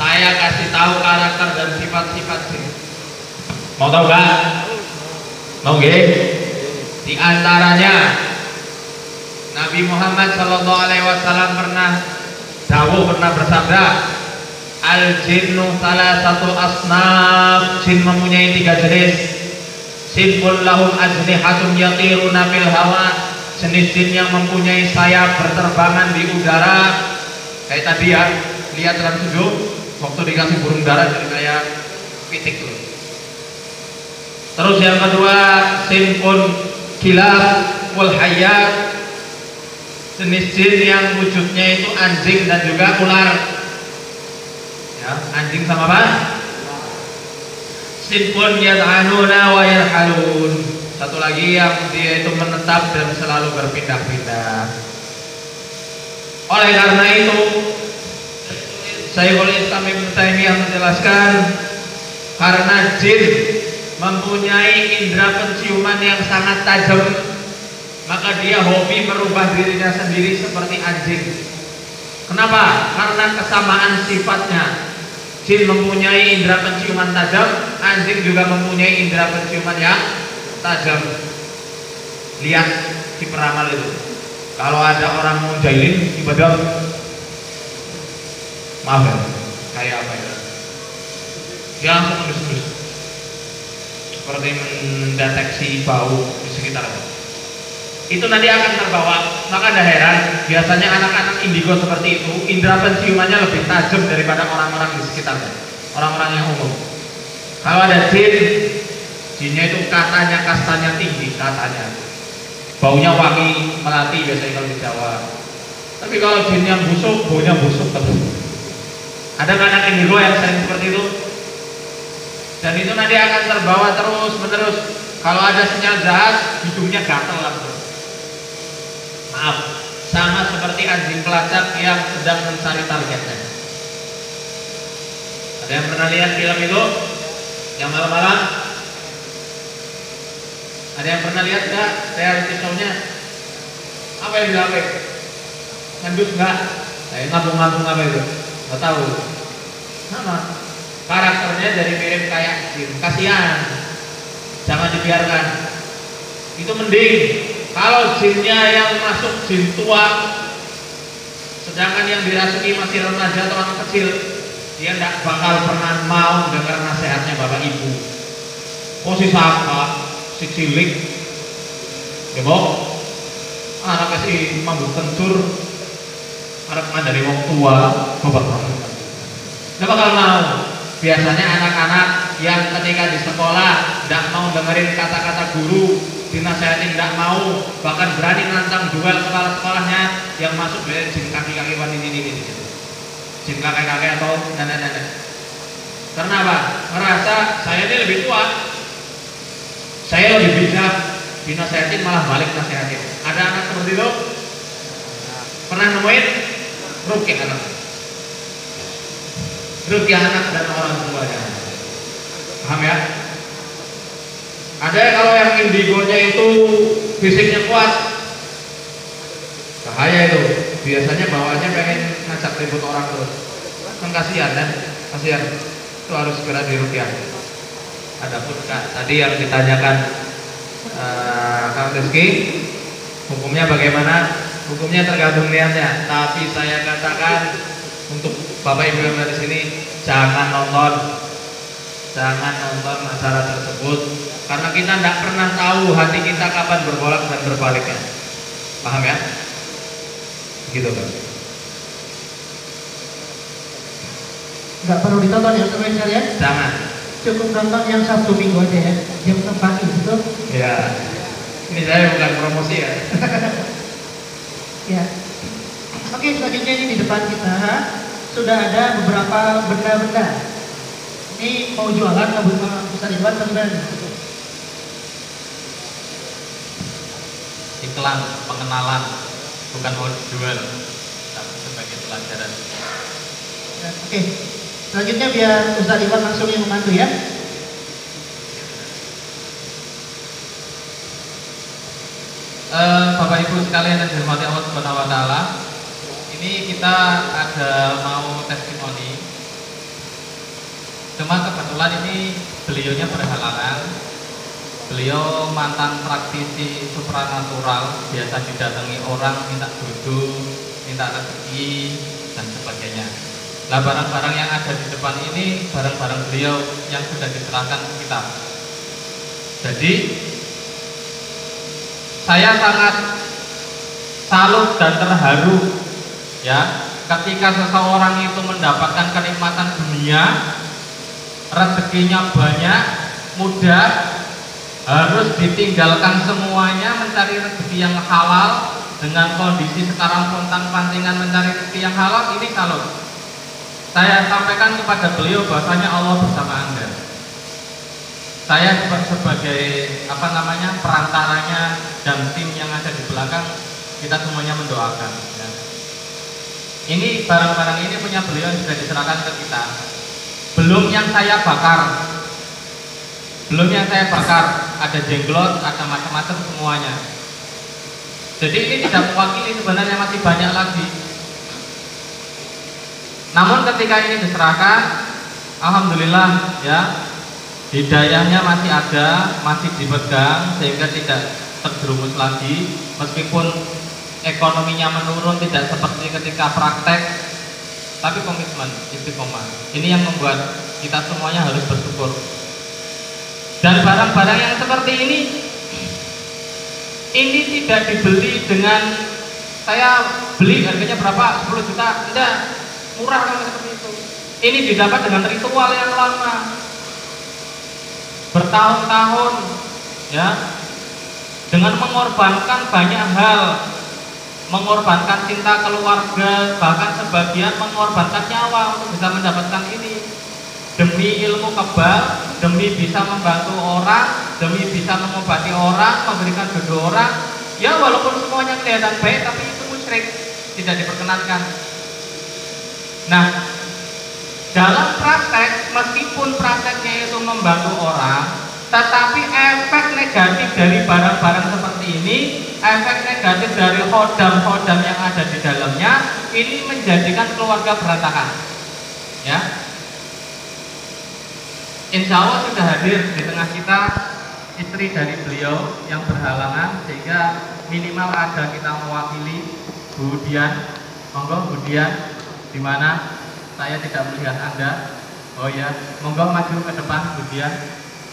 Saya kasih tahu karakter dan sifat-sifat jin. Mau tahu nggak? Mau nggih? Di antaranya Nabi Muhammad Shallallahu Alaihi Wasallam pernah bersabda, al jinnu salah satu asnaf, jin mempunyai 3 jenis. Sinful lahum ajnihatun yatiruna fil hawa, jenis jin yang mempunyai sayap berterbangan di udara. Kayak tadi ya, lihat Trans 7 waktu dikasih burung dara jadi kayak pitik tuh. Terus yang kedua, sinful kilab wal hayat, jenis jin yang wujudnya itu anjing dan juga ular. Ya, anjing sama apa? Sinful yad'anuna wa yarhalun. Satu lagi yang dia itu menetap dan selalu berpindah-pindah. Oleh karena itu, Syekhul Islam Ibnu Taimiyah menjelaskan, karena jin mempunyai indera penciuman yang sangat tajam, maka dia hobi merubah dirinya sendiri seperti anjing. Kenapa? Karena kesamaan sifatnya. Jin mempunyai indera penciuman tajam, anjing juga mempunyai indera penciuman yang tajam. Lihat di peramal itu, kalau ada orang mau jahilin ibadah, maaf ya, kayak apa ya, dia langsung mendus-mendus seperti mendeteksi bau di sekitarnya. Itu nanti akan terbawa. Maka tidak heran biasanya anak-anak indigo seperti itu indera penciumannya lebih tajam daripada orang-orang di sekitarnya, orang-orang yang umum. Kalau ada jin, jinnya itu katanya kastanya tinggi, katanya baunya wangi melati biasanya kalau di Jawa. Tapi kalau jin yang busuk, baunya busuk terus. Ada anak indigo yang sering seperti itu, dan itu nanti akan terbawa terus menerus. Kalau ada sinyal jahat, hidungnya gatal langsung. Maaf, sama seperti anjing pelacak yang sedang mencari targetnya. Ada yang pernah lihat film itu yang malam-malam? Ada yang pernah lihat nggak reality show-nya? Apa yang dilakukan? Ngendus nggak? Ngabung-ngabung apa itu? Nggak tahu. Sama. Karakternya jadi mirip kayak jin. Kasihan. Jangan dibiarkan. Itu mending. Kalau jinnya yang masuk jin tua, sedangkan yang dirasuki masih remaja atau anak kecil, dia tidak bakal pernah mau dengar nasihatnya bapak ibu. Oh si Saka, si cilik, ya boh, anak si mabuk kencur, anak dari wong tua, bapak tidak bakal mau. Biasanya anak-anak yang ketika di sekolah tidak mau dengerin kata-kata guru, dinasehatin tidak mau, bahkan berani nantang duel kepala sekolahnya, yang masuk dari jin kaki-kaki ini, jin kakek-kakek atau nenek-nenek. Karena apa? Merasa saya ini lebih tua, saya lebih bijak, dinasehatin malah balik nasehatin. Ada anak seperti itu? Pernah nemuin? Rukyah anak, rukyah anak dan orang tuanya. Paham ya? Ada kalau yang indigonya itu fisiknya kuat, bahaya itu. Biasanya bawaannya pengen ngajak ribut orang terus. Kan kasihan kan? Kasihan. Itu harus segera dirukyah. Adapun tadi yang ditanyakan Kang Rizky, hukumnya bagaimana? Hukumnya tergantung niatnya. Tapi saya katakan untuk Bapak Ibu yang ada di sini, jangan nonton acara tersebut, karena kita tidak pernah tahu hati kita kapan berbolak dan berbaliknya. Paham ya? Gitu kan? Nggak perlu ditonton ya teman sekalian? Jangan. Cukup nonton yang Sabtu Minggu aja ya, jam 6 pagi gitu. Ya, ini saya bukan promosi ya. Ya. Oke, selanjutnya ini di depan kita sudah ada beberapa benda-benda. Ini mau jualan nggak bisa dijual sebenarnya? Iklan pengenalan, bukan mau dijual, tapi sebagai pelajaran. Ya, oke. Selanjutnya biar Ustaz Iwan langsung yang memandu ya. Bapak Ibu sekalian yang dirahmati Allah Subhanahu wa taala, ini kita ada mau testimoni Cuma kebetulan ini beliaunya berhalangan. Beliau mantan praktisi supranatural, biasa didatangi orang minta jodoh, minta rezeki dan sebagainya. Nah, barang-barang yang ada di depan ini barang-barang beliau yang sudah diserahkan ke kita. Jadi saya sangat salut dan terharu ya ketika seseorang itu mendapatkan kenikmatan dunia, rezekinya banyak, mudah, harus ditinggalkan semuanya mencari rezeki yang halal. Dengan kondisi sekarang pontang-pantingan mencari rezeki yang halal, ini salut. Saya sampaikan kepada beliau bahwasanya Allah bersama Anda. Saya sebagai perantaranya dan tim yang ada di belakang, kita semuanya mendoakan ya. Ini barang-barang ini punya beliau yang sudah diserahkan ke kita. Belum yang saya bakar. Ada jenglot, ada macam-macam semuanya. Jadi ini tidak mewakili, sebenarnya masih banyak lagi. Namun ketika ini diserahkan, alhamdulillah ya, hidayahnya masih ada, masih dipegang sehingga tidak terjerumus lagi. Meskipun ekonominya menurun, tidak seperti ketika praktek, tapi komitmen, istiqomah. Ini yang membuat kita semuanya harus bersyukur. Dan barang-barang yang seperti ini tidak dibeli dengan saya beli harganya berapa, 10 juta, tidak, murah kalau seperti itu. Ini didapat dengan ritual yang lama, bertahun-tahun ya, dengan mengorbankan banyak hal, mengorbankan cinta keluarga, bahkan sebagian mengorbankan nyawa untuk bisa mendapatkan ini. Demi ilmu kebal, demi bisa membantu orang, demi bisa mengobati orang, memberikan jodoh orang. Ya walaupun semuanya kelihatan baik, tapi itu musyrik, tidak diperkenankan. Nah, dalam praktek, meskipun prakteknya itu membantu orang, tetapi efek negatif dari barang-barang seperti ini, efek negatif dari hodam-hodam yang ada di dalamnya, ini menjadikan keluarga berantakan. Ya, insya Allah sudah hadir di tengah kita istri dari beliau yang berhalangan, sehingga minimal ada kita mewakili. Bu Dian, monggo Bu Dian, di mana saya tidak melihat Anda. Oh ya, monggo maju ke depan Bu Dian.